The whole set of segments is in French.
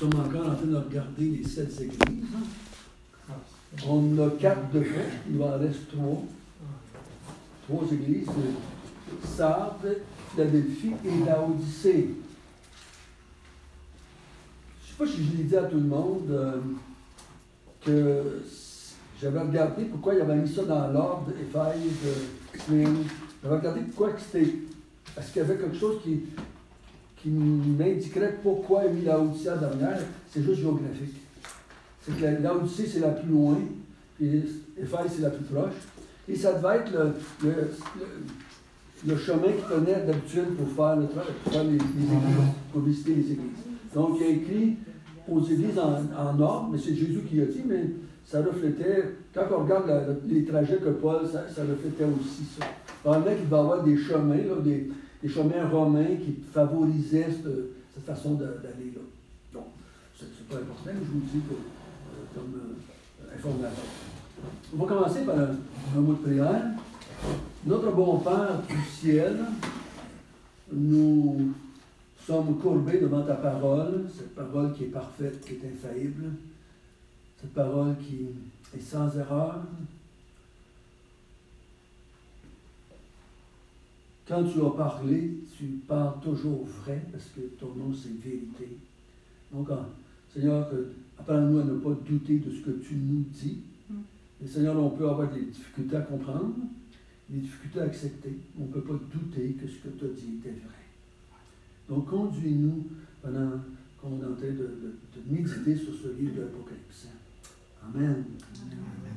sommes encore en train de regarder les 7 églises. On en a 4 de fait, il en reste 3. 3 églises, Sardes, Philadelphie et Laodicée. Je ne sais pas si je l'ai dit à tout le monde que j'avais regardé pourquoi il avait mis ça dans l'ordre, Éphèse, Smyrne. J'avais regardé pourquoi c'était. Est-ce qu'il y avait quelque chose qui m'indiquerait pourquoi il a mis Laodicée à dernière? C'est juste géographique. C'est que Laodicée, c'est la plus loin, et Éphèse, c'est la plus proche. Et ça devait être le chemin qu'il tenait d'habitude pour faire les églises, pour visiter les églises. Donc, il a écrit aux églises en ordre, mais c'est Jésus qui l'a dit, mais ça reflétait, quand on regarde les trajets que Paul, ça reflétait aussi ça. Probablement qu'il va y avoir des chemins, là, des chemins romains qui favorisaient cette façon d'aller là. Donc, c'est pas important, mais je vous le dis comme information. On va commencer par un mot de prière. Notre bon Père du ciel, nous sommes courbés devant ta parole, cette parole qui est parfaite, qui est infaillible, cette parole qui est sans erreur. Quand tu as parlé, tu parles toujours vrai, parce que ton nom c'est vérité. Donc, Seigneur, apprends-nous à ne pas douter de ce que tu nous dis. Et Seigneur, on peut avoir des difficultés à comprendre, des difficultés à accepter. On ne peut pas douter que ce que tu as dit était vrai. Donc, conduis-nous pendant qu'on est en train de méditer sur ce livre de l'Apocalypse. Amen. Amen.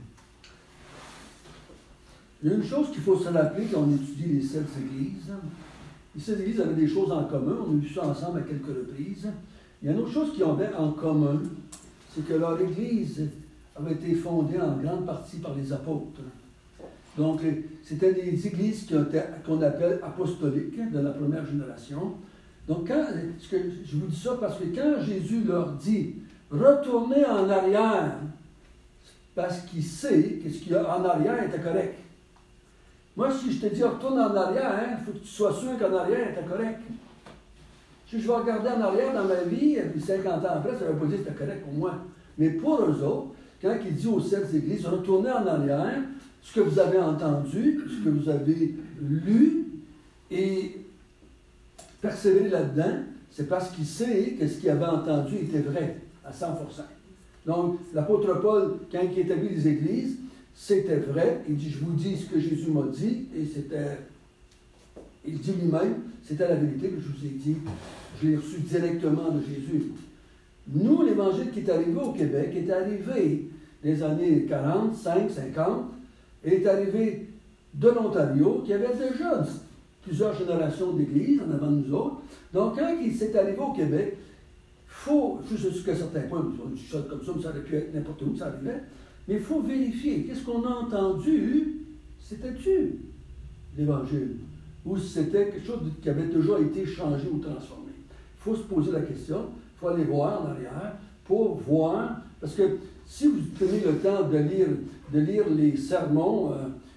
Il y a une chose qu'il faut se rappeler quand on étudie les 7 églises. Les 7 églises avaient des choses en commun. On a vu ça ensemble à quelques reprises. Il y a une autre chose qu'ils avaient en commun, c'est que leur église avait été fondée en grande partie par les apôtres. Donc, c'était des églises qu'on appelle apostoliques, de la première génération. Donc, je vous dis ça parce que quand Jésus leur dit « Retournez en arrière », parce qu'il sait que ce qu'il y a en arrière était correct. Moi, si je te dis « Retourne en arrière », il faut que tu sois sûr qu'en arrière était correct. Si je vais regarder en arrière dans ma vie, et puis 50 ans après, ça ne veut pas dire que c'était correct pour moi. Mais pour eux autres, quand il dit aux 7 églises, retournez en arrière, ce que vous avez entendu, ce que vous avez lu, et persévérer là-dedans, c'est parce qu'il sait que ce qu'il avait entendu était vrai, à 100%. Donc, l'apôtre Paul, quand il établit les églises, c'était vrai. Il dit, je vous dis ce que Jésus m'a dit, et c'était... Il dit lui-même, c'était la vérité que je vous ai dit. Je l'ai reçu directement de Jésus. Nous, l'Évangile qui est arrivé au Québec, est arrivé des années 40, 50, et est arrivé de l'Ontario, qui avait déjà plusieurs générations d'églises en avant de nous autres. Donc, quand il s'est arrivé au Québec, il faut, jusqu'à certains points, on dit ça comme ça, mais ça aurait pu être n'importe où, ça arrivait, mais il faut vérifier, qu'est-ce qu'on a entendu? C'était-tu l'Évangile? Ou c'était quelque chose qui avait déjà été changé ou transformé? Il faut se poser la question, il faut aller voir en arrière pour voir, parce que si vous prenez le temps de lire les sermons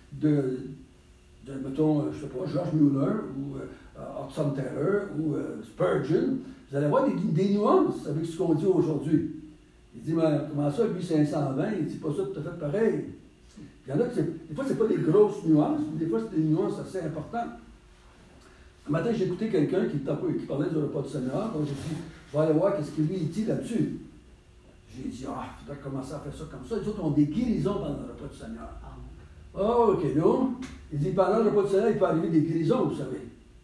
mettons, je ne sais pas, George Mueller ou Hudson Taylor ou Spurgeon, vous allez voir des nuances avec ce qu'on dit aujourd'hui. Il dit, mais comment ça, lui 520, il ne dit pas ça tout à fait pareil. Il y en a que des fois, ce n'est pas des grosses nuances, mais des fois, c'est des nuances assez importantes. Un matin, j'ai écouté quelqu'un qui parlait du repas du Seigneur, donc j'ai dit, je vais aller voir ce qu'il lui dit là-dessus. J'ai dit, il faudrait commencer à faire ça comme ça. Les autres ont des guérisons pendant le repas du Seigneur. Oh, OK, non. Il dit, pendant le repas du Seigneur, il peut arriver des guérisons, vous savez.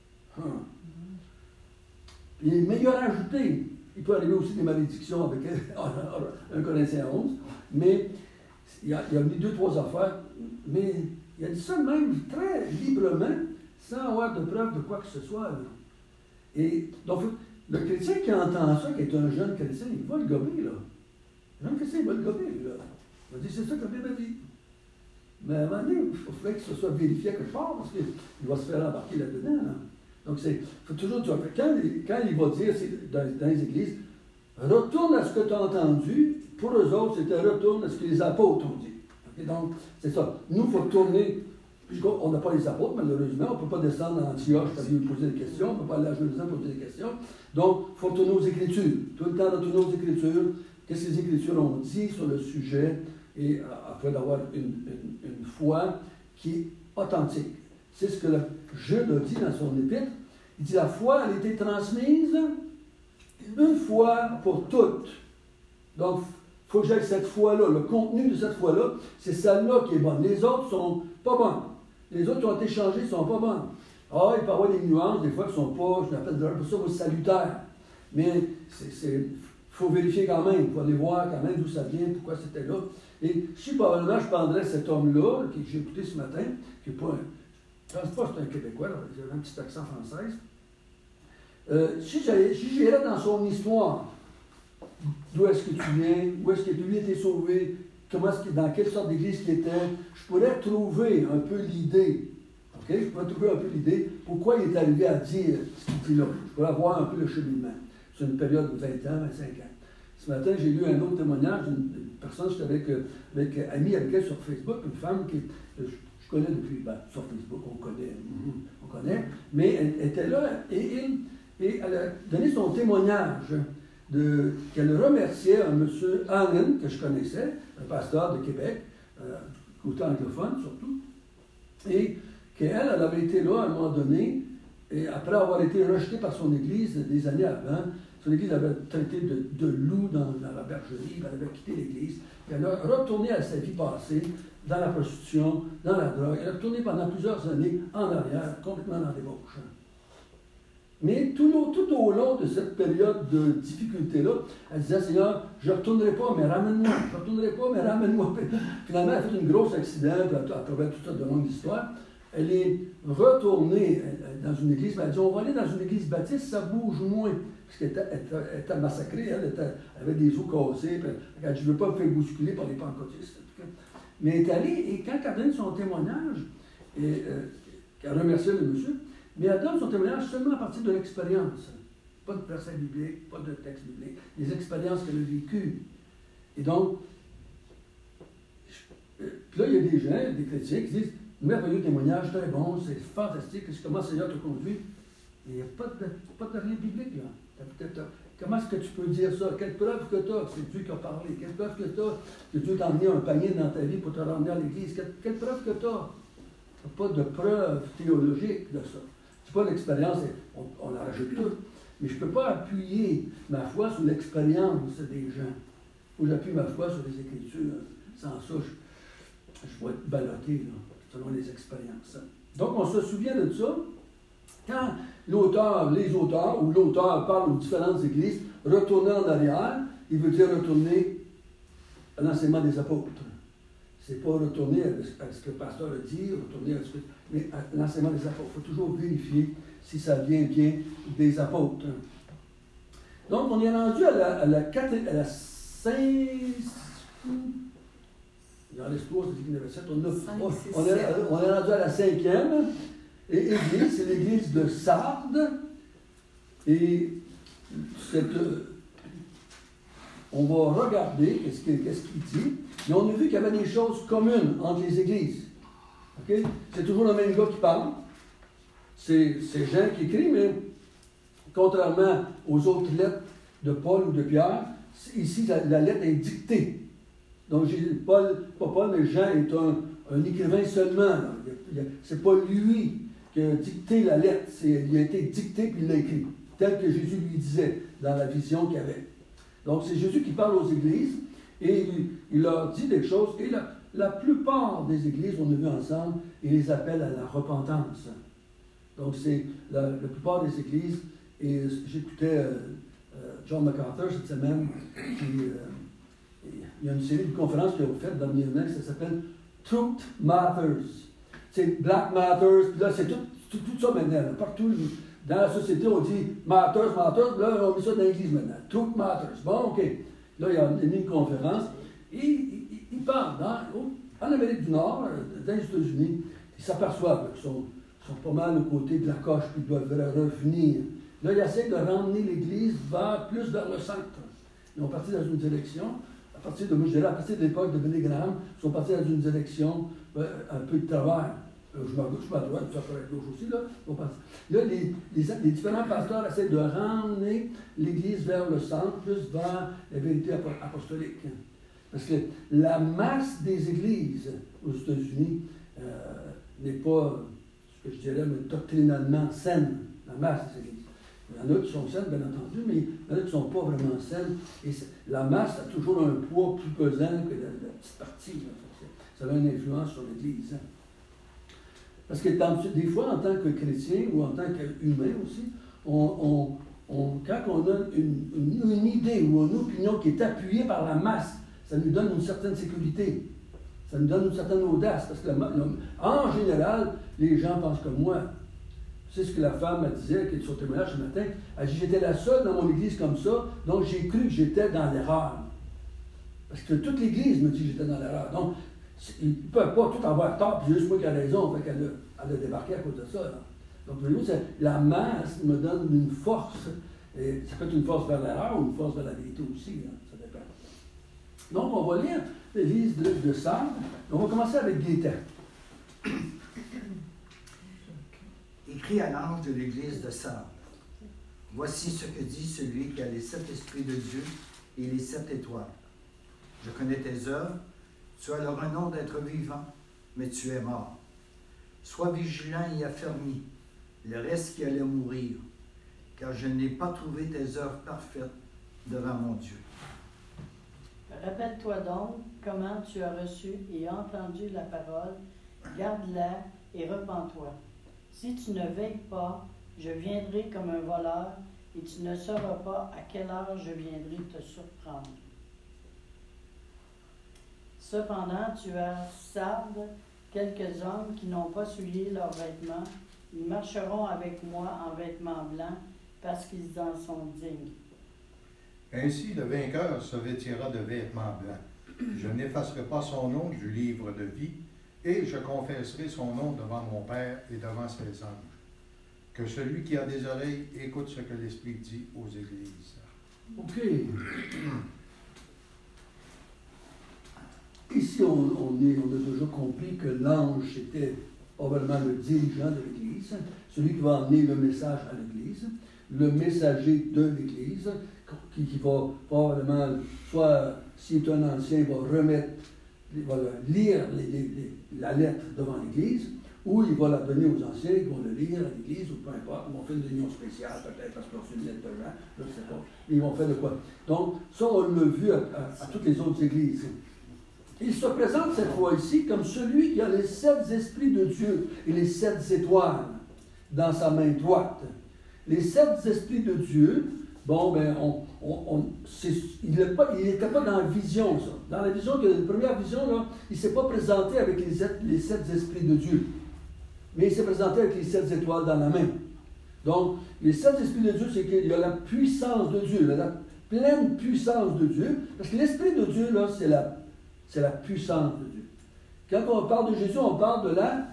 Mais il a rajouté, il peut arriver aussi des malédictions avec 1 Corinthiens 11, mais il a mis 2-3 affaires, mais il a dit ça même très librement, sans avoir de preuve de quoi que ce soit. Là. Et donc, le chrétien qui entend ça, qui est un jeune chrétien, il va le gober, là. Le jeune chrétien, il va le gober, là. Il va dire, c'est ça que la Bible dit. Mais à un moment donné, il faudrait que ce soit vérifié quelque part, parce qu'il va se faire embarquer là-dedans, là. Donc, il faut toujours dire, quand il va dire dans les églises, retourne à ce que tu as entendu, pour eux autres, c'était retourne à ce que les apôtres ont dit. Okay? Donc, c'est ça. Nous, il faut tourner On n'a pas les apôtres, malheureusement. On ne peut pas descendre à Antioche pour lui poser des questions. On ne peut pas aller à Jérusalem pour poser des questions. Donc, il faut retourner aux Écritures. Tout le temps retourner aux Écritures. Qu'est-ce que les Écritures ont dit sur le sujet? Et afin d'avoir une foi qui est authentique. C'est ce que Jude a dit dans son épître. Il dit la foi, elle a été transmise une fois pour toutes. Donc, il faut que j'aille cette foi-là. Le contenu de cette foi-là, c'est celle-là qui est bonne. Les autres ne sont pas bonnes. Les autres qui ont été changées ne sont pas bonnes. Ah, il peut y avoir des nuances, des fois, qui ne sont pas, je l'appelle pour ça, salutaires. Mais il faut vérifier quand même. Il faut aller voir quand même d'où ça vient, pourquoi c'était là. Et si probablement je prendrais cet homme-là, que j'ai écouté ce matin, qui n'est pas je ne pense pas que c'est un Québécois, là, il a un petit accent français. Si j'irais dans son histoire, d'où est-ce que tu viens, où est-ce que lui était sauvé, dans quelle sorte d'église qu'il était, je pourrais trouver un peu l'idée. Okay? Je pourrais trouver un peu l'idée pourquoi il est arrivé à dire ce qu'il dit là. Je pourrais avoir un peu le cheminement. C'est une période de 20 ans, 25 ans. Ce matin, j'ai lu un autre témoignage d'une personne, j'étais avec amie avec elle sur Facebook, une femme qui, je connais depuis, sur Facebook, on connaît, mais elle était là et elle a donné son témoignage qu'elle remerciait un monsieur Allen, que je connaissais, un pasteur de Québec, côté anglophone surtout, et qu'elle avait été là à un moment donné, et après avoir été rejetée par son église des années avant. Son église avait traité de loup dans la bergerie, elle avait quitté l'église, puis elle a retourné à sa vie passée, dans la prostitution, dans la drogue. Elle a retourné pendant plusieurs années en arrière, complètement dans la débauche. Mais tout au long de cette période de difficulté-là, elle disait, Seigneur, je ne retournerai pas, mais ramène-moi. Je ne retournerai pas, mais ramène-moi. Finalement, elle a fait un gros accident, puis à travers toute sorte de longues histoires. Elle est retournée dans une église, mais elle dit, on va aller dans une église baptiste, ça bouge moins. Parce qu'elle était massacrée, elle avait des os cassés, puis elle dit, je ne veux pas me faire bousculer par les pentecôtistes. Mais elle est allée, et quand elle donne son témoignage, qu'elle remerciait le monsieur, mais elle donne son témoignage seulement à partir de l'expérience. Pas de verset biblique, pas de texte biblique, des expériences qu'elle a vécues. Et donc, puis là, il y a des gens, des chrétiens qui disent, merveilleux témoignage, très bon, c'est fantastique, comment le Seigneur te conduit. Mais il n'y a pas de rien biblique là. Comment est-ce que tu peux dire ça? Quelle preuve que tu as que c'est Dieu qui a parlé? Quelle preuve que tu as que Dieu t'a emmené un panier dans ta vie pour te ramener à l'église? Quelle preuve que tu as? Tu n'as pas de preuve théologique de ça. C'est pas l'expérience, on la rajoute toute. Mais je ne peux pas appuyer ma foi sur l'expérience des gens. Il faut que j'appuie ma foi sur les Écritures. Sans ça, je vais être ballotté, là, selon les expériences. Donc, on se souvient de ça. Quand les auteurs ou l'auteur parle aux différentes églises, retourner en arrière, il veut dire retourner à l'enseignement des apôtres. C'est pas retourner à ce que le pasteur a dit, retourner mais à l'enseignement des apôtres. Il faut toujours vérifier si ça vient bien des apôtres. Donc, on est rendu à la 5... Dans l'espoir, on est rendu à la 5e. Et église, c'est l'église de Sardes. Et on va regarder qu'est-ce qu'il dit. Mais on a vu qu'il y avait des choses communes entre les églises. Okay? C'est toujours le même gars qui parle. C'est Jean qui écrit, mais contrairement aux autres lettres de Paul ou de Pierre, ici, la lettre est dictée. Donc, pas Paul, mais Jean est un écrivain seulement. C'est pas lui qui a dicté la lettre. Il a été dicté puis il l'a écrit, tel que Jésus lui disait dans la vision qu'il avait. Donc, c'est Jésus qui parle aux églises et il leur dit des choses. Et la plupart des églises, on a vu ensemble, il les appelle à la repentance. Donc, c'est la plupart des églises. Et j'écoutais John MacArthur cette semaine il y a une série de conférences qu'il a faites dans Miami, ça s'appelle Truth Matters. C'est Black Matters, puis là, c'est tout ça maintenant. Là. Partout dans la société, on dit Matters, là, on met ça dans l'église maintenant. Truth Matters. Bon, OK. Là, il y a une conférence, et il parle en Amérique du Nord, dans les États-Unis, ils s'aperçoivent qu'ils sont pas mal aux côtés de la coche, puis ils doivent revenir. Là, ils essaient de ramener l'Église plus vers le centre. Ils ont parti dans une direction. À partir de l'époque de Billy Graham, ils sont partis dans une direction un peu de travers. je m'à gauche, je m'à droite, ça peut être gauche aussi, là. Là, les différents pasteurs essaient de ramener l'Église vers le centre, plus vers la vérité apostolique. Parce que la masse des églises aux États-Unis n'est pas, ce que je dirais, doctrinalement saine, la masse des églises. Il y en a qui sont saines, bien entendu, mais il y en a qui ne sont pas vraiment saines. Et la masse a toujours un poids plus pesant que la petite partie. Là. Ça a une influence sur l'Église. Hein. Parce que des fois, en tant que chrétien ou en tant qu'humain aussi, quand on a une idée ou une opinion qui est appuyée par la masse, ça nous donne une certaine sécurité. Ça nous donne une certaine audace. Parce que en général, les gens pensent comme moi. C'est ce que la femme elle disait, qui est sur témoignage ce matin. Elle dit, j'étais la seule dans mon église comme ça, donc j'ai cru que j'étais dans l'erreur. Parce que toute l'église me dit que j'étais dans l'erreur. Donc, ils ne peuvent pas tout avoir tort, puis juste moi qui ai raison, fait qu'elle a débarqué à cause de ça. Là. Donc, la masse me donne une force. Et ça peut être une force vers l'erreur ou une force vers la vérité aussi. Là, ça dépend. Donc, on va lire l'église de Sardes. On va commencer avec Gaétan. Écrit à l'ange de l'église de Sardes. Voici ce que dit celui qui a les 7 esprits de Dieu et les 7 étoiles. Je connais tes œuvres. Tu as le renom d'être vivant, mais tu es mort. Sois vigilant et affermi, le reste qui allait mourir, car je n'ai pas trouvé tes œuvres parfaites devant mon Dieu. Rappelle-toi donc comment tu as reçu et entendu la parole, garde-la et repens-toi. Si tu ne veilles pas, je viendrai comme un voleur, et tu ne sauras pas à quelle heure je viendrai te surprendre. Cependant, tu as Sardes quelques hommes qui n'ont pas souillé leurs vêtements. Ils marcheront avec moi en vêtements blancs, parce qu'ils en sont dignes. Ainsi, le vainqueur se vêtira de vêtements blancs. Je n'effacerai pas son nom du livre de vie, et je confesserai son nom devant mon Père et devant ses anges. Que celui qui a des oreilles écoute ce que l'Esprit dit aux églises. OK. Ici, on a déjà compris que l'ange était probablement le dirigeant de l'Église, celui qui va emmener le message à l'Église, le messager de l'Église, qui va probablement, soit s'il est un ancien, il va lire la lettre devant l'Église, ou il va la donner aux anciens qui vont le lire à l'Église, ou peu importe, ils vont faire une réunion spéciale, peut-être parce qu'ils ont fait une lettre de gens, je ne sais pas. Mais ils vont faire de quoi. Donc, ça, on l'a vu à toutes les autres églises. Il se présente cette fois-ci comme celui qui a les 7 esprits de Dieu et les 7 étoiles dans sa main droite. Les 7 esprits de Dieu, bon, ben, il n'était pas dans la vision, ça. Dans la vision, la première vision, là, il ne s'est pas présenté avec les 7 esprits de Dieu. Mais il s'est présenté avec les 7 étoiles dans la main. Donc, les 7 esprits de Dieu, c'est qu'il y a la puissance de Dieu, la pleine puissance de Dieu. Parce que l'esprit de Dieu, là, c'est la puissance de Dieu. Quand on parle de Jésus, on parle de la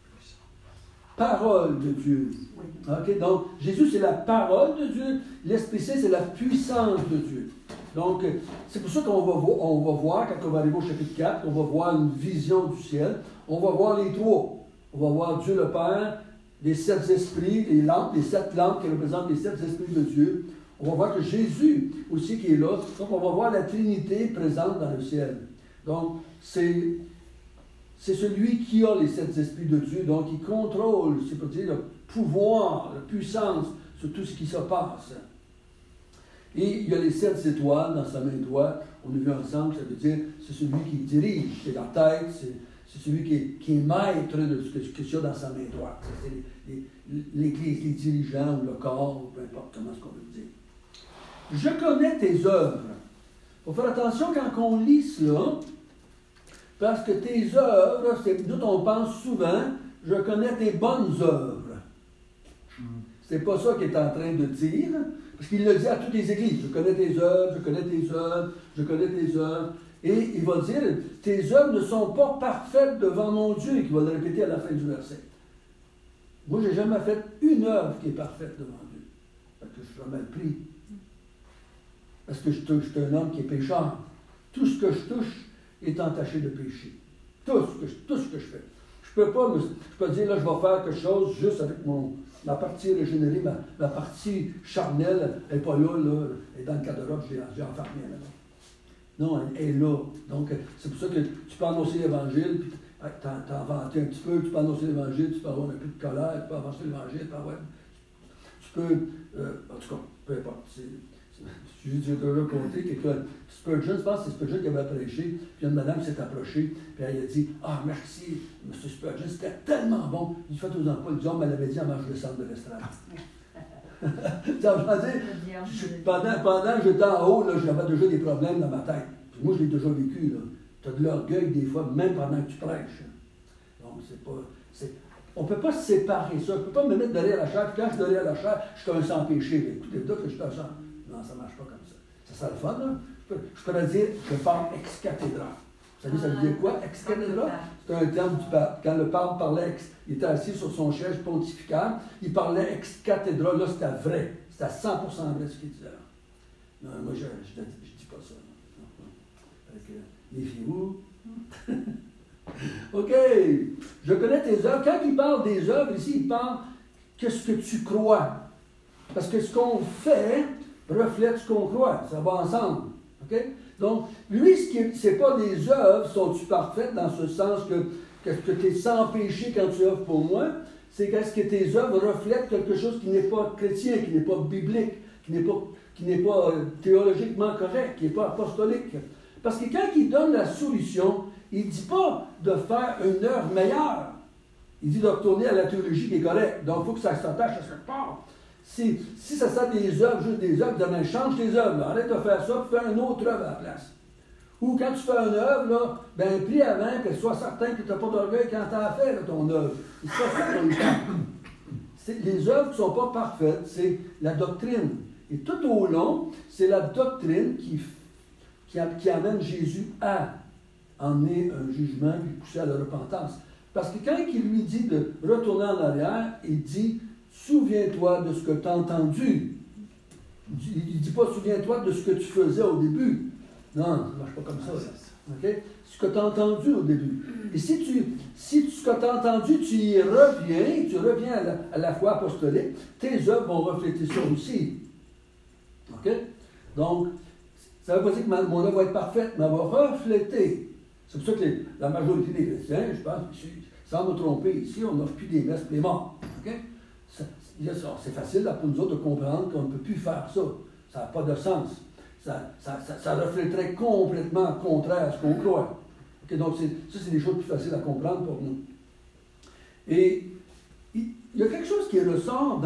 parole de Dieu. Okay? Donc, Jésus, c'est la parole de Dieu. L'Esprit Saint, c'est la puissance de Dieu. Donc, c'est pour ça qu'on va voir, quand on va arriver au chapitre 4, on va voir une vision du ciel. On va voir les 3. On va voir Dieu le Père, les 7 esprits, les lampes, les 7 lampes qui représentent les 7 esprits de Dieu. On va voir que Jésus aussi qui est là. Donc, on va voir la Trinité présente dans le ciel. Donc, c'est celui qui a les 7 esprits de Dieu, donc il contrôle, c'est pour dire, le pouvoir, la puissance sur tout ce qui se passe. Et il y a les 7 étoiles dans sa main droite. On a vu ensemble, ça veut dire, c'est celui qui dirige, c'est la tête, c'est celui qui est maître de ce qu'il y a dans sa main droite. C'est l'Église, les dirigeants ou le corps, ou peu importe comment ce qu'on veut dire. Je connais tes œuvres. Il faut faire attention quand on lit cela, parce que tes œuvres, nous on pense souvent, je connais tes bonnes œuvres. C'est pas ça qu'il est en train de dire, parce qu'il le dit à toutes les églises. Je connais tes œuvres, je connais tes œuvres, je connais tes œuvres. Et il va dire, tes œuvres ne sont pas parfaites devant mon Dieu, et qu'il va le répéter à la fin du verset. Moi, je n'ai jamais fait une œuvre qui est parfaite devant Dieu. Parce que je suis mal pris. Parce que je suis un homme qui est pécheur. Tout ce que je touche est entaché de péché. Tout ce que je fais. Je Je peux pas dire, là, je vais faire quelque chose juste avec ma partie régénérée, ma partie charnelle, elle n'est pas là, elle est dans le garde-robe, j'ai enfermé là. Non, elle est là. Donc, c'est pour ça que tu peux annoncer l'Évangile, puis t'as inventé un petit peu, tu peux annoncer l'Évangile, tu peux avoir un peu de colère, tu peux avancer l'Évangile, tu peux, en tout cas, peu importe. J'ai déjà compté quelqu'un, Spurgeon, je pense que c'est Spurgeon qui avait prêché, puis une madame s'est approchée, puis elle a dit, « Ah, merci, M. Spurgeon, c'était tellement bon. » Il fait aux emplois, le homme, elle avait dit, « Elle marche le centre de l'estrade. » Pendant que j'étais en haut, j'avais déjà des problèmes dans ma tête. Puis moi, je l'ai déjà vécu. Tu as de l'orgueil des fois, même pendant que tu prêches. Donc, on ne peut pas se séparer ça. On ne peut pas me mettre derrière la chair. Puis quand je suis derrière la chair, je suis un sans péché. Mais écoutez, là que je suis un sans. Non, ça ne marche pas comme ça. Ça sera le fun, là. Je pourrais dire, je parle ex cathedra. Vous savez, ça veut dire quoi, ex cathedra? C'est un terme du pape. Quand le pape parlait, il était assis sur son siège pontifical, il parlait ex cathedra. Là, c'était vrai. C'était à 100% vrai ce qu'il disait. Non, moi, je ne dis pas ça. Méfiez-vous. OK. Je connais tes œuvres. Quand il parle des œuvres, ici, il parle qu'est-ce que tu crois. Parce que ce qu'on fait reflète ce qu'on croit. Ça va ensemble. OK? Donc, lui, ce n'est pas les œuvres, sont-tu parfaites dans ce sens que tu es sans péché quand tu œuvres pour moi, c'est qu'est-ce que tes œuvres reflètent quelque chose qui n'est pas chrétien, qui n'est pas biblique, qui n'est pas théologiquement correct, qui n'est pas apostolique. Parce que quand il donne la solution, il ne dit pas de faire une œuvre meilleure. Il dit de retourner à la théologie qui est correcte. Donc, il faut que ça s'attache à quelque part. Si ça sert des œuvres, juste des œuvres, demain, change tes œuvres. Là. Arrête de faire ça, puis fais une autre œuvre à la place. Ou quand tu fais une œuvre, là, ben, prie avant, que sois certain que tu n'as pas d'orgueil quand tu as fait là, ton œuvre. C'est pas ça qu'on dit. Les œuvres qui ne sont pas parfaites, c'est la doctrine. Et tout au long, c'est la doctrine qui amène Jésus à emmener un jugement puis pousser à la repentance. Parce que quand il lui dit de retourner en arrière, il dit « Souviens-toi de ce que tu as entendu. » Il ne dit pas « Souviens-toi de ce que tu faisais au début. » Non, ça ne marche pas comme ça. Okay? Ce que tu as entendu au début. Et si ce que tu as entendu, tu y reviens, à la foi apostolique, tes œuvres vont refléter ça aussi. OK? Donc, ça ne veut pas dire que mon œuvre va être parfaite, mais elle va refléter. C'est pour ça que la majorité des chrétiens, je pense, sans me tromper, ici, on n'offre plus des messes pour les morts. Okay? C'est facile pour nous autres de comprendre qu'on ne peut plus faire ça. Ça n'a pas de sens. Ça reflèterait complètement contraire à ce qu'on croit. Okay? Donc, c'est des choses plus faciles à comprendre pour nous. Et il y a quelque chose qui ressort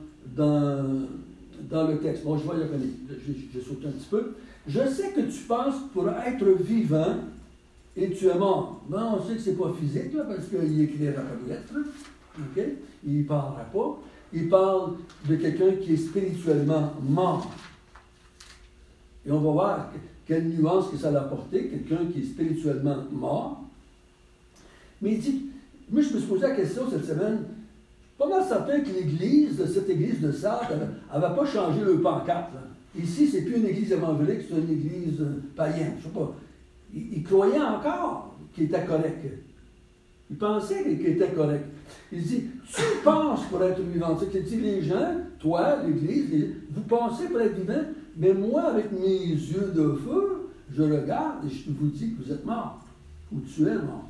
dans le texte. Bon, je vais y revenir. J'ai sauté un petit peu. Je sais que tu penses pour être vivant et tu es mort. Ben, on sait que ce n'est pas physique, là, parce qu'il écrira pas de lettres. Okay? Il ne parlera pas. Il parle de quelqu'un qui est spirituellement mort. Et on va voir quelle nuance que ça a apporté, quelqu'un qui est spirituellement mort. Mais il dit, moi je me suis posé la question cette semaine, pas mal certain que cette église de Sardes, n'avait pas changé le pancarte. Là. Ici, c'est plus une église évangélique, c'est une église païenne. Je sais pas. Il croyait encore qu'il était correct. Il pensait qu'il était correct. Il dit, tu penses pour être vivant. Il dit, les gens, toi, l'église, vous pensez pour être vivant, mais moi, avec mes yeux de feu, je regarde et je vous dis que vous êtes mort. Ou tu es mort.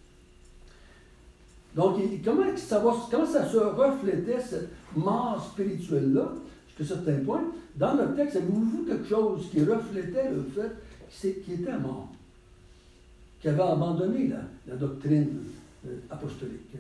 Donc, comment ça se reflétait, cette mort spirituelle-là, jusqu'à un certain point, dans le texte, avez-vous vu quelque chose qui reflétait le fait qu'il était mort, qu'il avait abandonné la doctrine apostolique?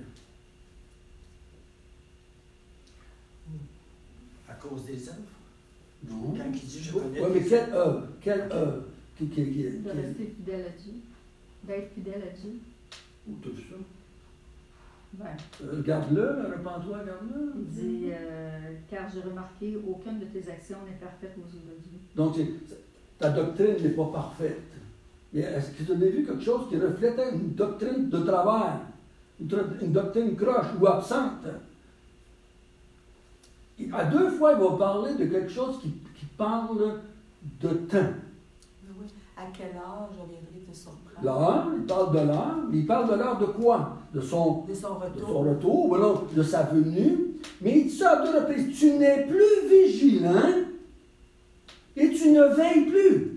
À cause des œuvres? Non. Quand il dit je connais. Oui, mais quelle œuvre? Quelle œuvre? De rester fidèle à Dieu. D'être fidèle à Dieu. Ou tout ça? Ouais. Garde-le, repens-toi, garde-le. Il dit car j'ai remarqué aucune de tes actions n'est parfaite aux yeux de Dieu. Donc, ta doctrine n'est pas parfaite. Mais est-ce que tu as vu quelque chose qui reflétait une doctrine de travers, une doctrine croche ou absente? À deux fois, il va parler de quelque chose qui parle de temps. Oui. À quelle heure je viendrai te surprendre? L'heure, il parle de l'heure, mais il parle de l'heure de quoi? De son De son retour. de son retour, ou non, de sa venue. Mais il dit ça à deux reprises. Tu n'es plus vigilant et tu ne veilles plus.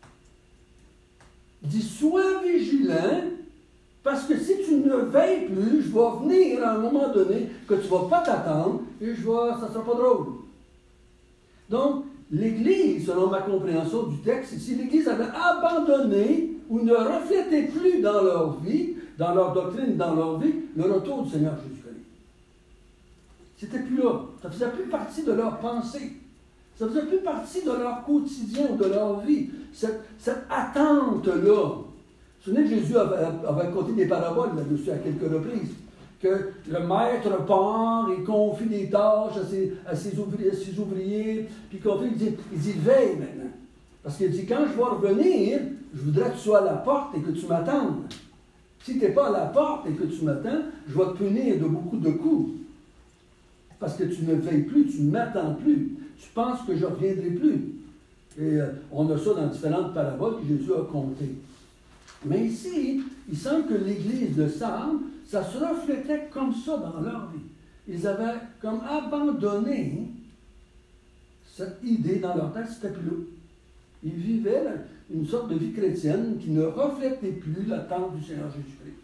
Il dit, sois vigilant, parce que si tu ne veilles plus, je vais venir à un moment donné que tu ne vas pas t'attendre et ça ne sera pas drôle. Donc, l'Église, selon ma compréhension du texte, si l'Église avait abandonné ou ne reflétait plus dans leur vie, dans leur doctrine, dans leur vie, le retour du Seigneur Jésus-Christ. C'était plus là. Ça ne faisait plus partie de leur pensée. Ça ne faisait plus partie de leur quotidien ou de leur vie. Cette attente-là. Vous vous souvenez que Jésus avait raconté des paraboles là-dessus à quelques reprises. Que le maître part et confie des tâches à ses ouvriers, puis il dit veille maintenant. Parce qu'il dit, quand je vais revenir, je voudrais que tu sois à la porte et que tu m'attendes. Si tu n'es pas à la porte et que tu m'attends, je vais te punir de beaucoup de coups. Parce que tu ne veilles plus, tu ne m'attends plus. Tu penses que je ne reviendrai plus. Et on a ça dans différentes paraboles que Jésus a comptées. Mais ici, il semble que l'Église de Sardes, ça se reflétait comme ça dans leur vie. Ils avaient comme abandonné cette idée dans leur tête, c'était plus là. Ils vivaient une sorte de vie chrétienne qui ne reflétait plus l'attente du Seigneur Jésus-Christ.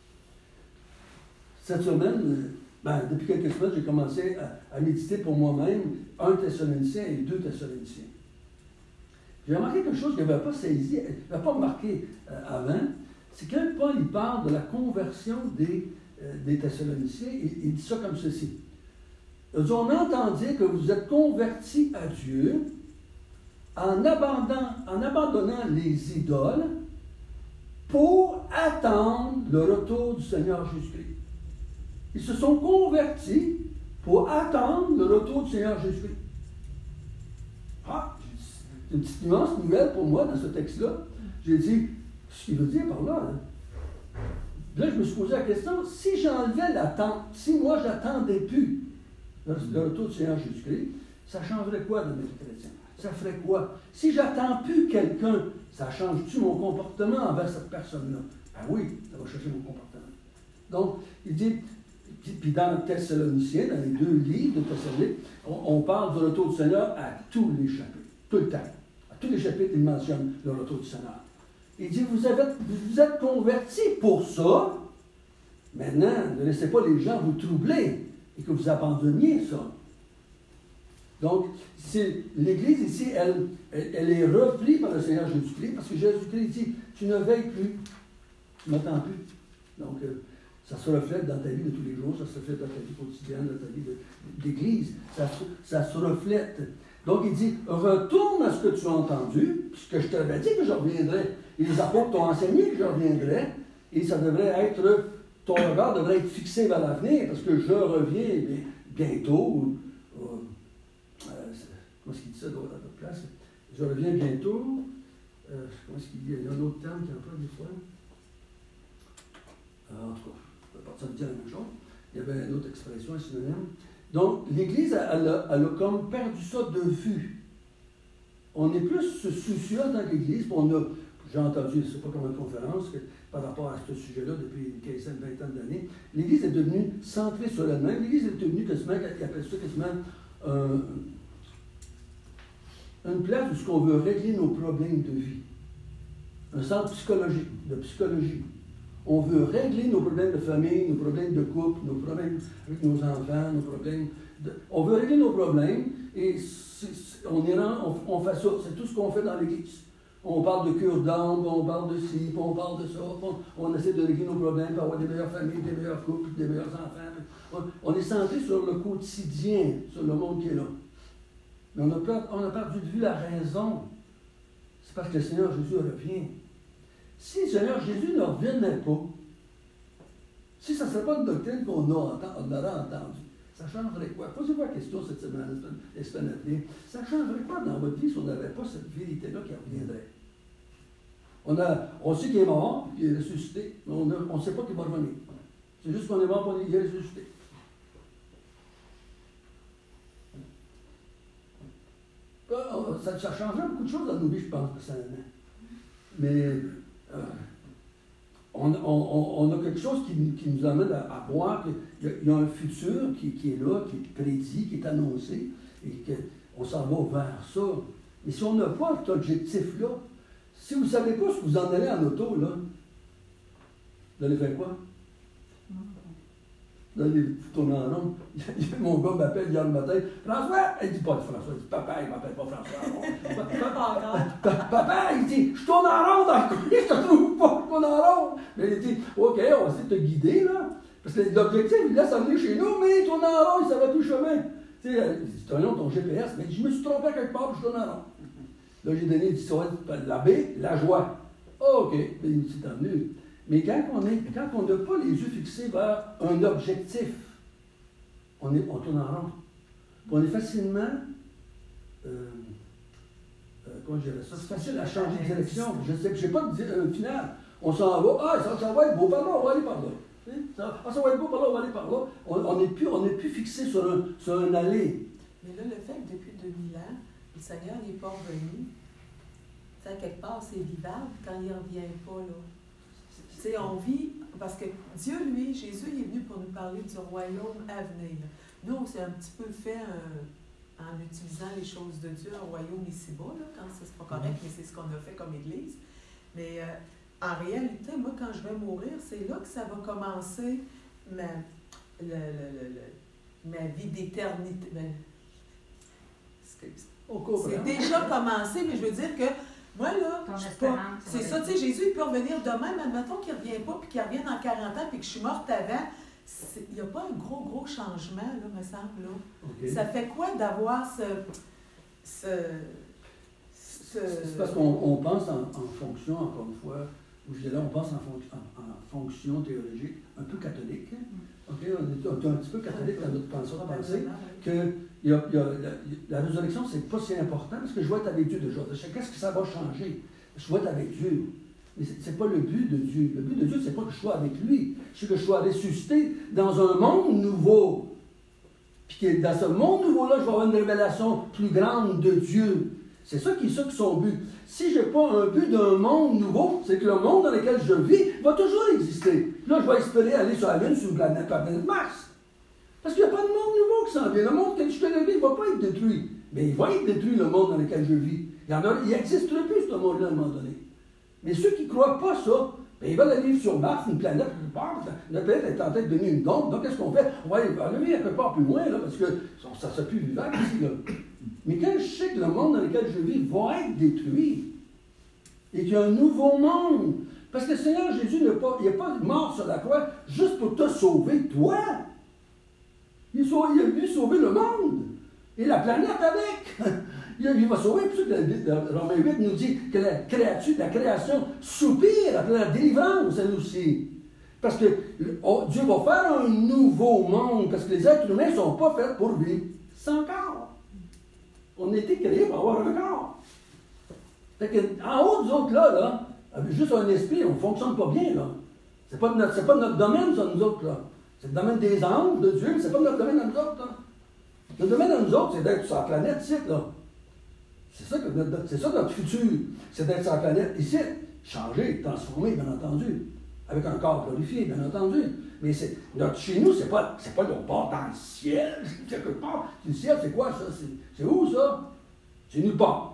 Cette semaine, depuis quelques semaines, j'ai commencé à méditer pour moi-même 1 Thessaloniciens et 2 Thessaloniciens. J'ai remarqué quelque chose que je n'avais pas saisi, je n'avais pas remarqué avant, c'est que quand Paul il parle de la conversion des Thessaloniciens, il dit ça comme ceci. On entend dire que vous êtes convertis à Dieu en abandonnant les idoles pour attendre le retour du Seigneur Jésus-Christ. Ils se sont convertis pour attendre le retour du Seigneur Jésus-Christ. C'est une petite nuance nouvelle pour moi dans ce texte-là. J'ai dit, ce qu'il veut dire par là, là, je me suis posé la question, si j'enlevais l'attente, si moi, j'attendais plus le retour du Seigneur Jésus-Christ, ça changerait quoi dans ma vie chrétienne? Ça ferait quoi? Si j'attends plus quelqu'un, ça change-tu mon comportement envers cette personne-là? Ben oui, ça va changer mon comportement. Donc, il dit, puis dans le Thessaloniciens, dans les 2 livres de Thessalonique, on parle du retour du Seigneur à tous les chapitres, tout le temps. À tous les chapitres, il mentionne le retour du Seigneur. Il dit, vous êtes convertis pour ça. Maintenant, ne laissez pas les gens vous troubler et que vous abandonniez ça. Donc, l'Église ici, elle est replie par le Seigneur Jésus-Christ, parce que Jésus-Christ dit, tu ne veilles plus, tu ne m'attends plus. Donc, ça se reflète dans ta vie de tous les jours, ça se reflète dans ta vie quotidienne, dans ta vie d'Église, ça se reflète. Donc, il dit, retourne à ce que tu as entendu, puisque je t'avais dit que je reviendrais. Et les apôtres t'ont enseigné que je reviendrais, et ça devrait être, ton regard devrait être fixé vers l'avenir, parce que je reviens bientôt. Comment est-ce qu'il dit ça dans notre place? Je reviens bientôt. Comment est-ce qu'il dit? Il y a un autre terme qui emploie des fois. En tout cas, je ne vais pas dire la même chose. Il y avait une autre expression, un synonyme. Donc, l'Église, elle a comme perdu ça de vue. On est plus soucieux dans l'Église, j'ai entendu, je ne sais pas comment une conférence, par rapport à ce sujet-là depuis une quinzaine, vingtaine d'années. L'Église est devenue centrée sur elle-même. L'Église est devenue quasiment, il appelle ça quasiment une place où on veut régler nos problèmes de vie. Un centre psychologique, de psychologie. On veut régler nos problèmes de famille, nos problèmes de couple, nos problèmes avec nos enfants, nos problèmes. On veut régler nos problèmes et on fait ça. C'est tout ce qu'on fait dans l'Église. On parle de cure d'âme, on parle de ci, on parle de ça. On essaie de régler nos problèmes pour avoir des meilleures familles, des meilleurs couples, des meilleurs enfants. On est centré sur le quotidien, sur le monde qui est là. Mais on a perdu de vue la raison. C'est parce que le Seigneur Jésus revient. Si le Seigneur Jésus ne revenait pas, si ça ne serait pas une doctrine qu'on aurait entendue, ça changerait quoi? Posez-vous la question cette semaine, la semaine à venir. Ça changerait quoi dans votre vie si on n'avait pas cette vérité-là qui reviendrait? On sait qu'il est mort, qu'il est ressuscité, mais on ne sait pas qu'il va revenir. C'est juste qu'on est mort pour qu'il est ressuscité. Ça changerait beaucoup de choses dans nos vies, je pense, personnellement. Mais on a quelque chose qui nous amène à voir qu'il y a un futur qui est là, qui est prédit, qui est annoncé, et qu'on s'en va vers ça. Mais si on n'a pas cet objectif-là, si vous ne savez pas ce que vous en allez en auto, là, vous allez faire quoi? Vous allez tourner en rond. Mon gars m'appelle hier le matin. François! Il dit pas de François, il dit papa, il ne m'appelle pas François. Papa, il dit, je tourne en rond dans le coin, je te trouve pas, je tourne en rond. Mais il dit, OK, on va essayer de te guider, là. Parce que l'objectif, il laisse amener chez nous, mais il tourne en rond, il ne savait plus le chemin. Tu sais, il dit, t'as ton GPS, mais je me suis trompé à quelque part, puis je tourne en rond. Là, j'ai donné, il dit, ça va être la baie, la joie. Oh, OK, il s'est amené. Mais quand on n'a pas les yeux fixés vers un objectif, on tourne en rond. On est facilement, comment je dirais ça, c'est facile à changer de direction. Je n'ai pas de final. On s'en va, ça va être beau par là, on va aller par là. Ça va être beau par là, on va aller par là. On n'est plus fixé sur un aller. Mais là, le fait que depuis 2000 ans, le Seigneur n'est pas revenu, ça, quelque part, c'est vivable quand il ne revient pas, là. Tu sais, on vit, parce que Dieu, lui, Jésus, il est venu pour nous parler du royaume à venir. Nous, on s'est un petit peu fait, en utilisant les choses de Dieu, un royaume ici-bas, là, quand c'est pas correct, mais c'est ce qu'on a fait comme Église. Mais en réalité, moi, quand je vais mourir, c'est là que ça va commencer ma vie d'éternité. C'est déjà commencé, mais je veux dire que moi, là, je suis pas... C'est ça, tu sais, Jésus, il peut revenir demain, mais admettons qu'il ne revient pas, puis qu'il revienne dans 40 ans, puis que je suis morte avant. Il n'y a pas un gros changement, là, me semble, là. Okay. Ça fait quoi d'avoir C'est parce qu'on pense en fonction, encore une fois, où je dis là, on pense en fonction théologique, un peu catholique. Okay? On est un petit peu catholique dans notre façon de penser que la résurrection, c'est pas si important parce que je vais être avec Dieu déjà. Qu'est-ce que ça va changer? Je vais être avec Dieu. Mais c'est pas le but de Dieu. Le but de Dieu, c'est pas que je sois avec lui. C'est que je sois ressuscité dans un monde nouveau. Puis que dans ce monde nouveau-là, je vais avoir une révélation plus grande de Dieu. C'est ça qui est son but. Si je n'ai pas un but d'un monde nouveau, c'est que le monde dans lequel je vis va toujours exister. Là, je vais espérer aller sur la Lune, sur une planète, la planète Mars. Parce qu'il n'y a pas de monde nouveau qui s'en vient. Le monde que je connais, il ne va pas être détruit. Mais il va être détruit, le monde dans lequel je vis. Il n'existerait plus, ce monde-là, à un moment donné. Mais ceux qui ne croient pas ça, bien, ils veulent aller vivre sur Mars, une planète, la planète est en train de devenir une dombe. Donc, qu'est-ce qu'on fait? On va aller vivre quelque part plus loin, là, parce que ça ne sera plus vivable ici, là. Mais quand je sais que le monde dans lequel je vis va être détruit, et qu'il y a un nouveau monde, parce que le Seigneur Jésus n'est pas mort sur la croix juste pour te sauver, toi. Il a venu sauver le monde, et la planète avec. Il va sauver, puis Romains 8 nous dit que la création soupire après la délivrance, elle aussi. Parce que Dieu va faire un nouveau monde, parce que les êtres humains ne sont pas faits pour vivre sans corps. On a été créés pour avoir un corps. Fait que, en haut des autres, là, avec juste un esprit, on ne fonctionne pas bien, là. C'est pas notre domaine, ça, nous autres, là. C'est le domaine des anges, de Dieu, mais c'est pas notre domaine à nous autres, là. Le domaine à nous autres, c'est d'être sur la planète ici, là. C'est ça notre futur. C'est d'être sur la planète ici, changer, transformer, bien entendu. Avec un corps glorifié, bien entendu. Mais chez nous, c'est pas on part dans le ciel, quelque part. Le ciel, c'est quoi ça? C'est où ça? C'est nulle part.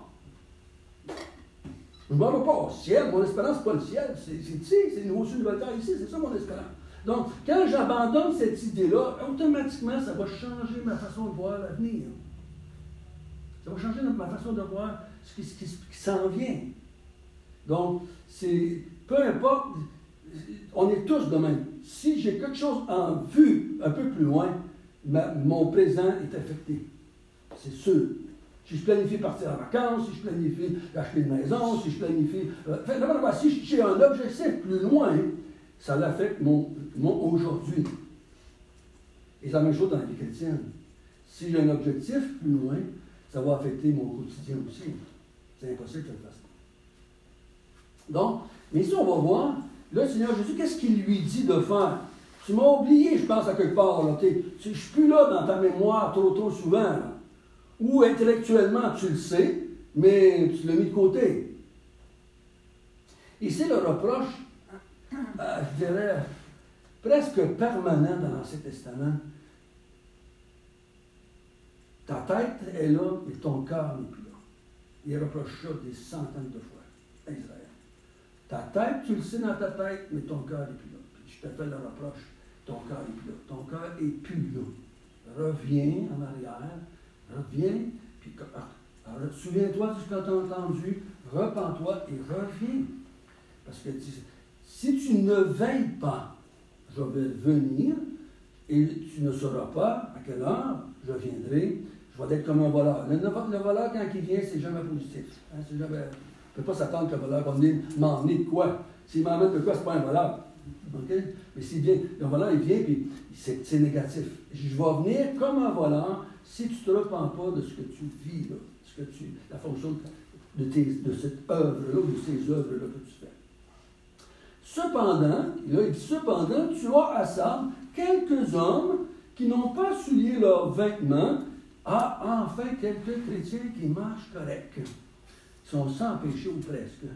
Je ne m'en vais pas au ciel. Mon espérance, c'est pas le ciel. C'est ici, c'est une nouvelle terre ici. C'est ça mon espérance. Donc, quand j'abandonne cette idée-là, automatiquement, ça va changer ma façon de voir l'avenir. Ça va changer ma façon de voir ce qui s'en vient. Donc, peu importe, on est tous de même. Si j'ai quelque chose en vue un peu plus loin, mon présent est affecté. C'est sûr. Si je planifie partir en vacances, si je planifie acheter une maison, si je planifie... si j'ai un objectif plus loin, ça l'affecte mon aujourd'hui. Et c'est la même chose dans la vie chrétienne. Si j'ai un objectif plus loin, ça va affecter mon quotidien aussi. C'est impossible que je le fasse. Donc, mais ici, on va voir, là, le Seigneur Jésus, qu'est-ce qu'il lui dit de faire? Tu m'as oublié, je pense, à quelque part. Là, je ne suis plus là dans ta mémoire trop souvent. Là. Ou intellectuellement, tu le sais, mais tu l'as mis de côté. Et c'est le reproche, je dirais, presque permanent dans l'Ancien Testament. Ta tête est là, mais ton cœur n'est plus là. Il reproche ça des centaines de fois à Israël. Ta tête, tu le sais dans ta tête, mais ton cœur n'est plus là. Puis je te fais le reproche, ton cœur n'est plus là. Ton cœur n'est plus là. Reviens en arrière, reviens, puis souviens-toi de ce que tu as entendu, repens-toi et reviens. Parce que si tu ne veilles pas, je vais venir et tu ne sauras pas à quelle heure je viendrai. Je vais être comme un voleur. Le voleur, quand il vient, c'est jamais positif. Hein, c'est jamais, on ne peut pas s'attendre que le voleur va venir m'emmener de quoi. S'il m'emmène de quoi, ce n'est pas un voleur. Okay? Mais s'il vient, le voleur, il vient, puis c'est négatif. Je vais venir comme un voleur si tu ne te repens pas de ce que tu vis, là, la fonction de cette œuvre-là, ou de ces œuvres-là que tu fais. Cependant, là, il dit, cependant, tu as à Sardes quelques hommes qui n'ont pas souillé leurs vêtements. Ah, enfin, quelques chrétiens qui marchent correct. Ils sont sans péché ou presque.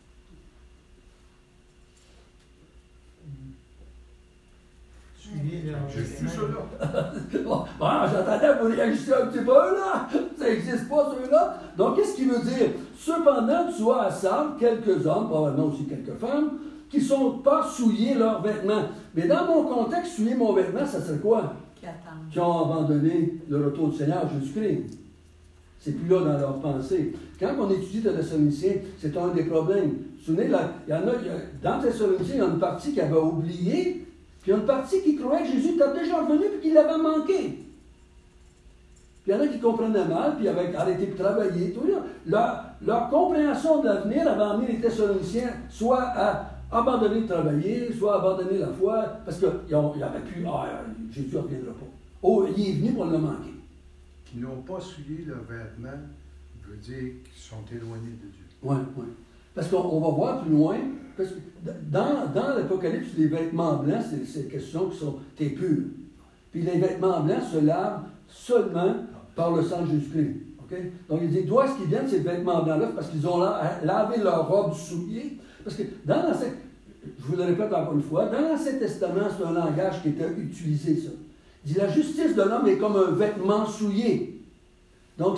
J'ai vu ça là. Bon, j'attendais que vous réagissiez un petit peu, là. Ça n'existe pas, ceux-là. Donc, qu'est-ce qu'il veut dire? Cependant, tu as à Sardes quelques hommes, probablement aussi quelques femmes, qui ne sont pas souillés leurs vêtements. Mais dans mon contexte, souiller mon vêtement, ça serait quoi? Qui ont abandonné le retour du Seigneur Jésus-Christ. C'est plus là dans leur pensée. Quand on étudie de Thessaloniciens, c'est un des problèmes. Vous vous souvenez, là, dans Thessaloniciens, il y a une partie qui avait oublié, puis il y a une partie qui croyait que Jésus était déjà revenu et qu'il l'avait manqué. Puis il y en a qui comprenaient mal, puis avaient arrêté de travailler. Tout leur compréhension de l'avenir avait amené les Thessaloniciens soit à abandonner de travailler, soit abandonner la foi, parce qu'il aurait pu, Jésus ne reviendra pas. Oh, il est venu pour le manquer. Qui n'ont pas souillé leurs vêtements, veut dire qu'ils sont éloignés de Dieu. Oui, oui. Parce qu'on va voir plus loin, parce que dans l'Apocalypse, les vêtements blancs, c'est question qui sont t'es purs. Puis les vêtements blancs se lavent seulement par le sang de Jésus-Christ. Okay? Donc il dit, d'où est-ce qu'ils viennent ces vêtements blancs-là? Parce qu'ils ont lavé leur robe souillée. Parce que dans l'Ancien, je vous le répète encore une fois, dans l'Ancien Testament, c'est un langage qui était utilisé, ça. Il dit, la justice de l'homme est comme un vêtement souillé. Donc,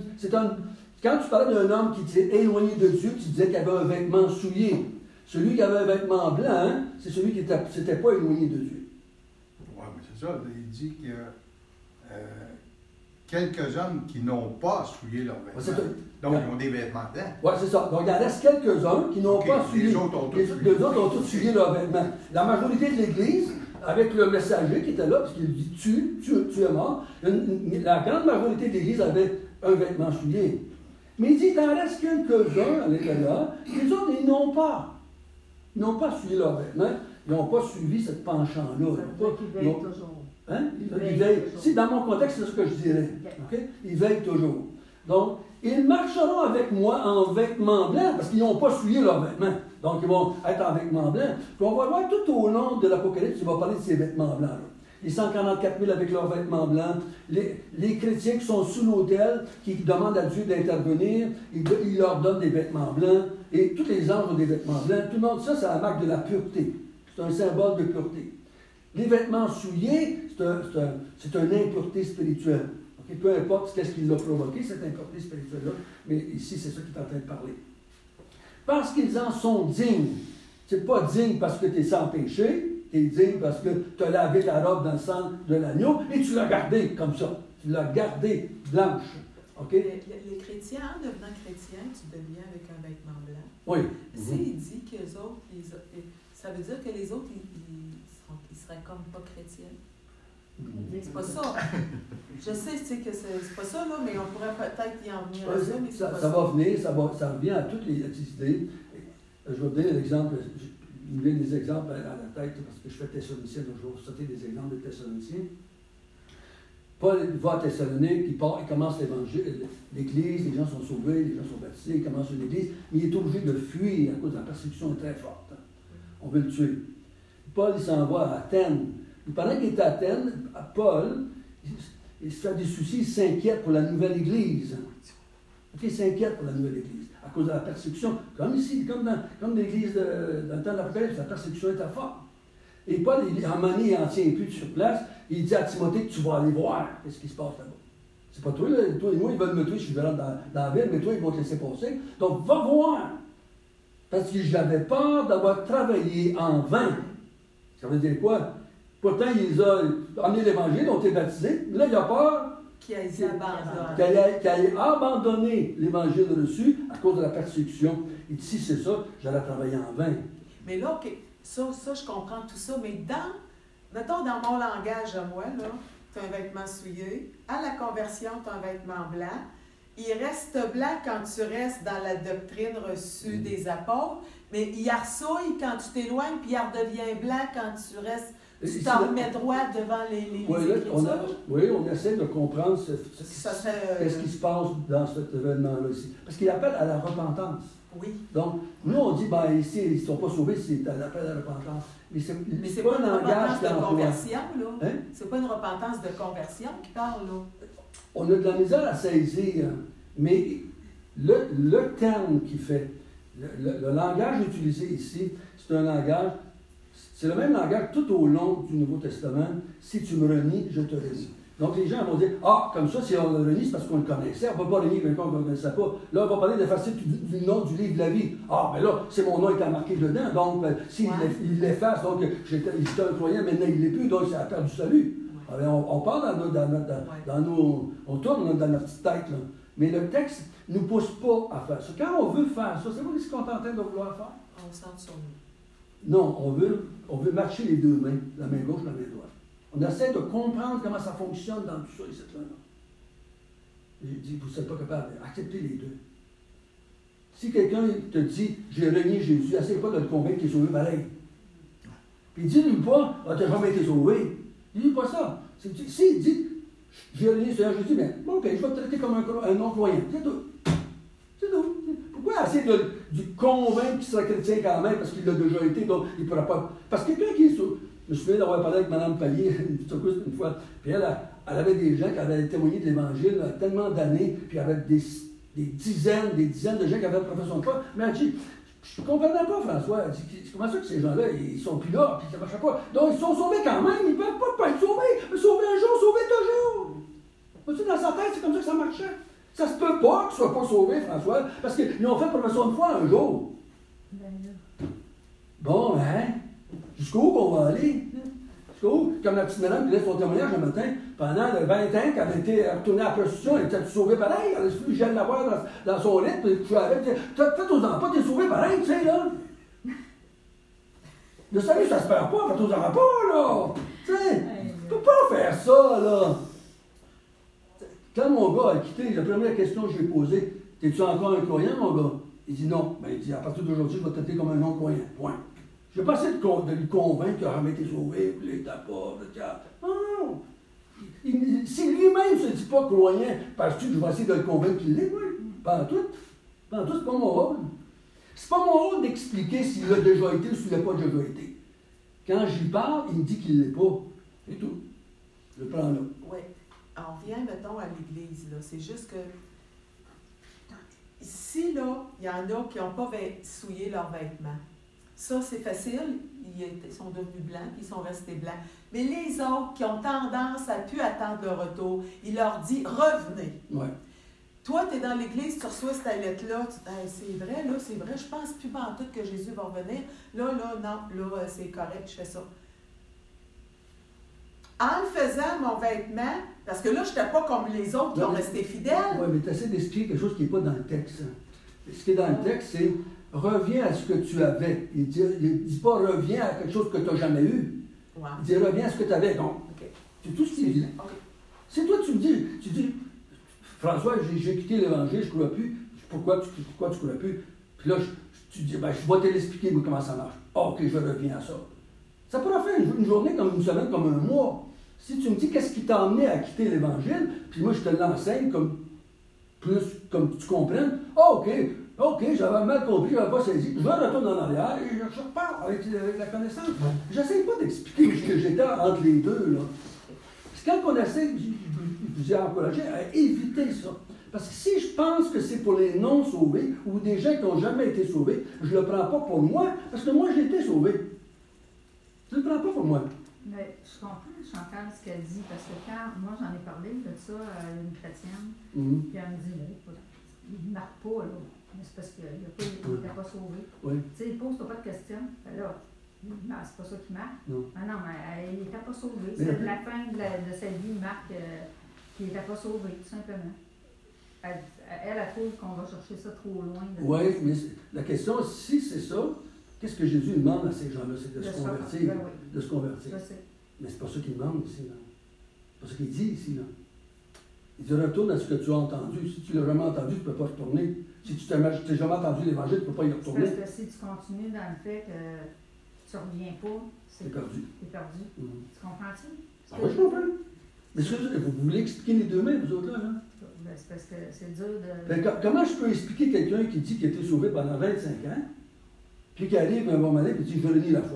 quand tu parlais d'un homme qui s'est éloigné de Dieu, tu disais qu'il avait un vêtement souillé. Celui qui avait un vêtement blanc, hein, c'est celui qui ne s'était pas éloigné de Dieu. Oui, mais c'est ça. Il dit qu'il y a quelques hommes qui n'ont pas souillé leurs vêtements. Donc, ils ont des vêtements blancs. Oui, c'est ça. Donc, il en reste quelques-uns qui n'ont pas souillé. Les autres ont tous souillé leurs vêtements. La majorité de l'Église, avec le messager qui était là, parce qu'il dit tu es mort, la grande majorité de l'Église avait un vêtement souillé. Mais il dit, il en reste quelques-uns à l'intérieur, les autres, ils n'ont pas. Ils n'ont pas suivi leur vêtements, ils n'ont pas suivi cette penchant-là. Ils veillent toujours. Hein? Ils veillent. Si, dans mon contexte, c'est ce que je dirais. Okay? Ils veillent toujours. Donc, ils marcheront avec moi en vêtements blancs, parce qu'ils n'ont pas souillé leurs vêtements. Donc, ils vont être en vêtements blancs. Puis on va voir tout au long de l'Apocalypse, il va parler de ces vêtements blancs-là. Les 144 000 avec leurs vêtements blancs, les chrétiens qui sont sous l'autel, qui demandent à Dieu d'intervenir, il leur donne des vêtements blancs, et tous les anges ont des vêtements blancs. Tout le monde, ça, c'est la marque de la pureté. C'est un symbole de pureté. Les vêtements souillés, c'est une impureté spirituelle. Okay? Peu importe ce qui l'a provoqué, cette impureté spirituelle-là, mais ici, c'est ça qu'il est en train de parler. Parce qu'ils en sont dignes. C'est pas digne parce que tu es sans péché, tu es digne parce que tu as lavé ta robe dans le sang de l'agneau et tu l'as gardée comme ça. Tu l'as gardée blanche. Okay? Les chrétiens, en devenant chrétien, tu deviens avec un vêtement blanc. Oui. S'il dit que les autres, ça veut dire que les autres, ils seraient comme pas chrétiens. C'est pas ça. Je sais que c'est pas ça, là, mais on pourrait peut-être y en venir à ça, mais c'est pas ça. Ça va venir, ça revient à toutes les idées. Je vais vous donner un exemple. Il me vient des exemples à la tête parce que je fais Thessaloniciens, donc je vais vous sortir des exemples de Thessaloniciens. Paul va à Thessalonique, il commence l'évangile, l'Église, les gens sont sauvés, les gens sont baptisés, il commence une Église, mais il est obligé de fuir à cause de la persécution très forte. On veut le tuer. Paul, il s'en va à Athènes. Et pendant qu'il est à Athènes, Paul, il se fait des soucis, il s'inquiète pour la nouvelle Église. Okay, il s'inquiète pour la nouvelle Église. à cause de la persécution. Comme ici, comme l'Église dans le temps de l'Apocalypse, la persécution était forte. Et Paul, à un moment donné, il n'en tient plus sur place. Il dit à Timothée que tu vas aller voir ce qui se passe là-bas. C'est pas toi, là. Toi et moi, ils veulent me tuer, je suis dans la ville, mais toi, ils vont te laisser passer. Donc, va voir. Parce que j'avais peur d'avoir travaillé en vain. Ça veut dire quoi? Pourtant, il les a amené l'Évangile, ont été baptisés. Mais là, il a peur Qui a été abandonné. qu'elle ait abandonné l'Évangile reçu à cause de la persécution. Et si c'est ça, j'allais travailler en vain. Mais là, OK, ça, je comprends tout ça, mais mettons dans mon langage à moi, là, tu as un vêtement souillé. À la conversion, tu as un vêtement blanc. Il reste blanc quand tu restes dans la doctrine reçue des apôtres, mais il ressouille quand tu t'éloignes, puis il redevient blanc quand tu restes. Tu t'en remets droit devant les Écritures. On essaie de comprendre qu'est-ce qui se passe dans cet événement-là ici. Parce qu'il appelle à la repentance. Oui. Donc, nous, on dit, ben ici, ils ne sont pas sauvés, c'est un appel à la repentance. Mais c'est pas un langage de conversion, là. Hein? C'est pas une repentance de conversion qui parle, là. On a de la misère à saisir, mais le terme qui fait, le langage utilisé ici, c'est un langage, c'est le même langage tout au long du Nouveau Testament. Si tu me renies, je te renie. Donc les gens vont dire, ah, comme ça, si on le renie, c'est parce qu'on le connaissait. On ne peut pas renier quelqu'un qu'on ne connaissait pas. Là, on va parler d'effacer du nom du livre de la vie. Ah, mais là, c'est mon nom qui est marqué dedans. Donc, s'il l'efface, donc j'étais un croyant, maintenant il ne l'est plus, donc c'est la perte du salut. Alors, on parle on tourne dans notre petite tête, là. Mais le texte ne nous pousse pas à faire ça. Quand on veut faire ça, c'est pas ce qu'on est en train de vouloir faire. On sent sur nous. Non, on veut marcher les deux mains, la main gauche, la main droite. On essaie de comprendre comment ça fonctionne dans tout ça, et cette là. J'ai dit, vous n'êtes pas capable d'accepter les deux. Si quelqu'un te dit, j'ai renié Jésus, essaye pas de le convaincre qu'il est sauvé pareil. Puis dis-lui pas, tu n'as jamais été sauvé. Dis-lui pas ça. S'il dit, j'ai renié Seigneur Jésus, bien, bon, ok, je vais te traiter comme un non-croyant. C'est tout. C'est tout. Pourquoi essayer de convaincre qu'il sera chrétien quand même, parce qu'il l'a déjà été, donc il ne pourra pas. Parce que quelqu'un qui est sauvé. Je me souviens d'avoir parlé avec Mme Pallier une fois, puis elle avait des gens qui avaient témoigné de l'Évangile tellement d'années, puis il y avait des dizaines de gens qui avaient profession de foi. Mais elle dit, je ne comprenais pas, François. Elle dit, comment ça que ces gens-là, ils sont plus là, puis ça ne marche pas. Donc, ils sont sauvés quand même, ils ne peuvent pas être sauvés. Mais sauver un jour, sauver toujours. Vois-tu, dans sa tête, c'est comme ça que ça marchait. Ça se peut pas qu'ils ne soient pas sauvés, François, parce qu'ils ont fait profession de foi un jour. Bon, hein? Jusqu'où qu'on va aller? Jusqu'où? Comme la petite madame qui laisse son témoignage le matin, pendant 20 ans qu'elle avait été retournée à la prostitution, elle était sauvée pareil, elle a suffi que j'aille la voir dans son lit, puis je suis avec, faites aux enfants, t'es sauvé pareil, tu sais, là. Le salut, ça se perd pas, faites aux enfants pas, là. Tu sais, tu peux pas faire ça, là. Quand mon gars a quitté, la première question que j'ai posée, t'es-tu encore un croyant, mon gars? Il dit non. Ben, il dit, à partir d'aujourd'hui, je vais te traiter comme un non-croyant. Point. Je n'ai pas essayé de lui convaincre qu'il n'a jamais été sauvé, qu'il n'était pas. Non! Si lui-même ne se dit pas croyant, parce que je vais essayer de le convaincre qu'il l'est, moi. Pas en tout. Pas en tout, c'est pas mon rôle. C'est pas mon rôle d'expliquer s'il l'a déjà été ou s'il ne l'a pas déjà été. Quand j'y parle, il me dit qu'il ne l'est pas. C'est tout. Je le prends là. Oui. On revient, mettons, à l'Église, là. C'est juste que ici, là, il y en a qui n'ont pas souillé leurs vêtements. Ça, c'est facile. Ils sont devenus blancs, puis ils sont restés blancs. Mais les autres qui ont tendance à plus attendre le retour, il leur dit « Revenez. Ouais. » Toi, tu es dans l'Église, tu reçois cette lettre-là, tu dis hey, c'est vrai, je pense plus en tout que Jésus va revenir. Là, c'est correct, je fais ça. En le faisant, mon vêtement, parce que là, je n'étais pas comme les autres qui ont resté fidèles. Oui, mais tu essaies d'expliquer quelque chose qui n'est pas dans le texte. Ce qui est dans le texte, c'est reviens à ce que tu avais. Il ne dit pas reviens à quelque chose que tu n'as jamais eu. Ouais. Il dit reviens à ce que tu avais. Donc, okay. C'est tout ce qui est dit. Okay. C'est toi, tu dis, François, j'ai quitté l'Évangile, je ne crois plus. Pourquoi tu ne crois plus? Puis là, tu dis, ben, je vais te l'expliquer comment ça marche. OK, je reviens à ça. Ça pourrait faire une journée, comme une semaine, comme un mois. Si tu me dis qu'est-ce qui t'a amené à quitter l'Évangile, puis moi je te l'enseigne comme tu comprennes. OK, j'avais mal compris, je n'avais pas saisi. Je retourne en arrière et je repars avec la connaissance. Je n'essaie pas d'expliquer ce que j'étais entre les deux. Là. C'est quand on essaie, je vous ai encouragé à éviter ça. Parce que si je pense que c'est pour les non-sauvés ou des gens qui n'ont jamais été sauvés, je ne le prends pas pour moi, parce que moi, j'ai été sauvé. Je ne le prends pas pour moi. Mais je comprends, Chantal, ce qu'elle dit, parce que quand moi j'en ai parlé de ça à une chrétienne, puis elle me dit, là, il ne marque pas, là. Mais c'est parce qu'il n'était pas sauvé. Oui. Tu sais, il ne pose pas de questions. Ben là, c'est pas ça qui marque. Non. Ah non, mais il n'était pas sauvé. Mais C'est la fin de sa vie, il marque qu'il n'était pas sauvé, tout simplement. Elle trouve qu'on va chercher ça trop loin. Oui, mais la question, si c'est ça, qu'est-ce que Jésus demande à ces gens-là? C'est de se convertir. Ben oui. De se convertir. Je sais. Mais c'est pas ça qu'il demande ici, là. C'est pas ça qu'il dit ici, là. Il dit retourne à ce que tu as entendu. Si tu l'as vraiment entendu, tu ne peux pas retourner. Si tu n'as jamais entendu l'Évangile, tu ne peux pas y retourner. Parce que si tu continues dans le fait que tu ne reviens pas, C'est perdu. Tu es perdu. Tu comprends-tu? Ah oui, je comprends. Mais vous voulez expliquer les deux mains, vous autres, là? Ben, c'est parce que c'est dur de... Ben, comment je peux expliquer quelqu'un qui dit qu'il a été sauvé pendant 25 ans, puis qui arrive un bon moment et dit « je veux renier la foi ».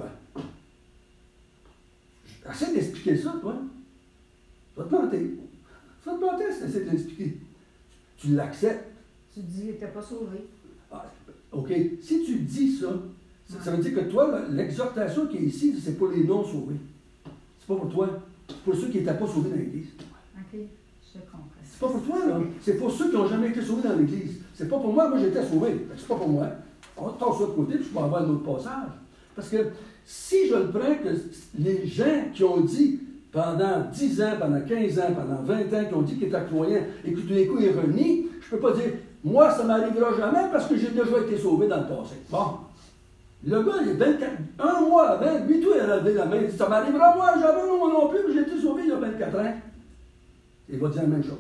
Essaie d'expliquer ça, toi. Tu vas te planter. Tu vas te planter si tu essaies de l'expliquer. Tu l'acceptes. Tu dis que tu n'es pas sauvé. Ah, OK. Si tu dis ça, ça veut dire que toi, l'exhortation qui est ici, c'est pour les non-sauvés. C'est pas pour toi. C'est pour ceux qui n'étaient pas sauvés dans l'Église. OK, je comprends. C'est pas pour toi, là. C'est pour ceux qui n'ont jamais été sauvés dans l'Église. C'est pas pour moi. Moi, j'étais sauvé. C'est pas pour moi. On tasse ça de côté, puis je peux avoir un autre passage. Parce que si je le prends que les gens qui ont dit pendant 10 ans, pendant 15 ans, pendant 20 ans, qui ont dit qu'ils étaient croyants et que tout d'un coup ils renient, je ne peux pas dire moi, ça ne m'arrivera jamais parce que j'ai déjà été sauvé dans le passé. Bon. Le gars, il est 24, un mois avant, lui, tout, il a levé la main, il dit ça m'arrivera moi, jamais moi non plus, j'ai été sauvé il y a 24 ans. Il va dire la même chose.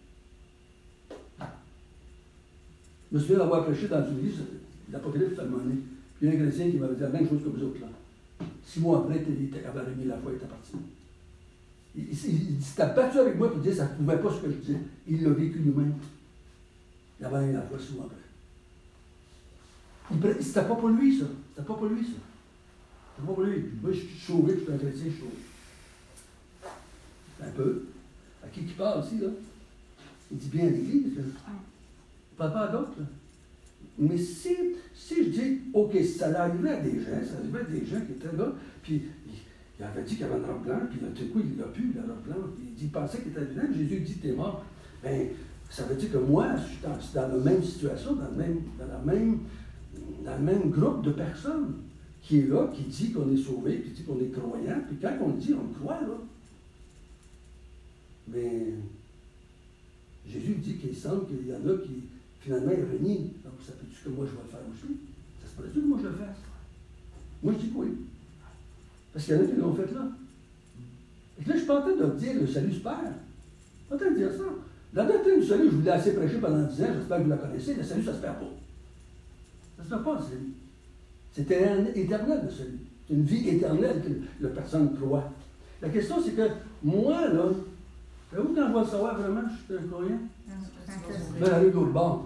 Je me souviens d'avoir prêché dans une église, l'Apocalypse à un moment donné. Puis il y a un chrétien qui m'avait dit la même chose que vous autres là. 6 mois après, il avait remis la foi, il était parti. Il s'était battu avec moi pour dire que ça ne pouvait pas ce que je disais. Il l'a vécu lui-même. Il avait remis la foi 6 mois après. C'était pas pour lui, ça. C'était pas pour lui, ça. C'était pas pour lui. Moi, je suis sauvé, je suis un chrétien, je suis sauvé. Un peu. À qui parle ici, là? Il dit bien à l'Église, là. Il ne parle pas à d'autres, là. Mais si je dis, OK, ça arrivait à des gens, ça arrivait à des gens qui étaient là, puis il avait dit qu'il y avait un robe blanc, puis tout coup, il l'a pu, la robe blanc, puis il pensait qu'il était vivant, Jésus dit, t'es mort. Bien, ça veut dire que moi, je suis dans la même situation, dans le même groupe de personnes qui est là, qui dit qu'on est sauvé, qui dit qu'on est croyant, puis quand on le dit, on le croit, là. Mais Jésus dit qu'il semble qu'il y en a qui, finalement, ils renient. Donc, ça peut dire que moi, je vais le faire aussi. Ça se peut-tu que moi, je le fasse? Moi, je dis que oui. Parce qu'il y en a qui l'ont fait là. Et là, je ne suis pas en train de dire le salut se perd. Je ne suis pas en train de dire ça. La doctrine du salut, je vous l'ai assez prêché pendant 10 ans, j'espère que vous la connaissez. Le salut, ça ne se perd pas. Ça ne se perd pas, le salut. C'est éternel, le salut. C'est une vie éternelle que la personne croit. La question, c'est que moi, là, où quand je vais le savoir vraiment, je suis un croyant? Ben, la rue de l'autre bord.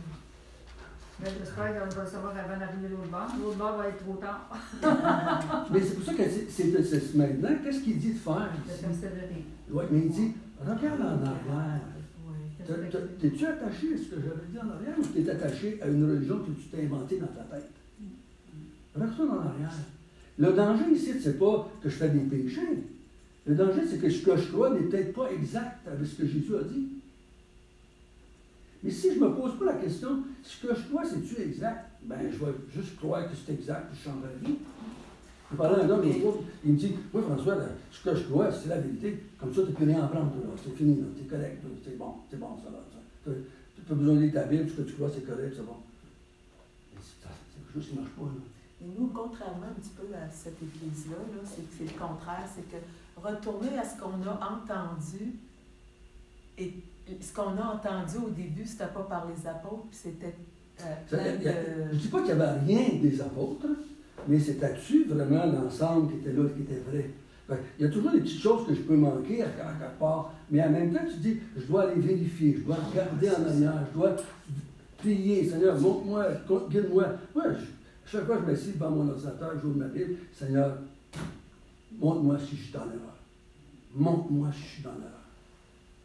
Ben, j'espère qu'on va le savoir avant d'arriver de l'autre bord. L'autre bord va être trop tard. Mais c'est pour ça que c'est maintenant, qu'est-ce qu'il dit de faire? De persévérer. Oui, mais il dit, regarde en arrière. T'es-tu attaché à ce que j'avais dit en arrière ou t'es attaché à une religion que tu t'es inventée dans ta tête? Retourne en arrière. Le danger ici, c'est pas que je fais des péchés. Le danger, c'est que ce que je crois n'est peut-être pas exact avec ce que Jésus a dit. Mais si je ne me pose pas la question, ce que je crois, c'est-tu exact? Ben, je vais juste croire que c'est exact, puis je change la vie. Je parlais à un homme l'autre fois, il me dit, oui, François, là, ce que je crois, c'est la vérité. Comme ça, tu n'as plus rien à prendre, c'est fini, c'est correct, c'est bon, ça va. Tu n'as pas besoin de lire ta Bible, ce que tu crois, c'est correct, c'est bon. Mais c'est quelque chose qui ne marche pas, là. Et nous, contrairement un petit peu à cette église-là, c'est le contraire, c'est que retourner à ce qu'on a entendu, et ce qu'on a entendu au début, c'était pas par les apôtres, puis c'était Je ne dis pas qu'il n'y avait rien des apôtres, mais c'était-tu vraiment l'ensemble qui était là, qui était vrai? Il y a toujours des petites choses que je peux manquer à quelque part, mais en même temps, tu dis, je dois aller vérifier, je dois regarder en arrière, je dois prier, Seigneur, montre-moi, guide-moi. Moi, chaque fois que je m'assieds devant mon ordinateur, j'ouvre ma Bible, Seigneur, montre-moi si je suis dans l'erreur. Montre-moi si je suis dans l'erreur.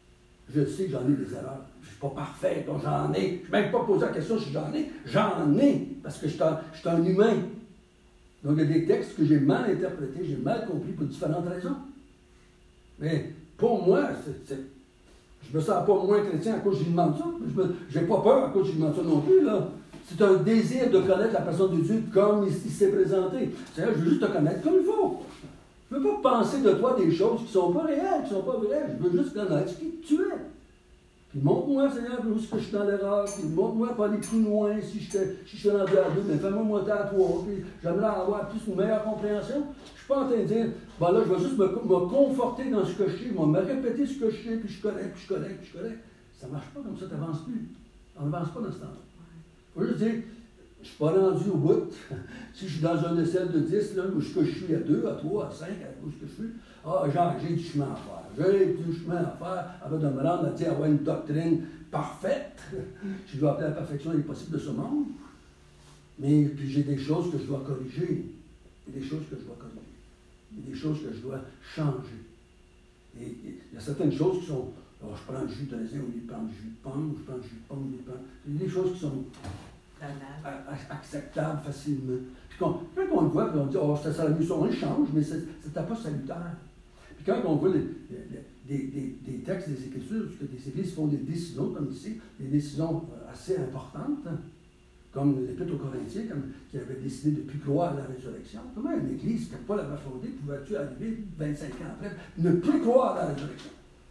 Je sais que j'en ai des erreurs. Je ne suis pas parfait, donc j'en ai. Je ne suis même pas posé la question si j'en ai. J'en ai, parce que je suis un humain. Donc, il y a des textes que j'ai mal interprétés, j'ai mal compris pour différentes raisons. Mais pour moi, je ne me sens pas moins chrétien à cause que je lui demande ça. Je n'ai pas peur à cause que je lui demande ça non plus, là. C'est un désir de connaître la personne de Dieu comme il s'est présenté. C'est-à-dire, je veux juste te connaître comme il faut. Je ne veux pas penser de toi des choses qui ne sont pas réelles, qui ne sont pas vraies. Je veux juste connaître qui tu es. Puis montre-moi, Seigneur, où est-ce que je suis dans l'erreur. Puis montre-moi pas aller plus loin si je suis rendu à 2, mais fais-moi monter à 3. Puis j'aimerais avoir plus une meilleure compréhension. Je ne suis pas en train de dire, ben là, je vais juste me conforter dans ce que je sais. Je vais me répéter ce que je sais, puis je connais, puis je connais, puis je connais. Ça ne marche pas comme ça, tu n'avances plus. On n'avance pas dans ce temps-là. Il faut juste dire, je ne suis pas rendu au bout. Si je suis dans un échelle de 10, là, où est-ce que je suis à 2, à 3, à 5, où est-ce que je suis? Ah, j'ai du chemin à faire. J'ai du chemin à faire avant de me rendre à dire avoir une doctrine parfaite. Je dois appeler la perfection impossible de ce monde. Mais puis j'ai des choses que je dois corriger. Il y a des choses que je dois corriger. Il y a des choses que je dois changer. Et il y a certaines choses qui sont. Alors, je prends le jus de raisin au lieu de prendre le jus de pomme, je prends le jus de pomme au lieu de prendre. Il y a des choses qui sont acceptables facilement. Puis quand on le voit, puis on dit, oh, c'est salutaire, on le change, mais c'était pas salutaire. Puis quand on voit des textes, des Écritures, parce que des églises font des décisions, comme ici, des décisions assez importantes, comme l'Épître aux Corinthiens, qui avait décidé de ne plus croire à la résurrection. Comment une église qui n'a pas l'avait fondée pouvait-tu arriver 25 ans après, ne plus croire à la résurrection?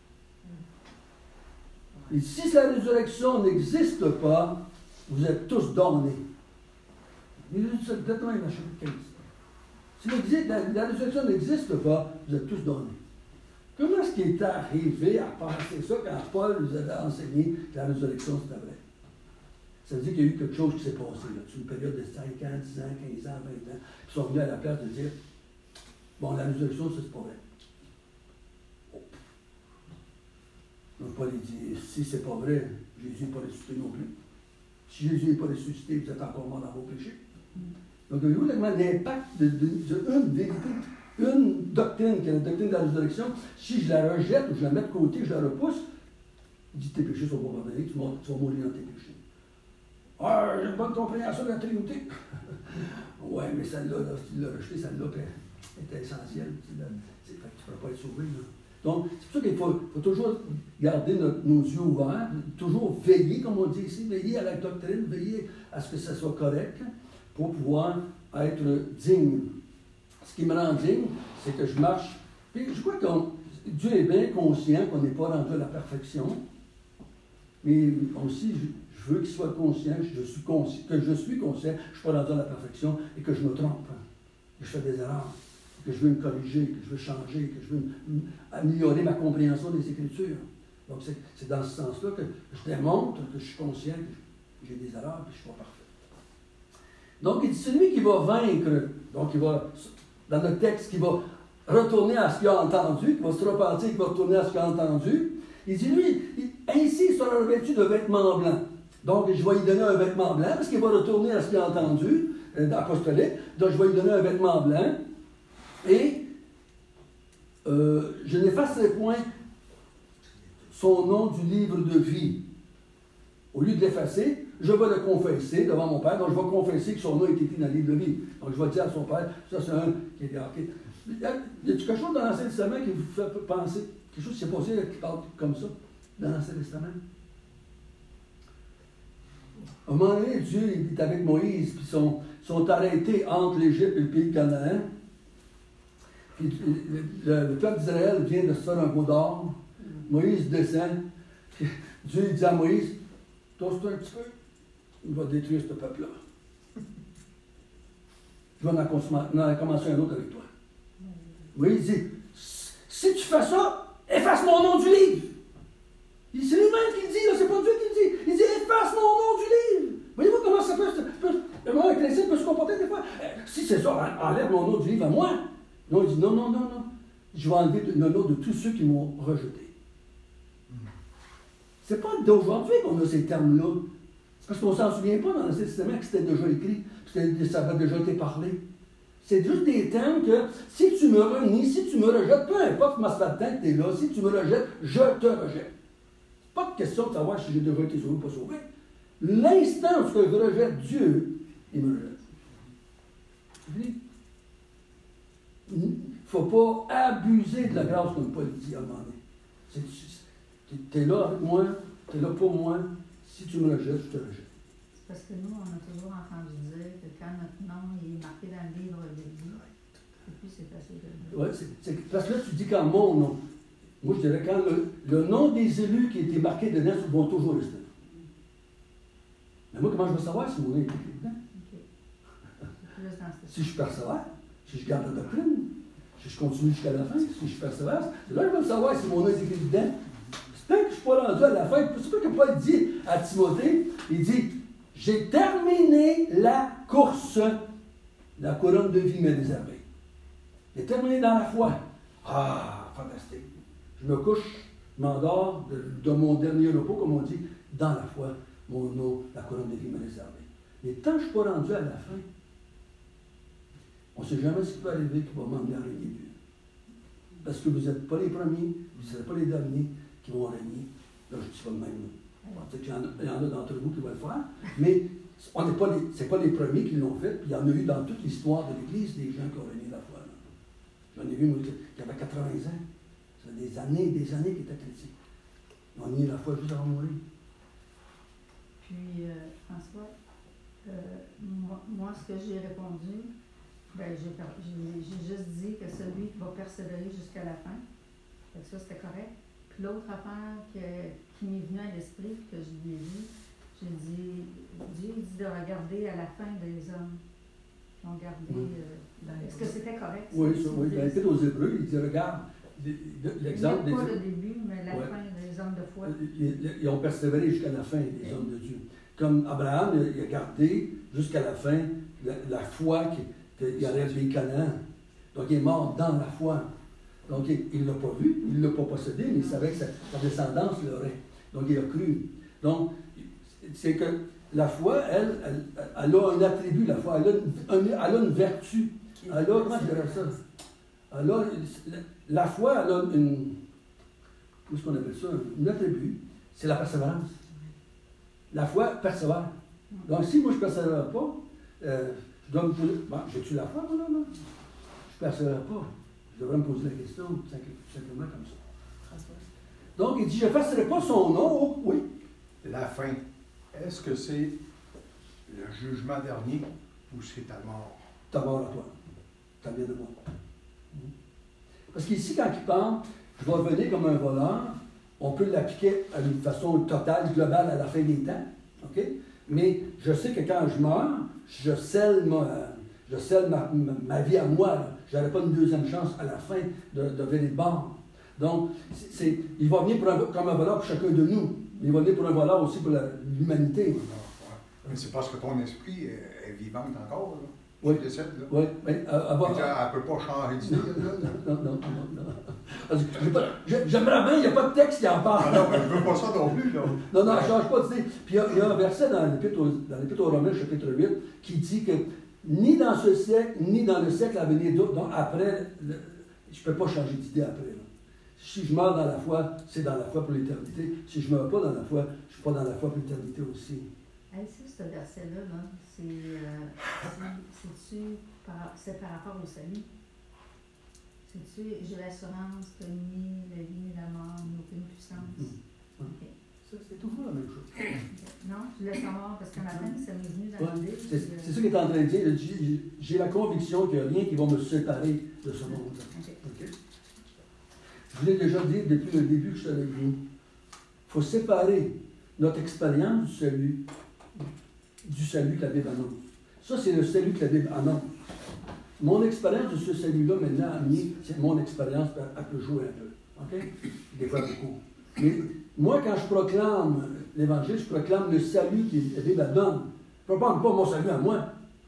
Et si la résurrection n'existe pas, vous êtes tous damnés. Exactement, il m'a chapitre 15. Si la résurrection n'existe pas, vous êtes tous damnés. Comment est-ce qu'il est arrivé à penser ça quand Paul nous avait enseigné que la résurrection c'était vrai? Ça veut dire qu'il y a eu quelque chose qui s'est passé, là, sur une période de 5 ans, 10 ans, 15 ans, 20 ans. Ils sont venus à la place de dire, bon, la résurrection, ça, c'est pas vrai. Donc Paul dit, si c'est pas vrai, Jésus n'est pas ressuscité non plus. Si Jésus n'est pas ressuscité, vous êtes encore mort dans vos péchés. Donc, avez-vous l'impact d'une vérité, une doctrine, qui est la doctrine de la résurrection, si je la rejette ou je la mets de côté, je la repousse, il dit tes péchés sont pas pardonnés, tu vas mourir dans tes péchés. Ah, j'ai une bonne compréhension de la Trinité. Oui, mais celle-là, si tu l'as rejetée, celle-là est essentielle. Tu ne pourras pas être sauvé. Là. Donc, c'est pour ça qu'il faut toujours garder nos yeux ouverts, toujours veiller, comme on dit ici, veiller à la doctrine, veiller à ce que ça soit correct pour pouvoir être digne. Ce qui me rend digne, c'est que je marche. Puis je crois que Dieu est bien conscient qu'on n'est pas rendu à la perfection, mais aussi, je veux qu'il soit conscient que je suis conscient, que je ne suis pas rendu à la perfection et que je me trompe, que je fais des erreurs. Que je veux me corriger, que je veux changer, que je veux améliorer ma compréhension des Écritures. Donc, c'est dans ce sens-là que je démontre que je suis conscient que j'ai des erreurs et que je ne suis pas parfait. Donc, il dit, celui qui va vaincre, donc il va, dans le texte, qui va retourner à ce qu'il a entendu, qui va se repentir, qui va retourner à ce qu'il a entendu, il dit, lui, ainsi il sera revêtu de vêtements blancs. Donc, je vais lui donner un vêtement blanc, parce qu'il va retourner à ce qu'il a entendu, apostolique. Donc, je vais lui donner un vêtement blanc. Et je n'effacerai point son nom du livre de vie. Au lieu de l'effacer, je vais le confesser devant mon Père. Donc, je vais confesser que son nom est écrit dans le livre de vie. Donc, je vais dire à son Père, ça c'est un qui est marqué. Y a-t-il quelque chose dans l'Ancien Testament qui vous fait penser, quelque chose qui s'est passé qui parle comme ça, dans l'Ancien Testament? À un moment donné, Dieu est avec Moïse, puis ils sont arrêtés entre l'Égypte et le pays de Canaan. Puis le peuple d'Israël vient de se faire un veau d'or. Moïse descend. Puis Dieu dit à Moïse, tosse-toi un petit peu, il va détruire ce peuple-là. Je vais en commencer un autre avec toi. Moïse dit, si tu fais ça, efface mon nom du livre. C'est lui-même qui le dit, c'est pas Dieu qui le dit. Il dit, efface mon nom du livre. Voyez-vous comment ça peut un chrétien peut se comporter des fois? Si c'est ça, enlève mon nom du livre à moi. Non, il dit non. Je vais enlever le nom de tous ceux qui m'ont rejeté. C'est pas d'aujourd'hui qu'on a ces termes-là. C'est parce qu'on ne s'en souvient pas dans l'Ancien Testament que c'était déjà écrit, que ça avait déjà été parlé. C'est juste des termes que si tu me renies, si tu me rejettes, peu importe comment ça fait le temps que tu es là, si tu me rejettes, je te rejette. Pas de question de savoir si j'ai déjà été sauvé ou pas sauvé. L'instant où je rejette Dieu, il me rejette. C'est fini. Il ne faut pas abuser de la grâce comme Paul dit à un moment donné. Tu es là avec moi, tu es là pour moi. Si tu me rejettes, je te rejette. C'est parce que nous, on a toujours entendu dire que quand notre nom est marqué dans le livre de vie, et puis c'est facile de le dire. Oui, parce que là, tu dis quand mon nom. Moi, je dirais quand le nom des élus qui a été marqué dedans vont toujours rester. Mais moi, comment je vais savoir si mon nom est écrit dedans? Si je persévère, si je garde la doctrine, si je continue jusqu'à la fin, si je persévère, c'est là que je vais savoir si mon nom est écrit dedans. C'est peut-être que je ne suis pas rendu à la fin. C'est pas que Paul dit à Timothée, il dit, j'ai terminé la course, la couronne de vie m'est réservée. J'ai terminé dans la foi. Ah, fantastique. Je me couche, je m'endors de mon dernier repos, comme on dit, dans la foi, mon nom, la couronne de vie m'est réservée. Mais tant que je ne suis pas rendu à la fin, on ne sait jamais ce qui peut arriver qui va m'emmener à régner Dieu. Parce que vous n'êtes pas les premiers, vous ne serez pas les derniers qui vont régner. Là, je ne dis pas le même. Peut-être qu'il y en a d'entre vous qui vont le faire, mais ce n'est pas les premiers qui l'ont fait, puis il y en a eu dans toute l'histoire de l'Église des gens qui ont régné la foi. J'en ai vu moi, qui avait 80 ans. Ça fait des années qui étaient chrétiens. Ils ont régné la foi juste avant de mourir. Puis, François, moi, ce que j'ai répondu, ben, j'ai juste dit que celui qui va persévérer jusqu'à la fin, ça c'était correct. Puis l'autre affaire qui m'est venue à l'esprit, que je lui ai dit, j'ai dit, Dieu dit de regarder à la fin des hommes qui ont gardé. Est-ce que c'était correct? Oui, ça, oui. Dans l'Épître aux Hébreux, il dit regarde, l'exemple des. Pas le début, mais la fin des hommes de foi. Ils ont persévéré jusqu'à la fin, les hommes de Dieu. Comme Abraham, il a gardé jusqu'à la fin la foi qu'il enlève les Canaan. Donc il est mort dans la foi. Donc il ne l'a pas vu, il ne l'a pas possédé, mais il savait que sa descendance l'aurait. Donc il a cru. Donc, c'est que la foi, elle a un attribut, la foi, elle a une vertu. Elle a, comment je dirais ça? La foi, elle a comment est-ce qu'on appelle ça? Un attribut, c'est la persévérance. La foi persévère. Donc, si moi je ne persévère pas, je dois me poser. Bon, j'ai-tu la foi, moi, là? Je ne persévère pas. Je devrais me poser la question, tout simplement comme ça. Donc, il dit, je n'effacerai pas son nom. Oh, oui. La fin, est-ce que c'est le jugement dernier ou c'est ta mort? Ta mort à toi. Ta bien de moi. Parce qu'ici, quand il parle, je vais revenir comme un voleur, on peut l'appliquer d'une façon totale, globale à la fin des temps. OK? Mais je sais que quand je meurs, je scelle ma vie à moi. Je n'aurai pas une deuxième chance à la fin de virer de bord. Donc, il va venir comme un voleur pour chacun de nous. Mais il va venir pour un voleur aussi pour l'humanité. Mais c'est parce que ton esprit est vivante encore, là. Oui. Tu décèdes, là. Oui. Elle ne peut pas changer d'idée, là. Non. Parce que j'aimerais bien, il n'y a pas de texte qui en parle. Non, mais je ne veux pas ça non plus, là. Non, je ne change pas d'idée. Puis il y a un verset dans l'Épître aux Romains, chapitre 8, qui dit que ni dans ce siècle, ni dans le siècle à venir d'autres, donc après, je ne peux pas changer d'idée après. Là. Si je meurs dans la foi, c'est dans la foi pour l'éternité. Si je ne meurs pas dans la foi, je ne suis pas dans la foi pour l'éternité aussi. Ce verset-là, c'est par rapport au salut. C'est-tu, j'ai l'assurance que ni la vie ni la mort n'ont aucune puissance. Okay. Ça, c'est toujours la même chose. Non, je voulais savoir, parce qu'un matin, ça m'est venu dans l'idée. C'est ça qu'il est en train de dire. J'ai la conviction qu'il n'y a rien qui va me séparer de ce monde. Okay. Je vous l'ai déjà dit depuis le début que je suis avec vous. Il faut séparer notre expérience du salut que la Bible annonce. Ça, c'est le salut que la Bible annonce. Mon expérience de ce salut-là, maintenant, c'est mon expérience, elle peut jouer un peu. OK? Des fois, beaucoup. Mais moi, quand je proclame l'Évangile, je proclame le salut que la Bible donne. Je ne proclame pas mon salut à moi.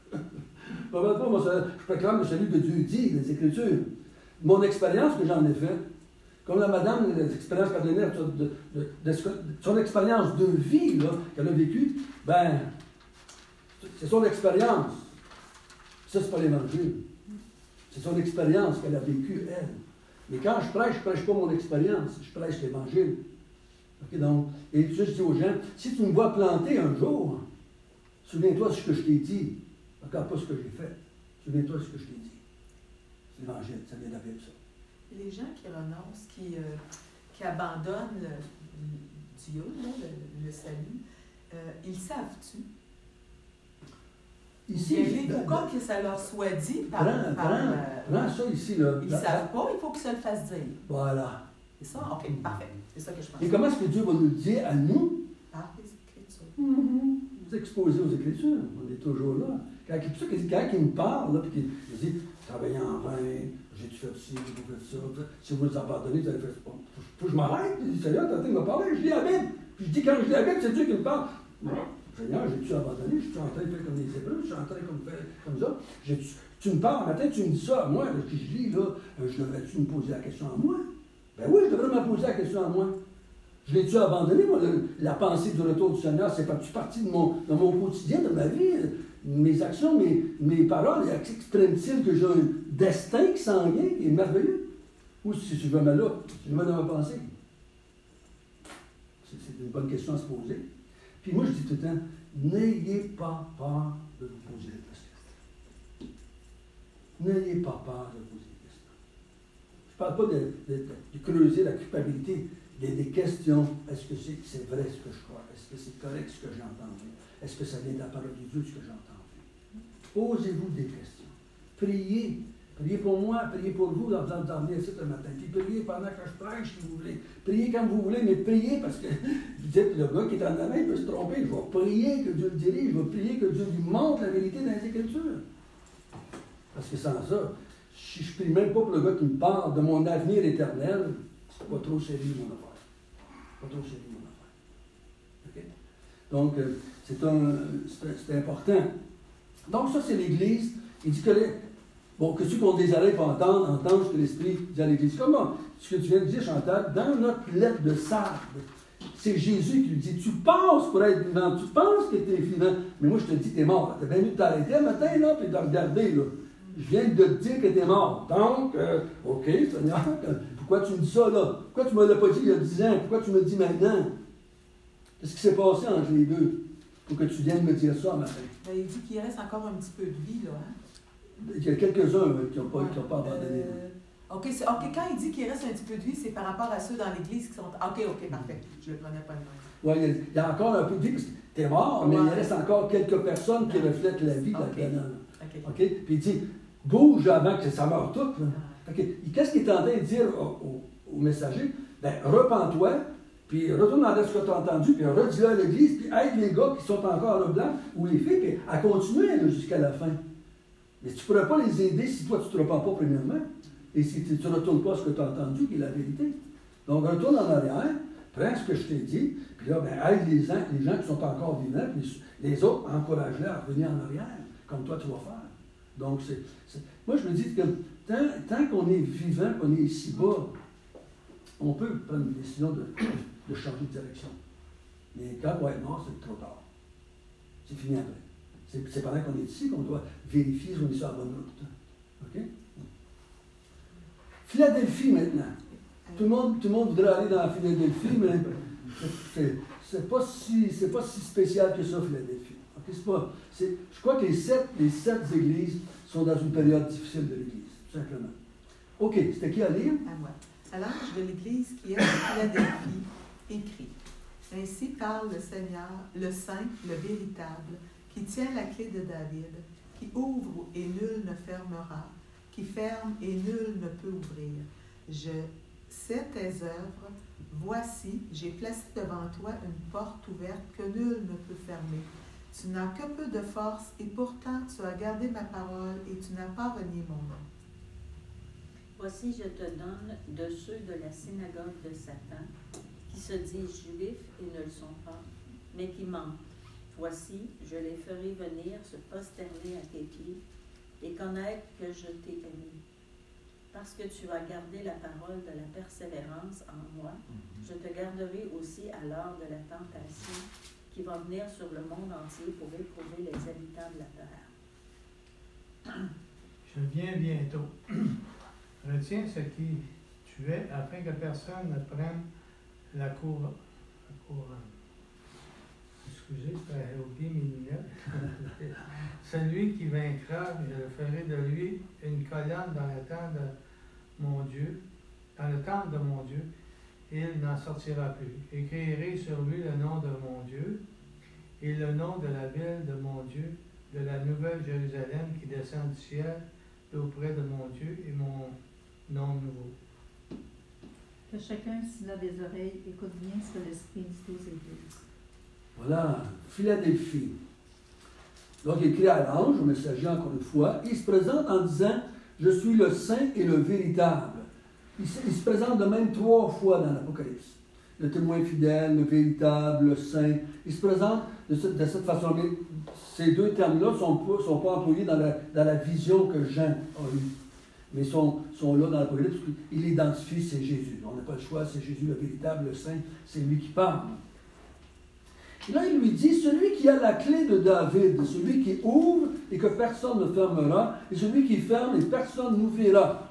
Je proclame le salut que Dieu dit, les Écritures. Mon expérience que j'en ai faite, comme la madame, l'expérience qu'elle a donnée, son expérience de vie qu'elle a vécue, ben, c'est son expérience. Ça, c'est pas l'Évangile. C'est son expérience qu'elle a vécue, elle. Mais quand je prêche pas mon expérience, je prêche l'Évangile. Okay, donc, et puis ça, je dis aux gens, si tu me vois planter un jour, souviens-toi de ce que je t'ai dit. Regarde pas ce que j'ai fait. Souviens-toi de ce que je t'ai dit. C'est l'Évangile, ça vient de la Bible, ça. Les gens qui renoncent, qui abandonnent Dieu, là, le salut, ils savent-tu? Ici, Il faut pas que ça leur soit dit par... prends ça ici, là. Ils ne savent pas, il faut qu'ils se le fassent dire. Voilà. C'est ça? OK, parfait. C'est ça que je pense. Et comment est-ce que Dieu va nous le dire à nous? Par les Écritures. Vous exposez aux Écritures. On est toujours là. Quand il me parle, là, puis qu'il dit, travaillez en vain, j'ai-tu fait ci, j'ai pas fait ça, si vous les abandonnez, vous avez fait ça. Faut que je m'arrête. Il dit, Seigneur, t'es en train de me parler, je lis la Bible. Puis je dis, quand je lis la Bible, c'est Dieu qui me parle. Seigneur, j'ai-tu abandonné? Je suis en train de faire comme les Hébreux, je suis en train de faire comme ça. Tu me parles, matin, tu me dis ça à moi, là, que je lis, là, je devrais-tu me poser la question à moi? Ben oui, je devrais me poser la question à moi. Je l'ai-tu abandonné, moi, la pensée du retour du Seigneur, c'est partie de mon quotidien, de ma vie, mes actions, mes paroles, expriment-ils que j'ai un destin qui s'en vient, qui est merveilleux? Ou si je me mets là, si je me mets dans ma pensée? C'est une bonne question à se poser. Puis moi, je dis tout le temps, n'ayez pas peur de vous poser des questions. N'ayez pas peur de vous poser des questions. Je ne parle pas de creuser la culpabilité. Des questions. Est-ce que c'est vrai ce que je crois? Est-ce que c'est correct ce que j'ai entendu? Est-ce que ça vient de la parole de Dieu ce que j'ai entendu? Posez-vous des questions. Priez. Priez pour moi, priez pour vous dans venir ici ce matin. Puis priez pendant que je prêche si vous voulez. Priez quand vous voulez, mais priez parce que vous dites, le gars qui est en avant, il peut se tromper. Je vais prier que Dieu le dirige, je vais prier que Dieu lui montre la vérité dans les Écritures. Parce que sans ça, si je ne prie même pas pour le gars qui me parle de mon avenir éternel, c'est pas trop sérieux mon affaire. Pas trop sérieux mon affaire. Okay? Donc, c'est important. Donc, ça, c'est l'Église. Il dit que que ceux qui ont des oreilles pour entendre ce que l'Esprit dit à l'Église. Comment? Ce que tu viens de dire, Chantal, dans notre lettre de Sardes, c'est Jésus qui lui dit, tu penses pour être vivant, tu penses que tu es vivant, mais moi je te dis que tu es mort. Tu as bien mieux de t'arrêter le matin, là, puis de regarder, là. Je viens de te dire que tu es mort. Donc, OK, Seigneur, pourquoi tu me dis ça, là? Pourquoi tu ne me l'as pas dit il y a 10 ans? Pourquoi tu me le dis maintenant? Qu'est-ce qui s'est passé entre les deux pour que tu viennes me dire ça matin? Ben, il dit qu'il reste encore un petit peu de vie, là. Hein? Il y a quelques-uns qui n'ont pas abandonné. OK, quand il dit qu'il reste un petit peu de vie, c'est par rapport à ceux dans l'Église qui sont... OK, parfait. Je ne le prenais pas de même. Oui, il y a encore un peu de vie, parce que tu es mort, mais il reste encore quelques personnes qui reflètent la vie là-dedans. OK? Puis il dit, bouge avant que ça meure tout. Qu'est-ce qu'il est en train de dire au messager? Ben, repens-toi, puis retourne dans ce que tu as entendu, puis redis-le à l'Église, puis aide les gars qui sont encore en blanc, ou les filles, puis à continuer jusqu'à la fin. Mais tu ne pourrais pas les aider si toi, tu ne te repens pas premièrement. Et si tu ne retournes pas ce que tu as entendu, qui est la vérité. Donc, retourne en arrière, prends ce que je t'ai dit, puis là, ben, aide les gens qui sont encore vivants, puis les autres, encourage-les à revenir en arrière, comme toi, tu vas faire. Donc, moi, je me dis que tant qu'on est vivant, qu'on est ici-bas, on peut prendre une décision de changer de direction. Mais quand on va être mort, c'est trop tard. C'est fini après. C'est pendant qu'on est ici qu'on doit vérifier si on est sur la bonne route. OK? Philadelphie, maintenant. Tout le monde voudrait aller dans la Philadelphie, mais c'est pas si spécial que ça, Philadelphie. Okay? Je crois que les sept églises sont dans une période difficile de l'Église, tout simplement. OK, c'était qui à lire? À moi. À l'ange de l'Église qui est à Philadelphie, écrit. Ainsi parle le Seigneur, le Saint, le véritable, qui tient la clé de David, qui ouvre et nul ne fermera, qui ferme et nul ne peut ouvrir. Je sais tes œuvres, voici, j'ai placé devant toi une porte ouverte que nul ne peut fermer. Tu n'as que peu de force et pourtant tu as gardé ma parole et tu n'as pas renié mon nom. Voici, je te donne de ceux de la synagogue de Satan, qui se disent juifs et ne le sont pas, mais qui mentent. Voici, je les ferai venir se prosterner à tes pieds et connaître que je t'ai aimé. Parce que tu as gardé la parole de la persévérance en moi, je te garderai aussi à l'heure de la tentation qui va venir sur le monde entier pour éprouver les habitants de la terre. Je viens bientôt. Retiens ce qui tu es afin que personne ne prenne la Excusez, j'ai oublié mes lunettes. Celui qui vaincra, je ferai de lui une colonne dans le temple de mon Dieu, il n'en sortira plus. Écrirai sur lui le nom de mon Dieu et le nom de la ville de mon Dieu, de la nouvelle Jérusalem qui descend du ciel auprès de mon Dieu et mon nom nouveau. Que chacun, s'il a des oreilles, écoute bien ce que l'Esprit dit aux Églises. Voilà, Philadelphie. Donc, il écrit à l'ange, au messager encore une fois, il se présente en disant « Je suis le saint et le véritable ». Il se présente de même 3 fois dans l'Apocalypse. Le témoin fidèle, le véritable, le saint. Il se présente de cette façon. Mais ces 2 termes-là ne sont pas employés dans la vision que Jean a eue. Mais sont là dans l'Apocalypse. Il l'identifie, c'est Jésus. On n'a pas le choix, c'est Jésus le véritable, le saint. C'est lui qui parle. Et là, il lui dit, celui qui a la clé de David, celui qui ouvre et que personne ne fermera, et celui qui ferme et personne n'ouvrira.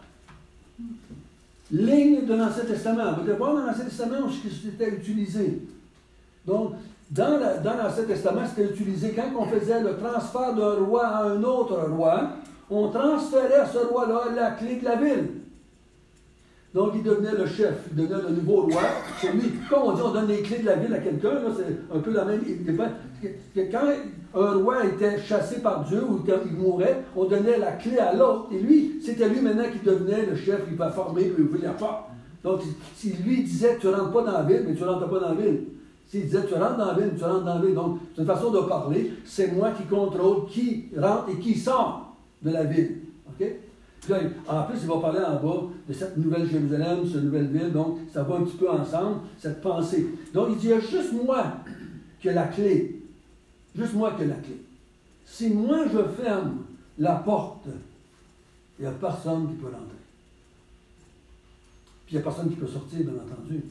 Ligne de l'Ancien Testament. Vous allez voir dans l'Ancien Testament ce qui c'était utilisé. Donc, dans l'Ancien Testament, c'était utilisé quand on faisait le transfert d'un roi à un autre roi, on transférait à ce roi-là la clé de la ville. Donc, il devenait le chef, il devenait le nouveau roi. C'est lui. Comme on dit, on donne les clés de la ville à quelqu'un, c'est un peu la même. Quand un roi était chassé par Dieu ou il mourait, on donnait la clé à l'autre. Et lui, c'était lui maintenant qui devenait le chef, il va former, il ouvrir la porte. Donc, si lui disait, tu ne rentres pas dans la ville, mais tu ne rentres pas dans la ville. S'il disait, tu rentres dans la ville, tu rentres dans la ville. Donc, c'est une façon de parler. C'est moi qui contrôle qui rentre et qui sort de la ville. OK? Puis là, en plus, il va parler en bas de cette nouvelle Jérusalem, cette nouvelle ville, donc ça va un petit peu ensemble, cette pensée. Donc, il dit, il y a juste moi qui ai la clé. Juste moi qui ai la clé. Si moi, je ferme la porte, il n'y a personne qui peut rentrer. Puis il n'y a personne qui peut sortir, bien entendu.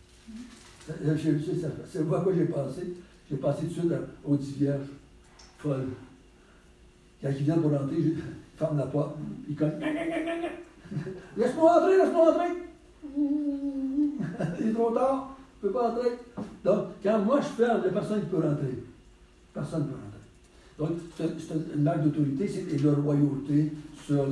C'est à quoi j'ai passé. J'ai passé tout de suite aux 10 vierges folles. Quand ils viennent pour rentrer, je ferme la porte. Ils cognent. Laisse-moi entrer, laisse-moi entrer. Il est trop tard, je ne peux pas entrer. Donc, quand moi je ferme, il n'y a personne qui peut rentrer. Personne ne peut rentrer. Donc, c'est une marque d'autorité et de royauté sur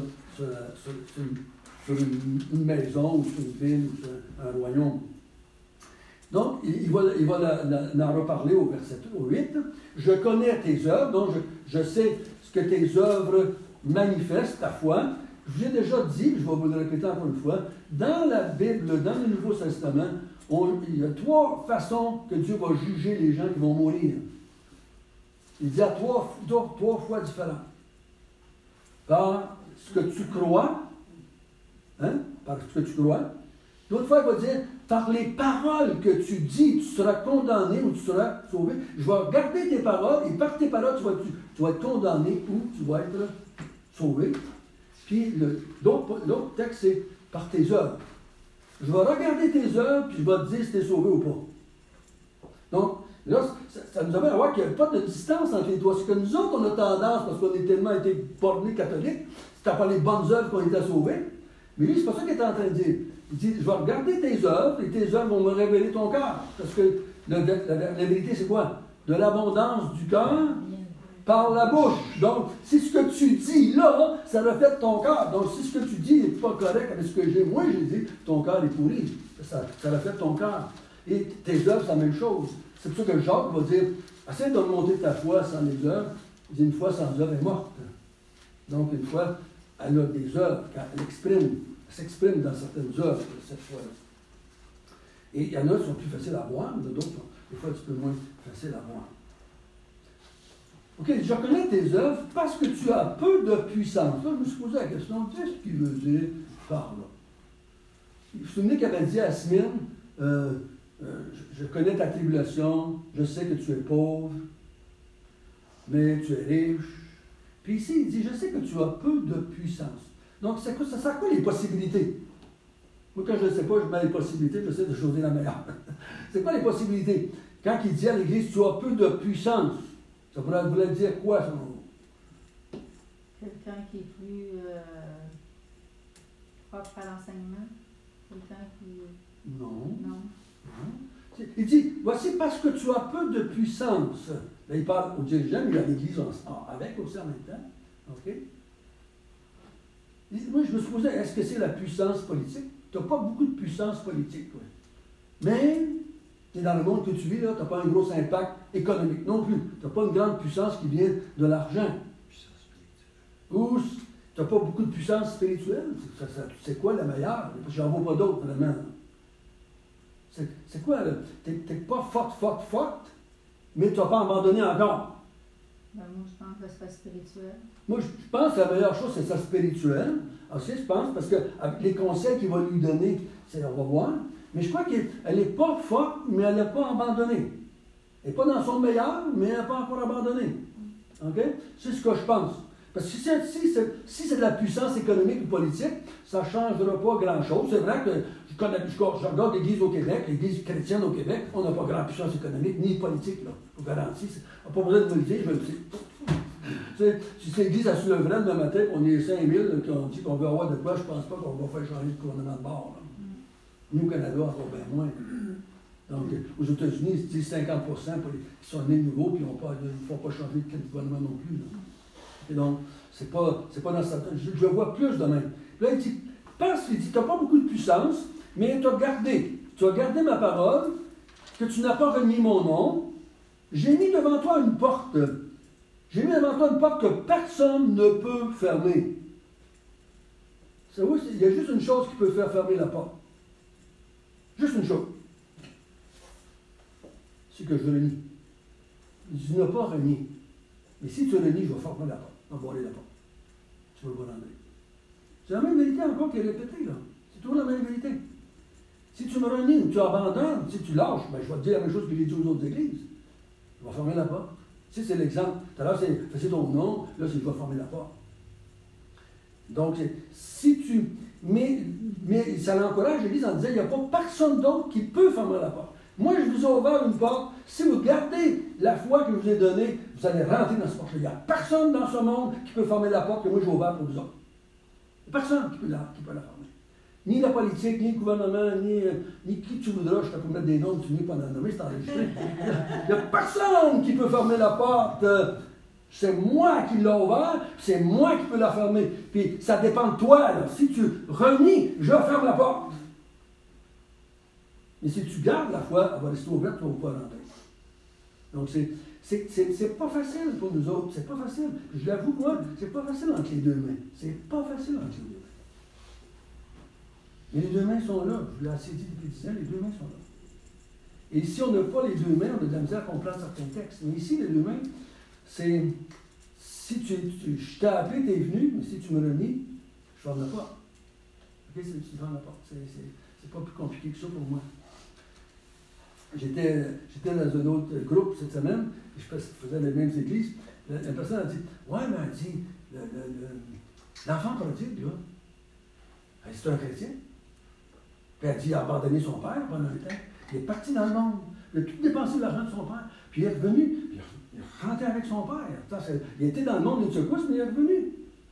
une maison ou sur une ville ou sur un royaume. Donc, il va en reparler au verset 8. Je connais tes œuvres, donc je sais ce que tes œuvres manifestent, ta foi. Je vous ai déjà dit, je vais vous le répéter encore une fois, dans la Bible, dans le Nouveau Testament, il y a 3 façons que Dieu va juger les gens qui vont mourir. Il dit à 3 fois différentes. Par ce que tu crois, par ce que tu crois. D'autres fois, il va dire, par les paroles que tu dis, tu seras condamné ou tu seras sauvé. Je vais garder tes paroles et par tes paroles, tu vas être condamné ou tu vas être sauvé. Puis l'autre texte, c'est par tes œuvres. Je vais regarder tes œuvres, puis je vais te dire si tu es sauvé ou pas. Donc, là, ça nous amène à voir qu'il n'y a pas de distance entre les deux. Ce que nous autres, on a tendance, parce qu'on a tellement été bornés catholiques, c'est par les bonnes œuvres qu'on était sauvés. Mais lui, c'est pas ça qu'il est en train de dire. Il dit, je vais regarder tes œuvres, et tes œuvres vont me révéler ton cœur. Parce que la vérité, c'est quoi? De l'abondance du cœur par la bouche. Donc, si ce que tu dis là, ça reflète ton cœur. Donc, si ce que tu dis n'est pas correct avec ce que j'ai dit, ton cœur est pourri. Ça reflète ton cœur. Et tes œuvres, c'est la même chose. C'est pour ça que Jacques va dire, essaie de monter ta foi sans les œuvres. Il dit, une foi sans œuvres est morte. Donc, une foi, elle a des œuvres, quand elle s'exprime dans certaines œuvres, cette foi-là. Et il y en a qui sont plus faciles à voir, mais d'autres sont des fois un petit peu moins faciles à voir. OK, je connais tes œuvres parce que tu as peu de puissance. Là, je me suis posé la question, qu'est-ce qu'il veut dire par là? Vous vous souvenez qu'il avait dit à Smyrne, je connais ta tribulation, je sais que tu es pauvre, mais tu es riche. Puis ici, il dit, je sais que tu as peu de puissance. Donc, ça sert à quoi les possibilités? Moi, quand je ne sais pas, je mets les possibilités, j'essaie de choisir la meilleure. C'est quoi les possibilités? Quand il dit à l'Église, tu as peu de puissance, ça voulait dire quoi, selon vous? Quelqu'un qui est plus propre à l'enseignement? Quelqu'un qui... Non. Non. Il dit, voici parce que tu as peu de puissance. Là, il parle aux dirigeants, mais à l'Église avec aussi en même temps. OK? Moi, je me suis posé, est-ce que c'est la puissance politique? Tu n'as pas beaucoup de puissance politique, oui. Mais, tu es dans le monde que tu vis, là, tu n'as pas un gros impact économique non plus. Tu n'as pas une grande puissance qui vient de l'argent. Ou tu n'as pas beaucoup de puissance spirituelle. C'est quoi la meilleure? J'en vois pas d'autres, vraiment. C'est quoi, là? Tu n'es pas forte, mais tu n'as pas abandonné encore. Ben, moi, je pense que c'est spirituel. Moi, je pense que la meilleure chose, c'est ça spirituel. Aussi, je pense, parce que avec les conseils qu'il va lui donner, on va voir. Mais je crois qu'elle n'est pas forte, mais elle n'a pas abandonné. Elle n'est pas dans son meilleur, mais elle n'a pas encore abandonné. OK? C'est ce que je pense. Parce que si c'est de la puissance économique ou politique, ça ne changera pas grand-chose. C'est vrai que je regarde l'Église au Québec, l'Église chrétienne au Québec, on n'a pas grande puissance économique ni politique, là. Je vous garantis. On n'a pas besoin de me le dire, je le sais. Si l'Église a su le vrai demain matin, on est 5000 qui ont dit qu'on veut avoir de quoi, je ne pense pas qu'on va faire changer de gouvernement de bord. Nous, au Canada, encore bien moins. Donc, aux États-Unis, ils disent 50% pour les qui sont nés nouveaux et qui ne font pas changer de gouvernement non plus. Là. Et donc, c'est pas dans sa tête. Je le vois plus de même. Là, il dit, tu n'as pas beaucoup de puissance, mais tu as gardé ma parole, que tu n'as pas renié mon nom. J'ai mis devant toi une porte. J'ai mis devant toi une porte que personne ne peut fermer. Ça, oui, il y a juste une chose qui peut faire fermer la porte. Juste une chose. C'est que je renie. Tu n'as pas renié. Mais si tu renies, je vais fermer la porte. Je vais barrer la porte. Tu vas le voir en vrai. C'est la même vérité encore qui est répétée, là. C'est toujours la même vérité. Si tu me renies ou tu abandonnes, si tu lâches, ben, je vais te dire la même chose que j'ai dit aux autres églises. Je vais fermer la porte. Si c'est l'exemple, tout à l'heure, c'est ton nom, là, c'est je vais fermer la porte. Donc, si tu. Mais ça l'encourage l'Église en disant il n'y a pas personne d'autre qui peut fermer la porte. Moi, je vous ai ouvert une porte. Si vous gardez la foi que je vous ai donnée, vous allez rentrer dans ce porte-là. Il n'y a personne dans ce monde qui peut fermer la porte que moi j'ai ouverte pour vous autres. Il n'y a personne qui peut la fermer. Ni la politique, ni le gouvernement, ni qui tu voudras. Je te peux mettre des noms, tu n'es pas dans le nommer, c'est enregistré. Il n'y a personne qui peut fermer la porte. C'est moi qui l'ai ouvert, c'est moi qui peux la fermer. Puis ça dépend de toi. Là. Si tu renies, je ferme la porte. Mais si tu gardes la foi, elle va rester ouverte, tu vas pas rentrer. Donc c'est pas facile pour nous autres. C'est pas facile. Je l'avoue, moi, c'est pas facile entre les deux mains. C'est pas facile entre les deux mains. Mais les deux mains sont là. Je vous l'ai assez dit depuis 10 ans, les deux mains sont là. Et ici, on n'a pas les deux mains, on a de la misère à comprendre certains textes. Mais ici, les deux mains, c'est, si je t'ai appelé, tu es venu, mais si tu me renies, je ferme la porte. OK, tu fermes la porte. C'est pas plus compliqué que ça pour moi. J'étais dans un autre groupe cette semaine, je faisais les mêmes églises. La personne a dit, ouais, mais elle dit, l'enfant prodigue, là, c'est un chrétien. Puis elle dit, il a abandonné son père pendant un temps. Il est parti dans le monde. Il a tout dépensé l'argent de son père. Puis il est revenu. Puis il est rentré avec son père. Il était dans le monde d'une secousse, mais il est revenu.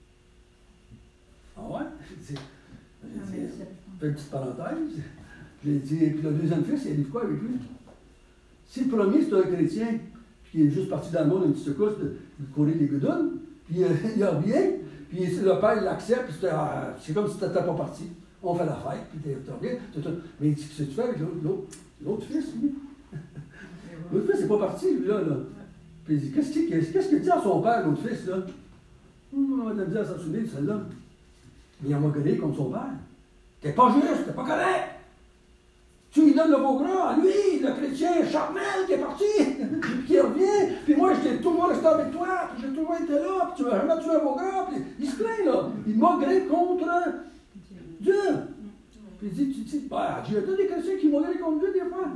Ah ouais? J'ai dit, fais une petite parenthèse. J'ai dit, puis le deuxième fils, il a dit quoi avec lui? Si le premier, c'est un chrétien, puis il est juste parti dans le monde d'une petite secousse de courir les goudounes, puis il revient, puis le père il l'accepte, puis c'est comme si tu n'étais pas parti. On fait la fête, puis tu reviens. Mais il dit, qu'est-ce que tu fais avec l'autre fils, lui? L'autre fils n'est pas parti, lui, là. Puis il dit, qu'est-ce qu'il dit à son père, l'autre fils, là? On a de la misère à s'en souvenir de celle-là. Mais il en m'a gueulé comme son père. T'es pas juste, t'es pas correct. Tu lui donnes le beau gras à lui, le chrétien charnel qui est parti, puis qui revient, puis moi je t'ai toujours resté avec toi, puis j'ai toujours été là, puis tu m'as jamais tué un beau gras, puis il se plaint là. Il m'a gueulé contre Dieu. Puis il dit, Dieu, il y a des chrétiens qui m'ont gueulé contre Dieu des fois.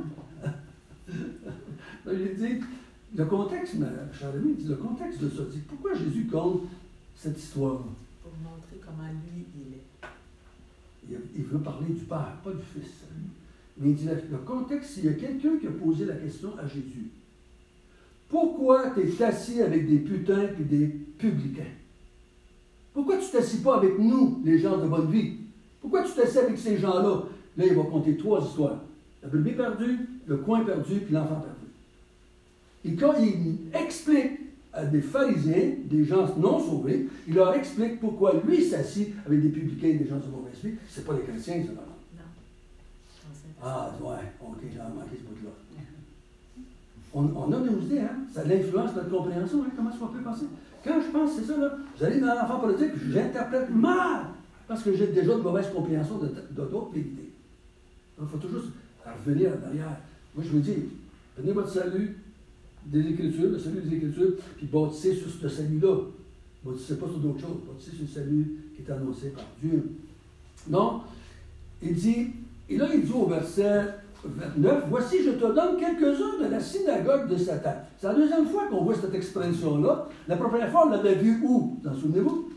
J'ai dit, le contexte, ma chère amie, le contexte de ça, dit, pourquoi Jésus compte cette histoire? Pour montrer comment lui il est. Il veut parler du Père, pas du Fils. Mais il dit, le contexte, il y a quelqu'un qui a posé la question à Jésus. Pourquoi tu es assis avec des putains et des publicains? Pourquoi tu ne t'assis pas avec nous, les gens de bonne vie? Pourquoi tu t'assis avec ces gens-là? Là, il va compter 3 histoires. La brebis perdue, le coin perdu, puis l'enfant perdu. Et quand il explique à des pharisiens, des gens non sauvés, il leur explique pourquoi lui s'assit avec des publicains et des gens de mauvais esprit. C'est pas des chrétiens, ça, non? Ah, ouais, ok, j'ai manqué ce bout-là. On a nos idées, hein? Ça l'influence notre compréhension, hein? Comment est-ce qu'on peut penser? Quand je pense, c'est ça, là, vous allez dans l'enfant politique, puis j'interprète mal, parce que j'ai déjà de mauvaise compréhension d'autres vérités. Il faut toujours revenir derrière. Moi, je vous dis, prenez votre salut des Écritures, le salut des Écritures, puis bâtissez sur ce salut-là. Bâtissez pas sur d'autres choses. Bâtissez sur le salut qui est annoncé par Dieu. Non, il dit, et là, il dit au verset 29, « Voici, je te donne quelques-uns de la synagogue de Satan. » C'est la deuxième fois qu'on voit cette expression-là. La première fois, on l'avait vue où? Vous en souvenez-vous?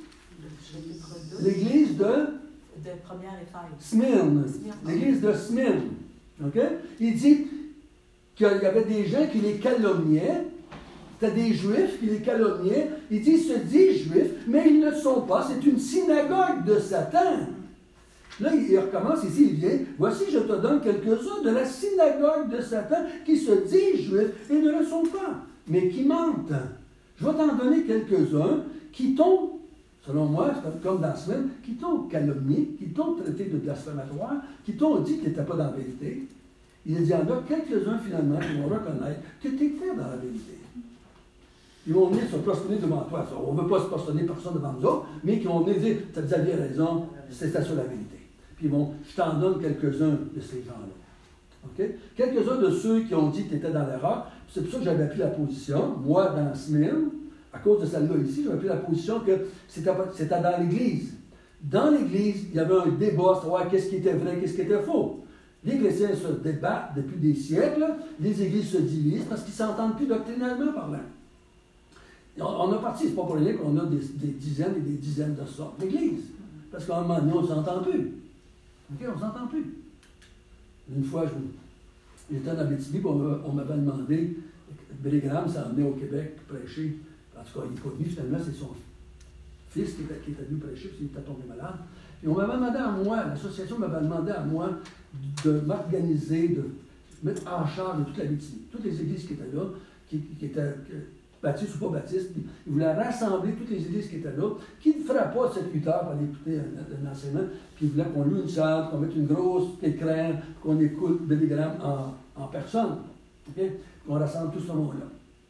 L'église de première Éphèse. Smyrne. L'église de Smyrne. OK? Il dit qu'il y avait des gens qui les calomniaient. C'était des Juifs qui les calomniaient. Il dit, ils se disent Juifs, mais ils ne le sont pas. C'est une synagogue de Satan. Là, il recommence ici, il vient. Voici, je te donne quelques-uns de la synagogue de Satan qui se disent Juifs et ne le sont pas, mais qui mentent. Je vais t'en donner quelques-uns qui t'ont, selon moi, comme dans la semaine, qui t'ont calomnié, qui t'ont traité de blasphématoire, qui t'ont dit que tu n'étais pas dans la vérité. Il y en a quelques-uns, finalement, qui vont reconnaître que tu étais dans la vérité. Ils vont venir se prosterner devant toi. On ne veut pas se prosterner personne devant nous autres, mais qui vont venir dire, vous aviez raison, c'était sur la vérité. Puis ils vont, je t'en donne quelques-uns de ces gens-là. Okay? Quelques-uns de ceux qui ont dit que tu étais dans l'erreur. C'est pour ça que j'avais pris la position, moi, dans Smyrne, à cause de celle-là ici, j'avais pris la position que c'était dans l'Église. Dans l'Église, il y avait un débat, savoir qu'est-ce qui était vrai, qu'est-ce qui était faux. Les chrétiens se débattent depuis des siècles, les églises se divisent parce qu'ils ne s'entendent plus doctrinalement parlant. On a parti, c'est pas pour rien qu'on a des dizaines et des dizaines de sortes d'églises. Parce qu'à un moment donné, on ne s'entend plus. OK, on ne s'entend plus. Une fois, j'étais en Abitibi, on m'avait demandé, Billy Graham s'est emmené au Québec prêcher. En tout cas, il n'est pas venu, finalement, c'est son fils qui était venu prêcher, parce qu'il était tombé malade. Puis on m'avait demandé à moi, l'association m'avait demandé à moi de m'organiser, de mettre en charge de toute l'Abitibi. Toutes les églises qui étaient là, qui étaient baptistes ou pas baptistes, ils voulaient rassembler toutes les églises qui étaient là, qui ne feraient pas 7-8 heures pour aller écouter un enseignement, puis ils voulaient qu'on loue une salle, qu'on mette une grosse écran, qu'on écoute Billy Graham en personne. Okay? Qu'on rassemble tout ce monde-là.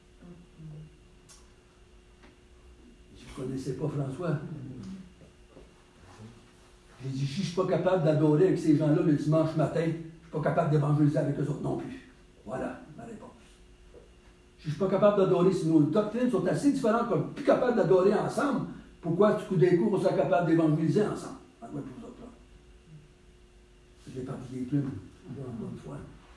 Je ne connaissais pas François. J'ai dit, si je ne suis pas capable d'adorer avec ces gens-là le dimanche matin, je ne suis pas capable d'évangéliser avec eux autres non plus. Voilà ma réponse. Si je ne suis pas capable d'adorer, si nos doctrines sont assez différentes qu'on n'est plus capable d'adorer ensemble, pourquoi tout coup d'un coup on soit capable d'évangéliser ensemble? Pour vous autres là. J'ai perdu des plumes, encore une fois.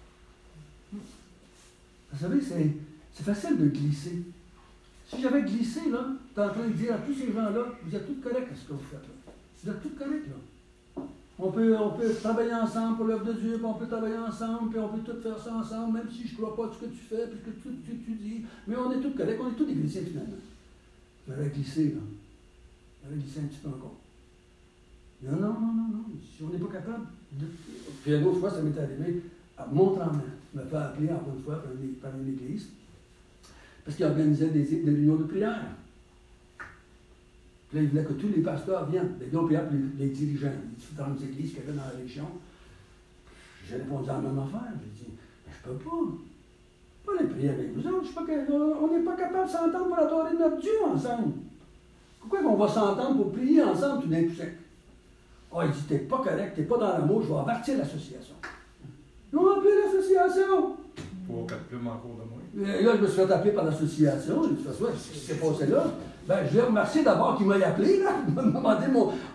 Vous savez, c'est facile de glisser. Si j'avais glissé, là, tu es en train de dire à tous ces gens-là, vous êtes tous corrects à ce que vous faites là. Vous êtes tous corrects là. On peut travailler ensemble pour l'œuvre de Dieu, puis on peut travailler ensemble, puis on peut tout faire ça ensemble, même si je ne crois pas ce que tu fais, puis ce que tu dis. Mais on est tous corrects, on est tous des chrétiens finalement. J'aurais glissé, là. J'aurais glissé un petit peu encore. Non. Si on n'est pas capable de... Puis une autre fois, ça m'est arrivé à Mont-Tremblant. Je me fais appeler encore une fois par une église, parce qu'ils organisaient des réunions de prière. Puis là, ils voulaient que tous les pasteurs viennent, les réunions de prière, puis les dirigeants, les différentes églises qu'il y avait dans la région. J'ai répondu à la même affaire. J'ai dit, mais je ne peux pas aller prier avec vous autres. On n'est pas capable de s'entendre pour adorer notre Dieu ensemble. Pourquoi qu'on va s'entendre pour prier ensemble tout d'un coup sec? Il dit, t'es pas correct, t'es pas dans l'amour, je vais avertir l'association. Ils ont appelé l'association. Pour 4 plumes en cours de moins. Et là, je me suis fait appeler par l'association. J'ai dit, ce qui s'est passé là. Ben, je l'ai remercié d'abord qu'il m'ait appelé, là. Il m'a demandé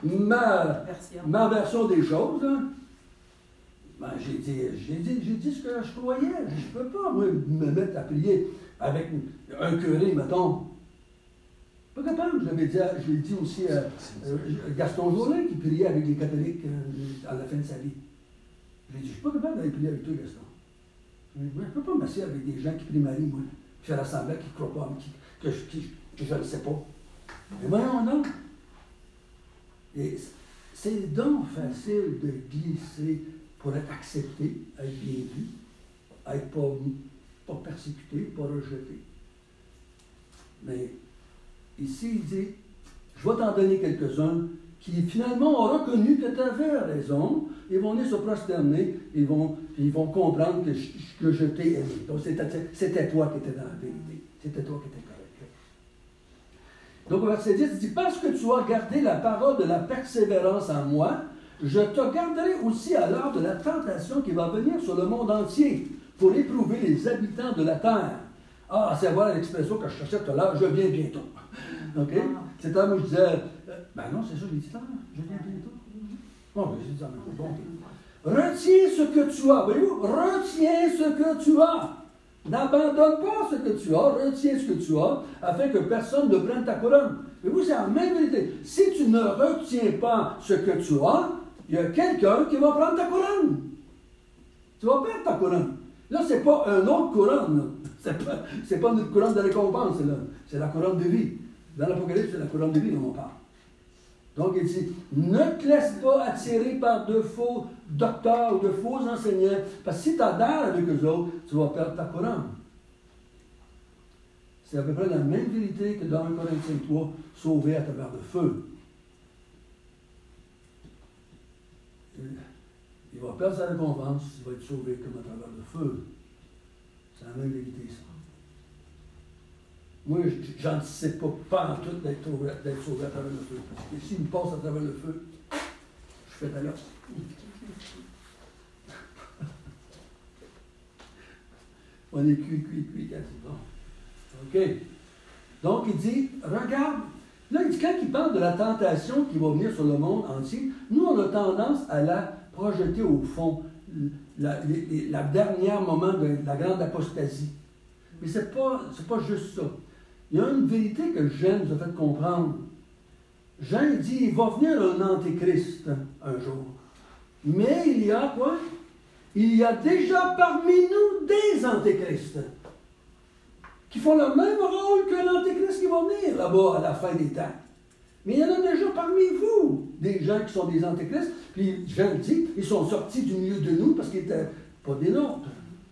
ma version des choses. Hein. Ben, j'ai dit ce que je croyais. Je ne peux pas, moi, me mettre à prier avec un curé, mettons. Pas capable. Je l'ai dit aussi à Gaston Jourdain qui priait avec les catholiques à la fin de sa vie. Je lui ai dit, je ne suis pas capable d'aller prier avec toi, Gaston. Je ne peux pas m'asseoir avec des gens qui prient Marie, moi, qui fait semblant, qui ne croient pas, que je ne sais pas. Mais voyons donc. Et c'est donc facile de glisser pour être accepté, être bien vu, être pas persécuté, pas rejeté. Mais ici, il dit, je vais t'en donner quelques-uns qui finalement ont reconnu que tu avais raison, ils vont venir se prosterner, ils vont comprendre que je t'ai aimé. Donc c'était toi qui étais dans la vérité, c'était toi qui étais correct. Donc au verset 10, il dit, parce que tu as gardé la parole de la persévérance en moi, je te garderai aussi à l'heure de la tentation qui va venir sur le monde entier pour éprouver les habitants de la terre. Ah, c'est voilà l'expression que je cherchais tout à l'heure, je viens bientôt. OK? C'est là où je disais, ben non, c'est ça, je l'ai dit tout à l'heure, je viens bientôt. Bon, j'ai dit ça, bon, OK. Retiens ce que tu as, voyez-vous? Retiens ce que tu as. N'abandonne pas ce que tu as, retiens ce que tu as, afin que personne ne prenne ta couronne. Voyez-vous, c'est la même vérité. Si tu ne retiens pas ce que tu as, il y a quelqu'un qui va prendre ta couronne. Tu vas perdre ta couronne. Là, ce n'est pas une autre couronne. Ce n'est pas une couronne de récompense, là. C'est la couronne de vie. Dans l'Apocalypse, c'est la couronne de vie dont on parle. Donc, il dit, ne te laisse pas attirer par de faux docteurs ou de faux enseignants, parce que si tu adhères avec eux autres, tu vas perdre ta couronne. C'est à peu près la même vérité que dans 1 Corinthiens 3, sauvé à travers le feu. Il va perdre sa récompense, il va être sauvé comme à travers le feu. C'est la même vérité, ça. Moi, j'anticipe pas en tout d'être sauvé à travers le feu. Parce que s'il me passe à travers le feu, je fais ta l'os. On est cuit, quand c'est bon. OK. Donc, il dit, regarde, là, il dit, quand il parle de la tentation qui va venir sur le monde entier, nous, on a tendance à la projeter au fond, la dernière moment de la grande apostasie. Mais c'est pas juste ça. Il y a une vérité que Jean nous a fait comprendre. Jean dit, il va venir un antéchrist un jour. Mais il y a quoi? Il y a déjà parmi nous des antéchrists qui font le même rôle qu'un antéchrist qui va venir là-bas à la fin des temps. Mais il y en a déjà parmi vous des gens qui sont des antéchrists. Puis Jean dit, ils sont sortis du milieu de nous parce qu'ils n'étaient pas des nôtres.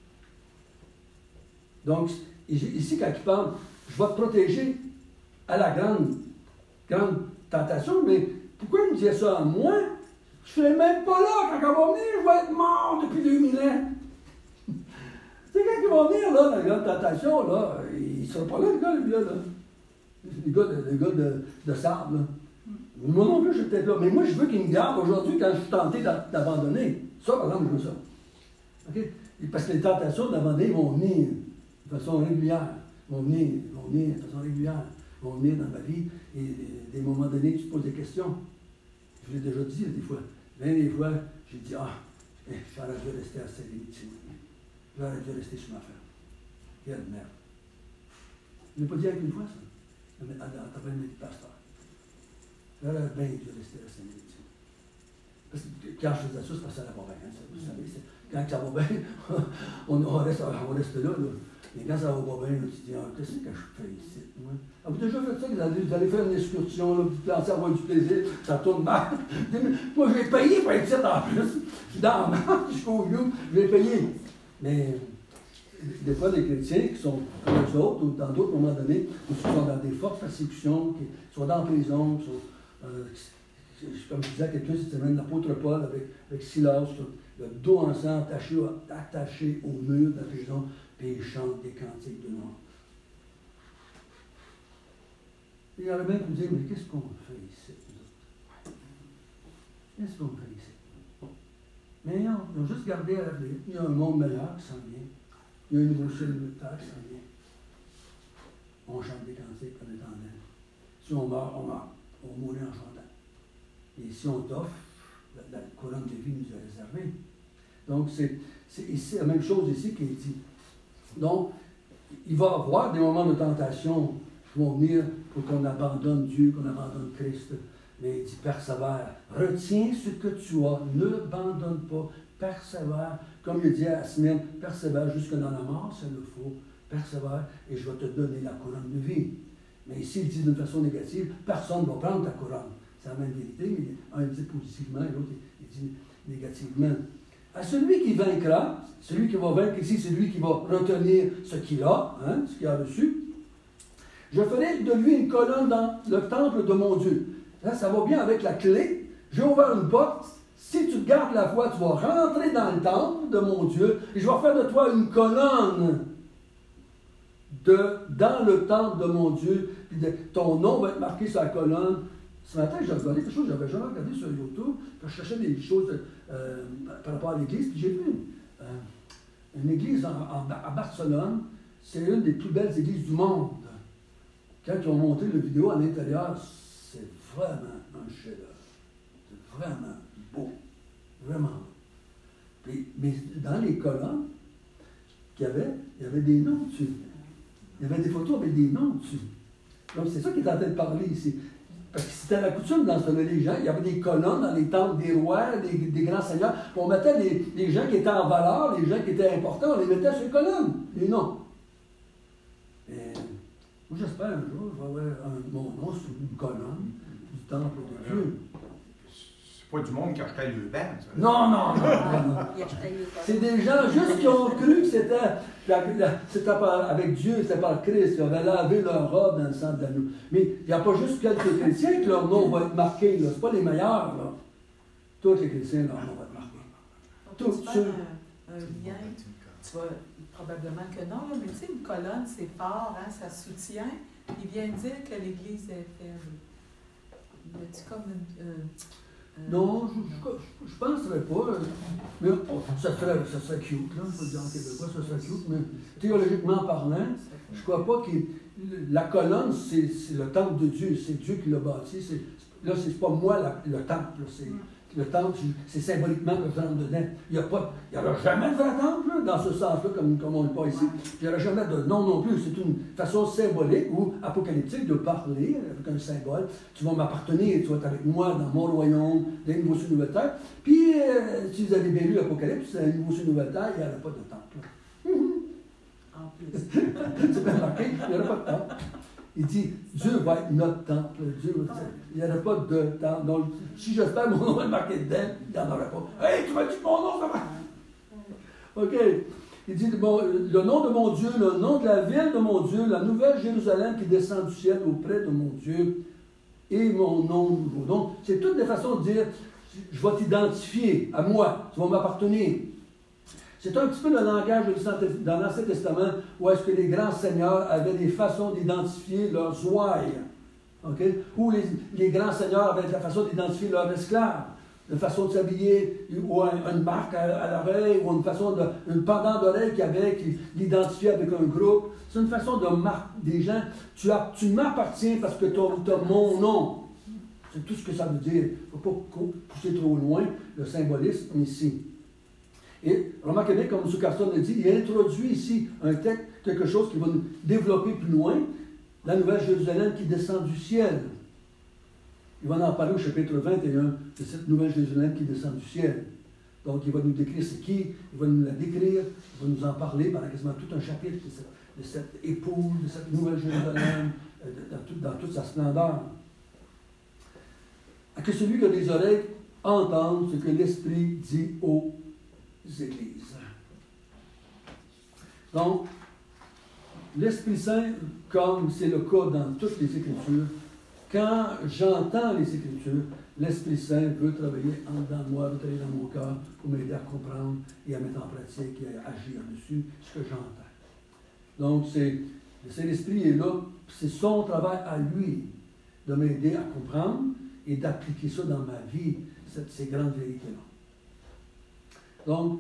Donc, ici, quand il parle, je vais te protéger à la grande tentation, mais pourquoi il me disait ça à moi? Je ne serai même pas là quand il va venir, je vais être mort depuis 2000 ans. Tu sais, quand il va venir, là, la grande tentation, là, il ne sera pas là, le gars, là. Le gars de sable, là. Moi non plus, je suis peut-être là. Mais moi, je veux qu'il me garde aujourd'hui quand je suis tenté d'abandonner. Ça, par exemple, je veux ça. OK? Parce que les tentations d'abandonner vont venir de façon régulière. Vont venir de façon régulière. Vont venir dans ma vie. Et des moments donnés, tu te poses des questions. Je l'ai déjà dit des fois. Bien des fois, j'ai dit, j'aurais dû rester à Saint-Denis. J'aurais dû rester sur ma ferme. Quelle merde. Je ne l'ai pas dit avec une fois, ça. À travers le pasteur. J'aurais bien dû rester à Saint-Denis. Parce que quand je faisais ça, c'est parce que ça va bien. Vous savez, quand ça va bien, on reste là. Mais quand ça va pas bien, tu te dis, qu'est-ce que je fais ici? Avez-vous déjà fait ça? Vous allez faire une excursion, là, vous pensez avoir du plaisir, ça tourne mal. Moi, je vais payer pour être ici en plus. Je suis dans la marche, jusqu'au bout, je vais payer. Mais des fois, les chrétiens qui sont comme les autres, ou dans d'autres moments donnés, qui sont dans des fortes persécutions, qui sont dans la prison, qui sont, comme je disais à quelqu'un cette semaine, l'apôtre Paul avec Silas, le dos en sang attaché au mur de la prison, puis il chante des cantiques de noir. Il y aurait bien pu me dire, mais qu'est-ce qu'on fait ici, nous autres? Qu'est-ce qu'on fait ici? Mais non, ils ont juste gardé à l'avenir. Il y a un monde meilleur qui s'en vient. Il y a un nouveau ciel de terre qui s'en vient. On chante des cantiques en attendant. Si on meurt, on meurt. On va mourir en chantant. Et si on t'offre, la couronne de vie nous est réservée. Donc, c'est ici la même chose ici qui est dit. Donc, il va y avoir des moments de tentation qui vont venir pour qu'on abandonne Dieu, qu'on abandonne Christ. Mais il dit, persévère. Retiens ce que tu as. Ne abandonne pas. Persévère. Comme il dit à Smyrne, persévère jusque dans la mort, c'est le faux. Persévère et je vais te donner la couronne de vie. Mais ici, il dit d'une façon négative, personne ne va prendre ta couronne. C'est la même vérité, mais un dit positivement et l'autre il dit négativement. À celui qui vaincra, celui qui va vaincre ici, c'est lui qui va retenir ce qu'il a, hein, ce qu'il a reçu. Je ferai de lui une colonne dans le temple de mon Dieu. Là, ça va bien avec la clé. J'ai ouvert une porte. Si tu gardes la foi, tu vas rentrer dans le temple de mon Dieu et je vais faire de toi une colonne dans le temple de mon Dieu. Puis ton nom va être marqué sur la colonne. Ce matin, j'ai regardé quelque chose que je n'avais jamais regardé sur YouTube. Je cherchais des choses par rapport à l'église. Puis j'ai vu une église à Barcelone. C'est une des plus belles églises du monde. Quand ils ont monté la vidéo à l'intérieur, c'est vraiment un chef-d'œuvre. C'est vraiment beau. Vraiment. Puis, mais dans les colonnes qu'il y avait des noms dessus. Il y avait des photos avec des noms dessus. Donc, c'est ça qui est en train de parler ici. Parce que c'était la coutume dans ce temps-là, les gens. Il y avait des colonnes dans les temples des rois, des grands seigneurs. Puis on mettait les gens qui étaient en valeur, les gens qui étaient importants, on les mettait sur les colonnes, les noms. Et moi, j'espère un jour, je vais avoir mon nom sur une colonne du temple de Dieu. C'est pas du monde qui achetait le banc, ça. Non. C'est des gens juste qui ont cru que c'était avec Dieu, c'était par Christ. Ils avaient lavé leur robe dans le sang de l'agneau. Mais il n'y a pas juste quelques chrétiens que leur nom va être marqué. Ce n'est pas les meilleurs. Là. Tous les chrétiens, leur nom va être marqué. Tous ceux. Un lien, tu vas probablement que non, là, mais tu sais, une colonne, c'est fort, hein, ça soutient. Il vient dire que l'Église est faible. Y a-tu comme non, je ne penserais pas. Mais ça serait cute, là. On peut dire en québécois, ça serait cute. Mais théologiquement parlant, je ne crois pas que la colonne, c'est le temple de Dieu. C'est Dieu qui l'a bâti. Là, ce n'est pas moi le temple. Le temple, c'est symboliquement que je rentre dedans. Il n'y aura jamais de vrai temple, là, dans ce sens-là, comme on le pas ici. Il n'y aura jamais de non plus. C'est une façon symbolique ou apocalyptique de parler avec un symbole. Tu vas m'appartenir, tu vas être avec moi dans mon royaume, dans une nouveau ciel, nouvelle terre. Puis, si vous avez bien lu l'Apocalypse, c'est un nouveau ciel, nouvelle terre, il n'y aura pas de temple. En plus. C'est bien marqué, il n'y aura pas de temple. Il dit, Dieu va être notre temple. Il n'y aura pas de temple. Donc, si j'espère mon nom va être marqué dedans, il n'y en aura pas. Hey, tu m'as dit mon nom, ça va. OK. Il dit, bon, le nom de mon Dieu, le nom de la ville de mon Dieu, la nouvelle Jérusalem qui descend du ciel auprès de mon Dieu, et mon nom nouveau. Donc, c'est toutes des façons de dire, je vais t'identifier à moi, tu vas m'appartenir. C'est un petit peu le langage dans l'Ancien Testament où est-ce que les grands seigneurs avaient des façons d'identifier leurs ouailles. Okay? Ou les grands seigneurs avaient la façon d'identifier leurs esclaves. Une façon de s'habiller, ou une marque à l'oreille, ou une pendant d'oreille qui l'identifiait avec un groupe. C'est une façon de marquer des gens. Tu m'appartiens parce que tu as mon nom. C'est tout ce que ça veut dire. Il ne faut pas pousser trop loin le symbolisme ici. Et remarquez bien, comme M. Carson l'a dit, il introduit ici un texte, quelque chose qui va nous développer plus loin, la nouvelle Jérusalem qui descend du ciel. Il va en parler au chapitre 21 de cette nouvelle Jérusalem qui descend du ciel. Donc, il va nous décrire c'est qui, il va nous la décrire, il va nous en parler pendant quasiment tout un chapitre de cette épouse, de cette nouvelle Jérusalem, dans toute sa splendeur. Que celui qui a des oreilles entende ce que l'Esprit dit aux Églises. Donc, l'Esprit Saint, comme c'est le cas dans toutes les Écritures, quand j'entends les Écritures, l'Esprit Saint veut travailler en dedans de moi, veut travailler dans mon cœur pour m'aider à comprendre et à mettre en pratique et à agir dessus ce que j'entends. Donc, c'est l'Esprit est là, c'est son travail à lui de m'aider à comprendre et d'appliquer ça dans ma vie, ces grandes vérités-là. Donc,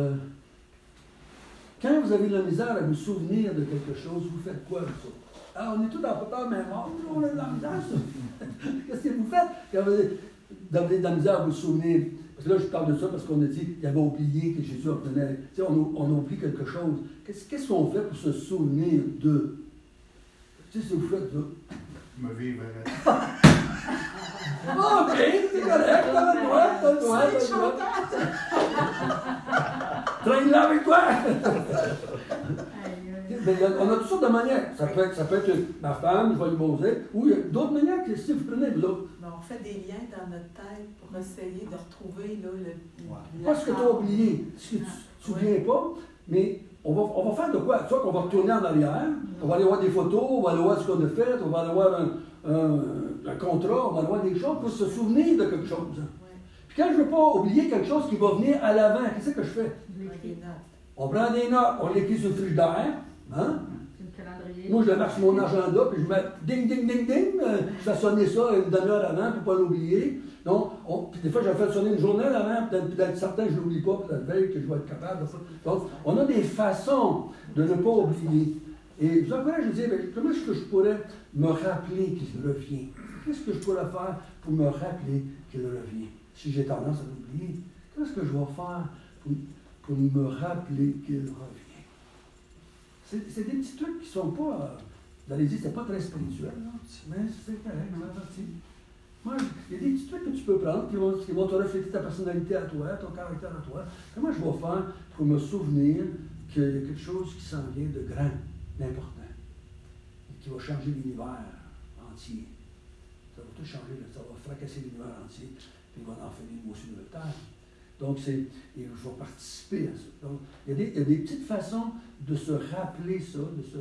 quand vous avez de la misère à vous souvenir de quelque chose, vous faites quoi avec ça? Ah, on est tous dans la même mémoire, on a de la misère, ça. Qu'est-ce que vous faites quand vous avez de la misère à vous souvenir? Parce que là, je parle de ça parce qu'on a dit qu'il avait oublié que Jésus ordonnait. Tu sais, on oublie quelque chose. Qu'est-ce qu'on fait pour se souvenir de? Tu sais, si vous faites ça. Me vivre. OK, c'est correct, t'as le droit. Traîne-la avec toi! On a toutes sortes de manières. Ça peut être ma femme, je vais lui poser. Ou il y a d'autres manières que si vous prenez l'autre. Mais on fait des liens dans notre tête pour essayer de retrouver là, Pas ce que tu as oublié, ce que tu ne te souviens pas, mais on va faire de quoi? Soit qu'on va retourner en arrière, on va aller voir des photos, on va aller voir ce qu'on a fait, on va aller voir un contrat, on va aller voir des choses pour se souvenir de quelque chose. Puis quand je ne veux pas oublier quelque chose qui va venir à l'avant, qu'est-ce que je fais? On prend des notes, on l'écrit sur le frigidaire. Hein? Moi, je le marque sur mon agenda, puis je mets ding, ding, ding, ding. Je fais sonner ça une demi-heure avant pour ne pas l'oublier. Donc, puis des fois, je vais faire sonner une journée avant, puis d'être certain que je ne l'oublie pas, puis la veille que je vais être capable de faire. Donc, on a des façons de ne pas oublier. Et je vous encourage à dire, comment est-ce que je pourrais me rappeler qu'il revient? Qu'est-ce que je pourrais faire pour me rappeler qu'il revient? Si j'ai tendance à l'oublier, qu'est-ce que je vais faire pour me rappeler qu'il revient? C'est des petits trucs qui ne sont pas, vous allez dire, c'est pas très spirituel, là, mais c'est correct, c'est parti. Moi, il y a des petits trucs que tu peux prendre qui vont te refléter ta personnalité à toi, ton caractère à toi. Comment je vais faire pour me souvenir qu'il y a quelque chose qui s'en vient de grand, d'important, et qui va changer l'univers entier. Ça va tout changer, ça va fracasser l'univers entier, puis il va en faire une motion de terre. Donc, et je vais participer à ça. Donc, il y a des petites façons de se rappeler ça,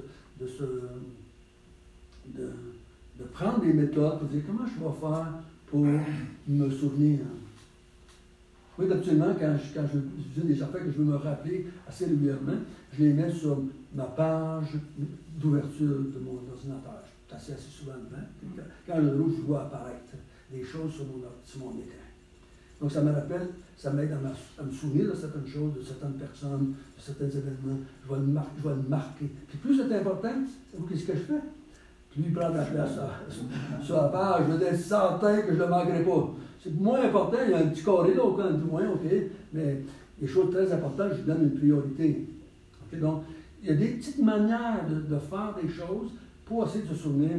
de prendre des méthodes pour dire comment je vais faire pour me souvenir. Oui, habituellement, quand je dis des affaires que je veux me rappeler assez régulièrement, je les mets sur ma page d'ouverture de mon ordinateur. Je suis assez souvent devant. Quand je roule, je vois apparaître des choses sur mon écran. Donc, ça me rappelle, ça m'aide à me souvenir de certaines choses, de certaines personnes, de certains événements. Je vais le marquer. Puis plus c'est important, vous qu'est-ce que je fais? Plus il prend de la place sur la page, je vais être certain que je ne le manquerai pas. C'est moins important, il y a un petit carré là, au coin du moins, OK, mais les choses très importantes, je lui donne une priorité. Okay? Donc, il y a des petites manières de faire des choses pour essayer de se souvenir.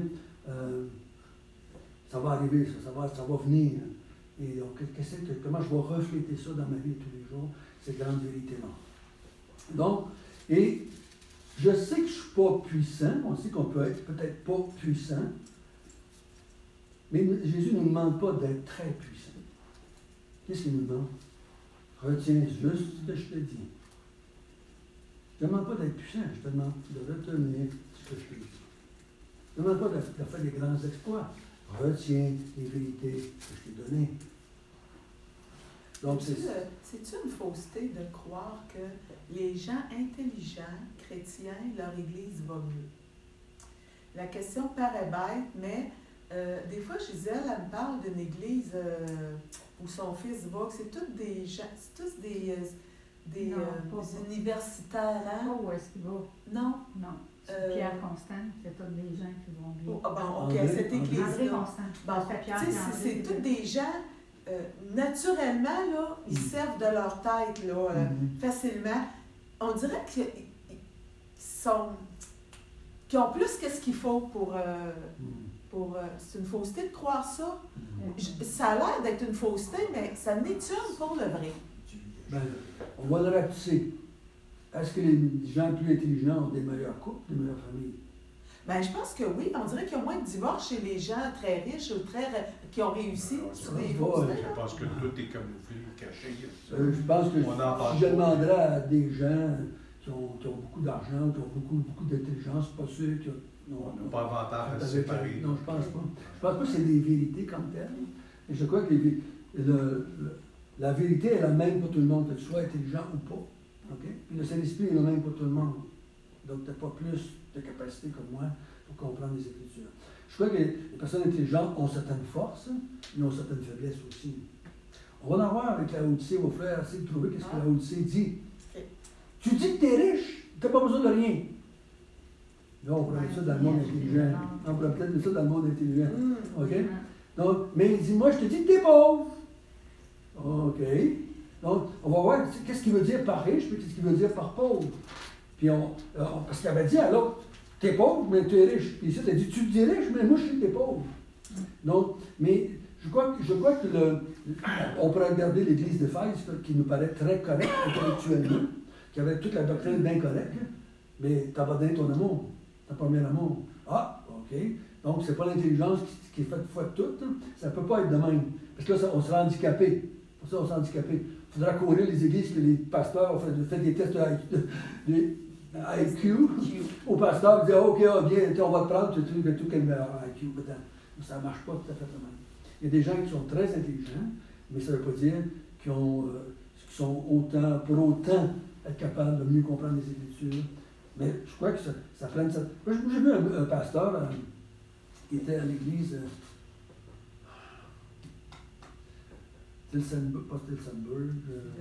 Ça va arriver, ça va venir. Et donc, comment je vais refléter ça dans ma vie tous les jours, cette grande vérité-là. Donc, et je sais que je ne suis pas puissant, on sait qu'on peut être peut-être pas puissant, mais Jésus ne nous demande pas d'être très puissant. Qu'est-ce qu'il nous demande? Retiens juste ce que je te dis. Je ne te demande pas d'être puissant, je te demande de retenir ce que je te dis. Je ne te demande pas de faire des grands exploits. Retiens les vérités que je t'ai données. Donc, c'est-tu une fausseté de croire que les gens intelligents, chrétiens, leur Église va mieux? La question paraît bête, mais des fois, Gisèle, elle me parle d'une Église où son fils va, que c'est tous des gens, c'est tous des universitaires. Hein? Pas où est-ce qu'il va? Non. Non. C'est Pierre Constant, c'est tous des gens qui vont bien. Ah bon, OK, cette Église-là. André Constant. Bon, c'est tous des gens, naturellement, là, ils servent de leur tête, là, facilement. On dirait qu'ils ont plus que ce qu'il faut pour c'est une fausseté de croire ça. Ça a l'air d'être une fausseté, mais ça n'est une pour le vrai. Ben, on va le rapetisser. Est-ce que les gens plus intelligents ont des meilleurs couples, des meilleures familles? Ben, je pense que oui. On dirait qu'il y a moins de divorces chez les gens très riches ou qui ont réussi sur des faussetés. Je pense que tout est camouflé, caché. Je pense que si je demanderais à des gens qui ont beaucoup d'argent, qui ont beaucoup d'intelligence, pas sûr qu'ils on n'a pas avantage à se séparer. Non, je pense pas. Je pense pas que c'est des vérités comme telles. Et je crois que la vérité est la même pour tout le monde, que tu sois intelligent ou pas. Okay? Puis le Saint-Esprit est le même pour tout le monde. Donc, tu n'as pas plus de capacité que moi pour comprendre les Écritures. Je crois que les personnes intelligentes ont certaines forces, mais ont certaines faiblesses aussi. On va en voir avec la Odyssée, vos frères, essayer de trouver ce que la Odyssée dit. Tu dis que tu es riche, tu n'as pas besoin de rien. Là, on pourrait mettre ça dans le monde intelligent. On pourrait peut-être mettre ça dans le monde intelligent. OK? Donc, mais dis-moi, je te dis que tu es pauvre. OK. Donc, on va voir qu'est-ce qu'il veut dire par riche, puis qu'est-ce qu'il veut dire par pauvre. Puis parce qu'il avait dit à l'autre, tu es pauvre, mais tu es riche. Puis ici, tu as dit, tu es riche, mais moi, je sais que tu es pauvre. Donc, mais je crois que on pourrait regarder l'Église d'Éphèse, qui nous paraît très correcte intellectuellement, qui avait toute la doctrine bien correcte, mais t'as pas donné ton amour. C'est un premier amour. Ah, OK. Donc, c'est pas l'intelligence qui est faite fois de tout. Ça ne peut pas être de même. Parce que là, on sera handicapé. Pour ça, on sera handicapé. Il faudra courir les églises que les pasteurs ont fait des tests de IQ au pasteur, dire OK, viens, on va te prendre tout quel meilleur IQ. Ça ne marche pas tout à fait de même. Il y a des gens qui sont très intelligents, mais ça ne veut pas dire qu'ils sont pour autant être capables de mieux comprendre les Écritures. Mais je crois que ça prend ça. Moi, j'ai vu un pasteur qui était à l'église. Tilsonburg, pas Tilsonburg.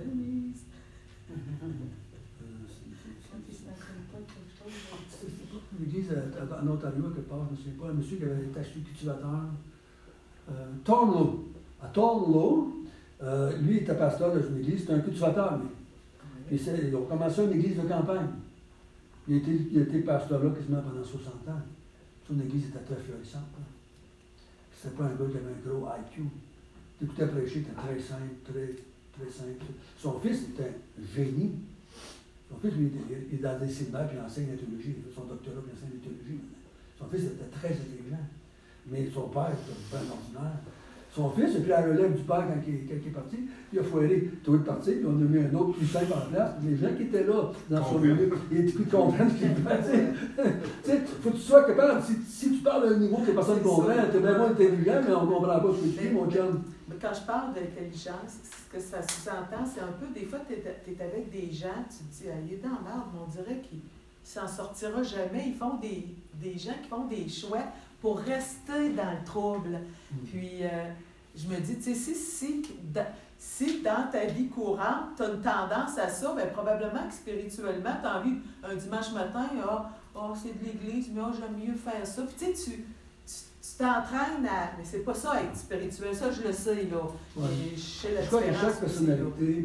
L'église en Ontario, quelque part, je ne me souviens pas, un monsieur qui avait été acheté cultivateur. Thornlow. À Thornlow, lui était pasteur dans une église, c'était un cultivateur, lui. Puis ils ont commencé une église de campagne. Il a été pasteur là quasiment pendant 60 ans. Son église était très florissante. C'était pas un gars qui avait un gros IQ. Tu écoutais prêcher, il était très simple, très simple. Son fils était un génie. Son fils, lui, il est dans des séminaires, puis il enseigne la théologie. Il fait son doctorat, puis il enseigne la théologie. Son fils était très intelligent. Mais son père était bien ordinaire. Son fils a pris la relève du père quand il est parti, puis il a foiré tout le parti, puis on a mis un autre plus simple en place. Puis les gens qui étaient là, dans son milieu, ils comprennent ce qu'il fait. Tu sais, il faut que tu sois capable. Si tu parles à un niveau que personne ne comprend, tu es vraiment intelligent, mais on ne comprend pas ce que tu dis, mon chum. Mais quand je parle d'intelligence, ce que ça sous-entend, c'est un peu, des fois, tu es avec des gens, tu te dis, il est dans l'arbre, mais on dirait qu'il ne s'en sortira jamais. Ils font des gens qui font des choix pour rester dans le trouble. Puis, je me dis, tu sais, si dans ta vie courante, tu as une tendance à ça, bien, probablement que spirituellement, tu as envie, un dimanche matin, c'est de l'église, mais j'aime mieux faire ça. Puis, tu sais, tu t'entraînes à... Mais c'est pas ça, être spirituel. Ça, je le sais, là. Ouais. Je sais la Je crois que différence chaque personnalité,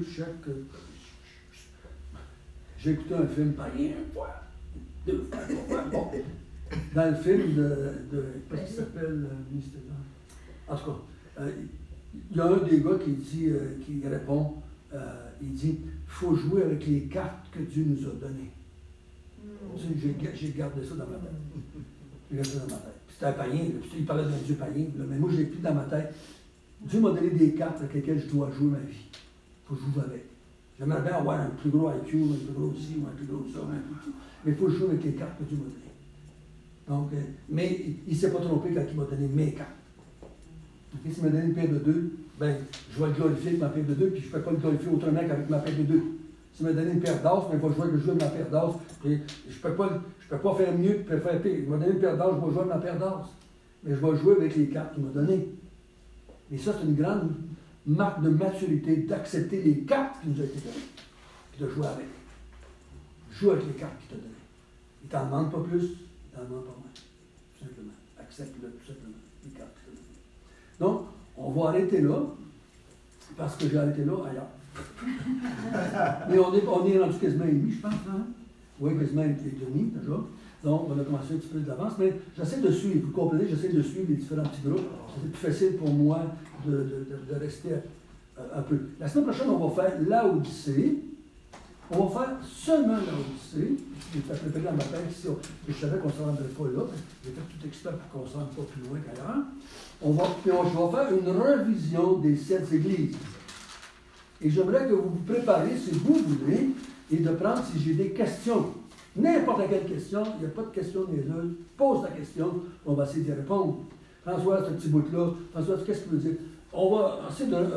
j'ai écouté un film, pas rien, une fois, deux fois, trois fois, bon. Dans le film qu'est-ce qu'il s'appelle, en tout cas, il y a un des gars qui répond, il dit, il faut jouer avec les cartes que Dieu nous a données. J'ai gardé ça dans ma tête. J'ai gardé ça dans ma tête. C'était un païen, il parlait d'un Dieu païen, mais moi je l'ai pris dans ma tête. Dieu m'a donné des cartes avec lesquelles je dois jouer ma vie. Il faut jouer avec. J'aimerais bien avoir un plus gros IQ, un plus gros ci, ou un plus gros ça, mais il faut jouer avec les cartes que Dieu m'a données. Donc, mais il ne s'est pas trompé quand il m'a donné mes cartes. Okay, s'il m'a donné une paire de deux, ben, je vais le glorifier avec ma paire de deux, puis je ne peux pas le glorifier autrement qu'avec ma paire de deux. S'il m'a donné une paire d'as, ben, il va jouer que je joue avec ma paire d'as. Puis je ne peux pas faire mieux que faire pire. Il m'a donné une paire d'as, je vais jouer avec ma paire d'as. Mais je vais jouer avec les cartes qu'il m'a données. Et ça, c'est une grande marque de maturité d'accepter les cartes qui nous ont été données, puis de jouer avec. Joue avec les cartes qu'il t'a données. Il t'en demande pas plus. Pas moins, tout simplement. Accepte-le, tout simplement. Les cartes. Donc, on va arrêter là, parce que j'ai arrêté là ailleurs. Mais on est rendu quasiment demi, je pense, hein? Oui, quasiment demi, déjà. Donc, on a commencé un petit peu d'avance, mais j'essaie de suivre, vous comprenez, j'essaie de suivre les différents petits groupes. C'est plus facile pour moi de rester un peu. La semaine prochaine, on va faire l'Odyssée. On va faire seulement l'Odyssée. J'ai fait préparer dans ma tête, je savais qu'on ne se rendrait pas là. J'ai fait tout exprès pour qu'on ne se rende pas plus loin qu'ailleurs. Je vais faire une revision des 7 églises. Et j'aimerais que vous vous prépariez, si vous voulez, et de prendre, si j'ai des questions, n'importe quelle question, il n'y a pas de question niaiseuse, pose ta question, on va essayer d'y répondre. François, ce petit bout-là, François, qu'est-ce que tu veux dire? On va essayer de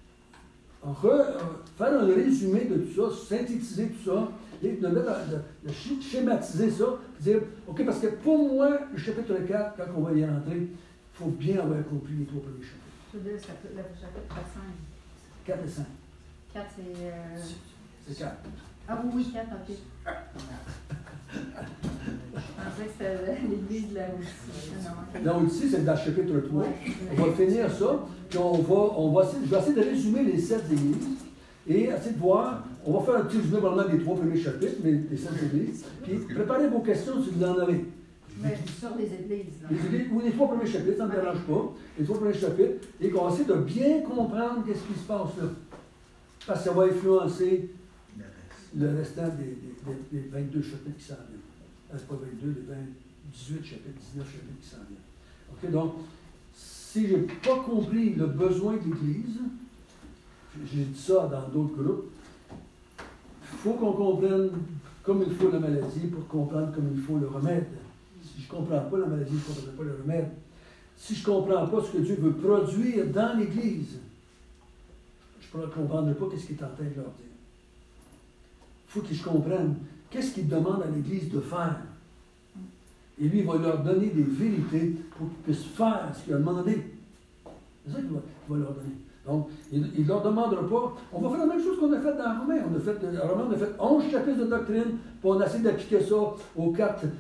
faire un résumé de tout ça, synthétiser tout ça, et de schématiser ça, dire, OK, parce que pour moi, le chapitre 4, quand on va y rentrer, il faut bien avoir accompli les 3 premiers chapitres. Je veux dire, le chapitre 5. 4 et 5. 4, C'est 4. Ah oui, 4, OK. Je pensais que c'était l'église de la Laodicée. La Laodicée, c'est dans le chapitre 3. On va finir ça, puis je vais essayer de résumer les 7 églises et essayer de voir. On va faire un petit résumé vraiment des 3 premiers chapitres, mais des 7 églises. Puis préparez vos questions si vous en avez. Mais sur les églises. Ou les 3 premiers chapitres, ça ne me dérange pas. Les 3 premiers chapitres, et qu'on va essayer de bien comprendre ce qui se passe là. Parce que ça va influencer le restant des 22 chapitres qui s'en viennent. C'est pas 22, les 18, chapitre 19, chapitre qui s'en vient. OK, donc, si je n'ai pas compris le besoin de l'Église, j'ai dit ça dans d'autres groupes, il faut qu'on comprenne comme il faut la maladie pour comprendre comme il faut le remède. Si je ne comprends pas la maladie, je ne comprends pas le remède. Si je ne comprends pas ce que Dieu veut produire dans l'Église, je ne comprendrai pas ce qu'il est en train de leur dire. Il faut que je comprenne qu'est-ce qu'il demande à l'Église de faire. Et lui, il va leur donner des vérités pour qu'ils puissent faire ce qu'il a demandé. C'est ça qu'il va leur donner. Donc, il ne leur demandera pas. On va faire la même chose qu'on a fait dans Romain. Romain, on a fait 11 chapitres de doctrine, puis on a essayé d'appliquer ça aux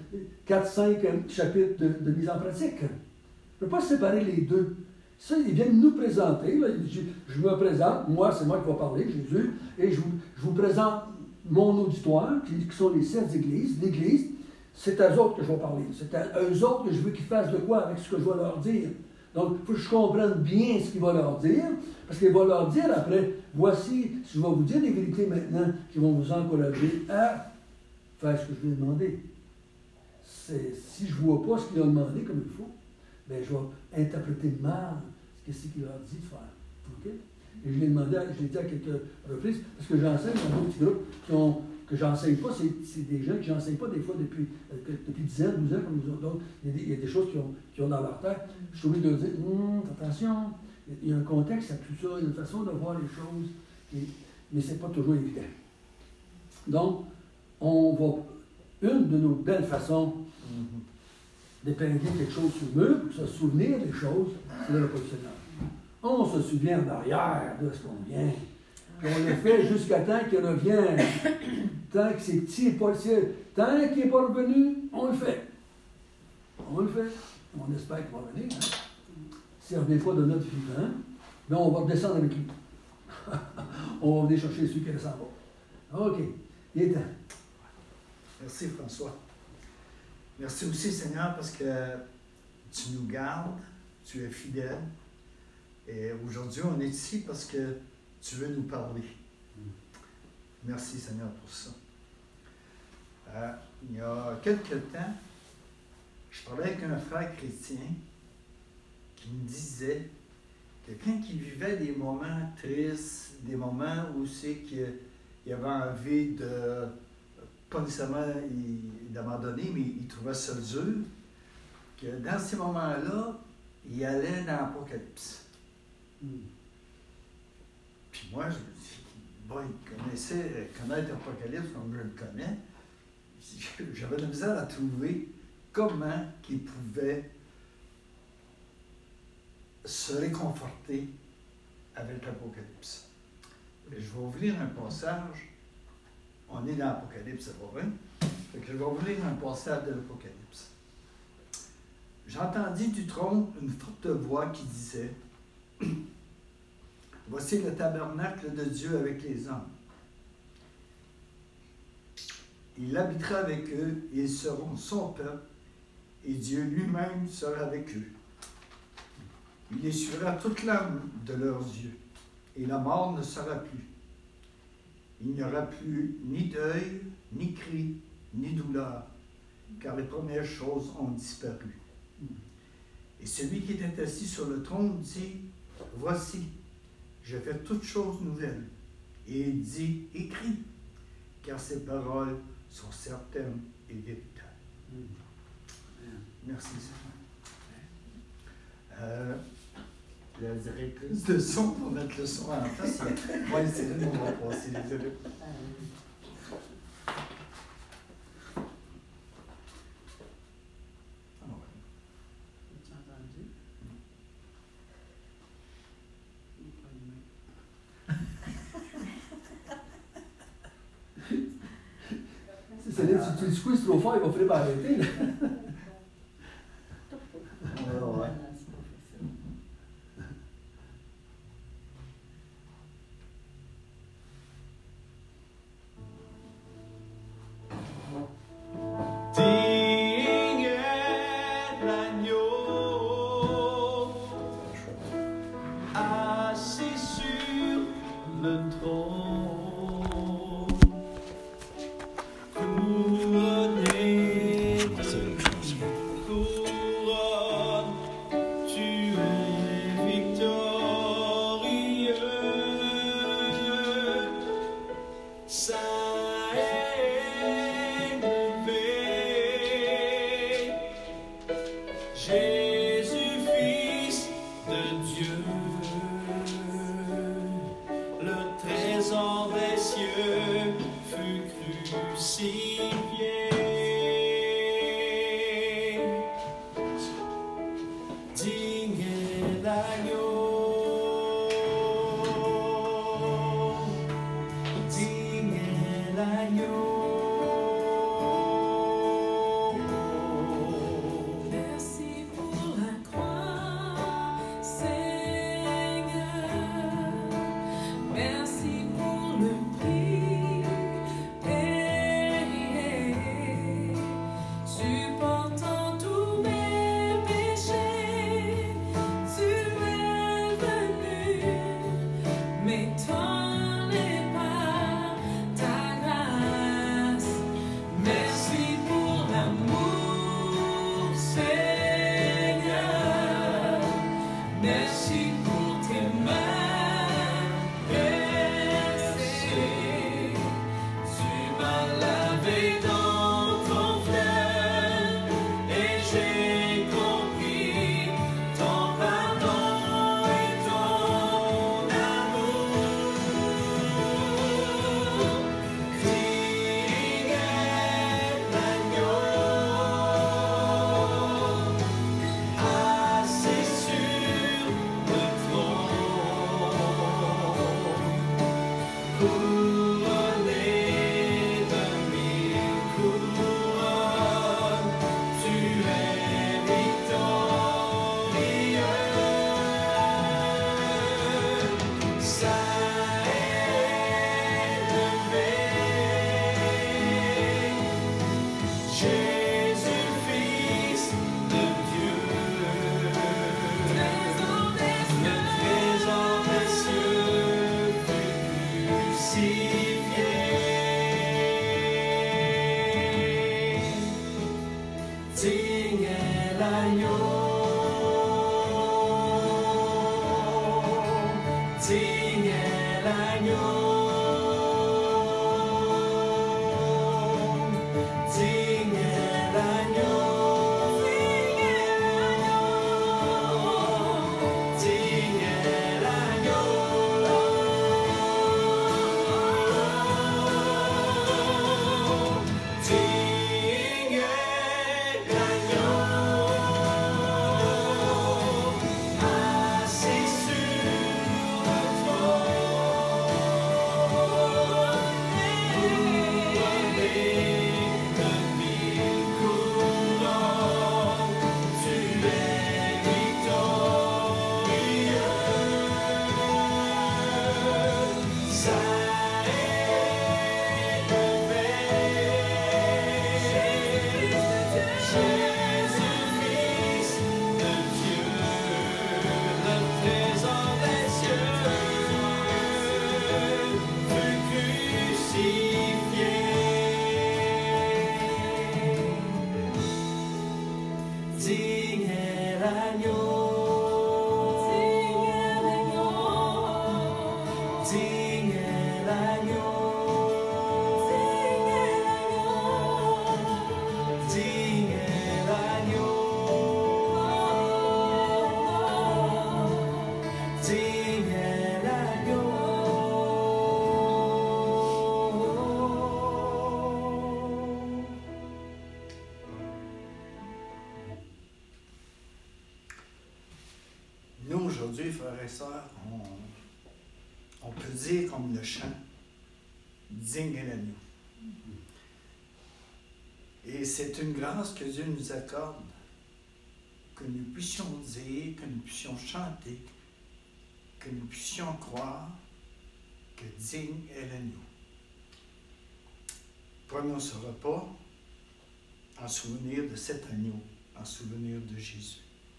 4-5 chapitres de mise en pratique. On ne peut pas séparer les deux. Ça, ils viennent nous présenter. Là, je me présente, moi, c'est moi qui vais parler, Jésus, et je vous présente mon auditoire, qui sont les 7 églises. L'Église, c'est à eux autres que je vais parler. C'est à eux autres que je veux qu'ils fassent de quoi avec ce que je vais leur dire. Donc, il faut que je comprenne bien ce qu'il va leur dire, parce qu'il va leur dire après, voici, je vais vous dire des vérités maintenant qui vont vous encourager à faire ce que je lui ai demandé. Si je ne vois pas ce qu'il a demandé comme il faut, bien, je vais interpréter mal ce qu'il leur dit de faire. Okay? Et je l'ai dit à quelques reprises, parce que j'enseigne dans d'autres petits groupes que j'enseigne pas, c'est des gens que j'enseigne pas des fois depuis 10 ans, 12 ans comme nous autres. Donc, il y a des choses qui ont dans leur tête. Je suis obligé de leur dire, attention, il y a un contexte à tout ça, il y a une façon de voir les choses, mais ce n'est pas toujours évident. Donc, une de nos belles façons d'épingler quelque chose sur le mur, pour se souvenir des choses, c'est le positionnage. On se souvient en arrière de ce qu'on vient. Puis on le fait jusqu'à temps qu'il revienne. Tant que c'est petit, pas le ciel. Tant qu'il n'est pas revenu, on le fait. On le fait. On espère qu'il va revenir. Hein? S'il ne revient pas de notre vivant, bien on va redescendre avec lui. On va venir chercher celui qui est descend en bas. OK. Il est temps. Merci François. Merci aussi Seigneur parce que tu nous gardes, tu es fidèle. Et aujourd'hui, on est ici parce que tu veux nous parler. Merci Seigneur pour ça. Il y a quelque temps, je parlais avec un frère chrétien qui me disait que quand il vivait des moments tristes, des moments où c'est qu'il avait envie de, pas nécessairement d'abandonner, mais il trouvait ça dur, que dans ces moments-là, il allait dans l'Apocalypse. Puis moi, je me dis, bon, il connaissait connaître l'Apocalypse comme je le connais. J'avais de la misère à trouver comment il pouvait se réconforter avec l'Apocalypse. Je vais vous lire un passage. On est dans l'Apocalypse, c'est pas vrai? Fait que je vais vous lire un passage de l'Apocalypse. J'entendis du trône une forte voix qui disait, « Voici le tabernacle de Dieu avec les hommes. Il habitera avec eux, et ils seront son peuple, et Dieu lui-même sera avec eux. Il essuiera toute larme de leurs yeux, et la mort ne sera plus. Il n'y aura plus ni deuil, ni cri, ni douleur, car les premières choses ont disparu. Et celui qui était assis sur le trône dit, « Voici, je fais toutes choses nouvelles. » Et il dit, « Écris, car ces paroles sont certaines et véritables. » Merci, Seigneur. La directrice de son, pour mettre le son en place. Moi, c'est là qu'on va passer, désolé. Si tu le squeezes trop fort, il va finir par arrêter. Là. Ouais. Digne est l'agneau assis sur le trône, couronné de Saint élevé, Jésus, Fils de Dieu, le trésor des cieux fut crucifié. Digne est l'agneau, digne est l'agneau. Merci pour la croix, Seigneur. Merci pour le prix payé, supportant tous mes péchés. Tu es venu m'étonner par ta grâce. Merci pour l'amour, Seigneur. Merci pour tes mains pressées. Tu m'as lavé dans ton fleuve et j'ai compris ton pardon et ton amour. Digne est l'agneau, assis sur le trône, couronné de mille couronnes, tu es victorieux. Saint élevé, Jésus, Fils de Dieu, le trésor des cieux fut crucifié. Digne est l'agneau, digne est l'agneau, digne est l'agneau, digne est l'agneau, digne est l'agneau, assis sur le trône, couronné de mille couronnes, tu es victorieux. Saint élevé, Jésus, Fils de Dieu, le trésor des cieux fut crucifié. Digne est l'agneau, digne est l'agneau, digne est l'agneau, digne est l'agneau. Nous, aujourd'hui, frères et sœurs, on peut dire comme le chant, digne est l'agneau. Et c'est une grâce que Dieu nous accorde, que nous puissions dire, que nous puissions chanter, que nous puissions croire que digne est l'agneau. Prenons ce repas en souvenir de cet agneau, en souvenir de Jésus.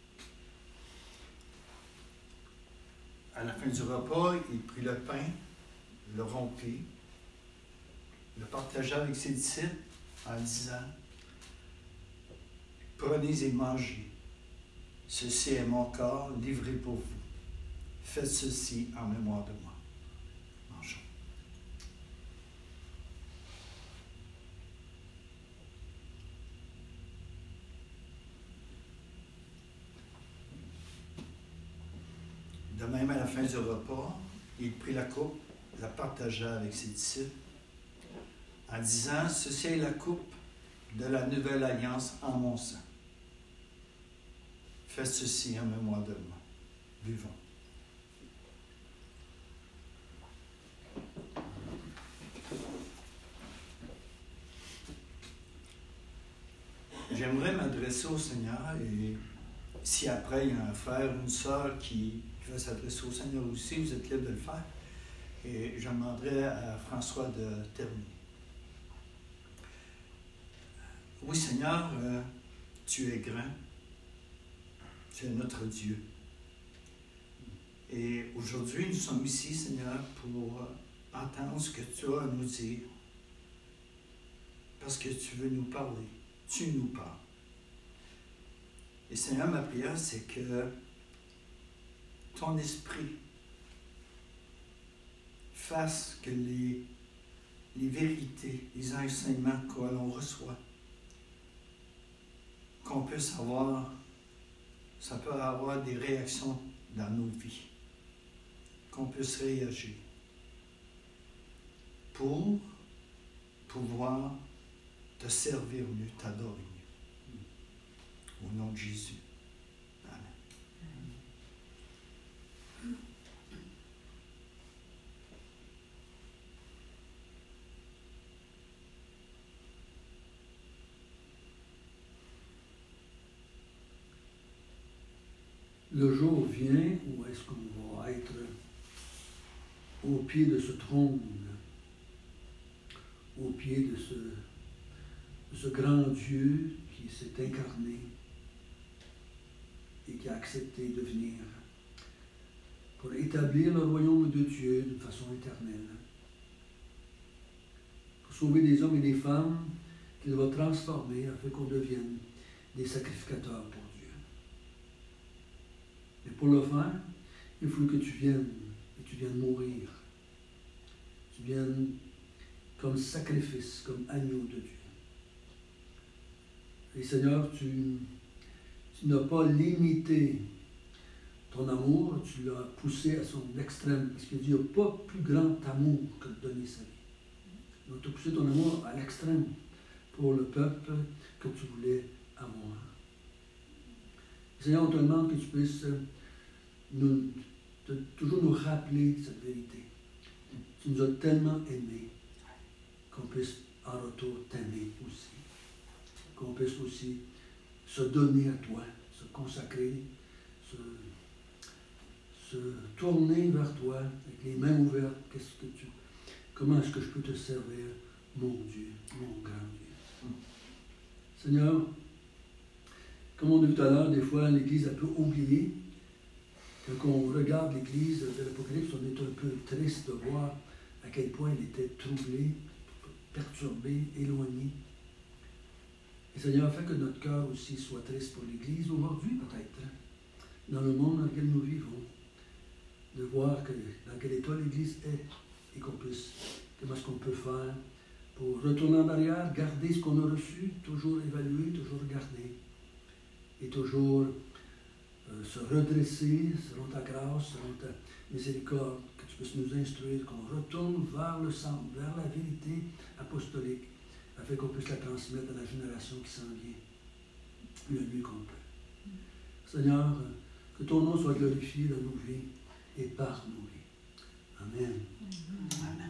À la fin du repas, il prit le pain, le rompit, le partagea avec ses disciples en disant « Prenez et mangez, ceci est mon corps livré pour vous. Faites ceci en mémoire de moi. » Mangeons. De même, à la fin du repas, il prit la coupe, la partagea avec ses disciples, en disant, « Ceci est la coupe de la nouvelle alliance en mon sang. Faites ceci en mémoire de moi. » Buvons. J'aimerais m'adresser au Seigneur et si après il y a un frère ou une sœur qui veut s'adresser au Seigneur aussi, vous êtes libre de le faire. Et je demanderai à François de terminer. Oui, Seigneur, tu es grand. Tu es notre Dieu. Et aujourd'hui, nous sommes ici, Seigneur, pour entendre ce que tu as à nous dire. Parce que tu veux nous parler. Tu nous parles. Et Seigneur, ma prière, c'est que ton esprit fasse que les vérités, les enseignements que l'on reçoit, qu'on puisse avoir, ça peut avoir des réactions dans nos vies, qu'on puisse réagir pour pouvoir te servir mieux, t'adorer mieux. Au nom de Jésus. Amen. Le jour vient où est-ce qu'on va être au pied de ce trône, au pied de ce grand Dieu qui s'est incarné et qui a accepté de venir pour établir le royaume de Dieu d'une façon éternelle, pour sauver des hommes et des femmes qu'il va transformer afin qu'on devienne des sacrificateurs pour Dieu. Mais pour le faire, il faut que tu viennes et tu viennes mourir. Tu viennes comme sacrifice, comme agneau de Dieu. Et Seigneur, tu n'as pas limité ton amour, tu l'as poussé à son extrême, parce qu'il dit, il n'y a pas plus grand amour que de donner sa vie. Donc tu as poussé ton amour à l'extrême pour le peuple que tu voulais avoir. Seigneur, on te demande que tu puisses toujours nous rappeler cette vérité. Tu nous as tellement aimés qu'on puisse en retour t'aimer aussi. Qu'on puisse aussi se donner à toi, se consacrer, se tourner vers toi avec les mains ouvertes. Comment est-ce que je peux te servir, mon Dieu, mon grand Dieu? Seigneur, comme on a vu tout à l'heure, des fois l'Église a peu oublié. Quand on regarde l'Église de l'Apocalypse, on est un peu triste de voir à quel point elle était troublée, perturbée, éloignée. Et Seigneur, fais que notre cœur aussi soit triste pour l'Église, aujourd'hui peut-être, dans le monde dans lequel nous vivons, de voir dans quel état l'Église est et qu'on puisse, comment est-ce qu'on peut faire pour retourner en arrière, garder ce qu'on a reçu, toujours évaluer, toujours garder et toujours se redresser selon ta grâce, selon ta miséricorde, que tu puisses nous instruire, qu'on retourne vers le centre, vers la vérité apostolique, afin qu'on puisse la transmettre à la génération qui s'en vient le mieux qu'on peut. Seigneur, que ton nom soit glorifié dans nos vies et par nos vies. Amen. Amen.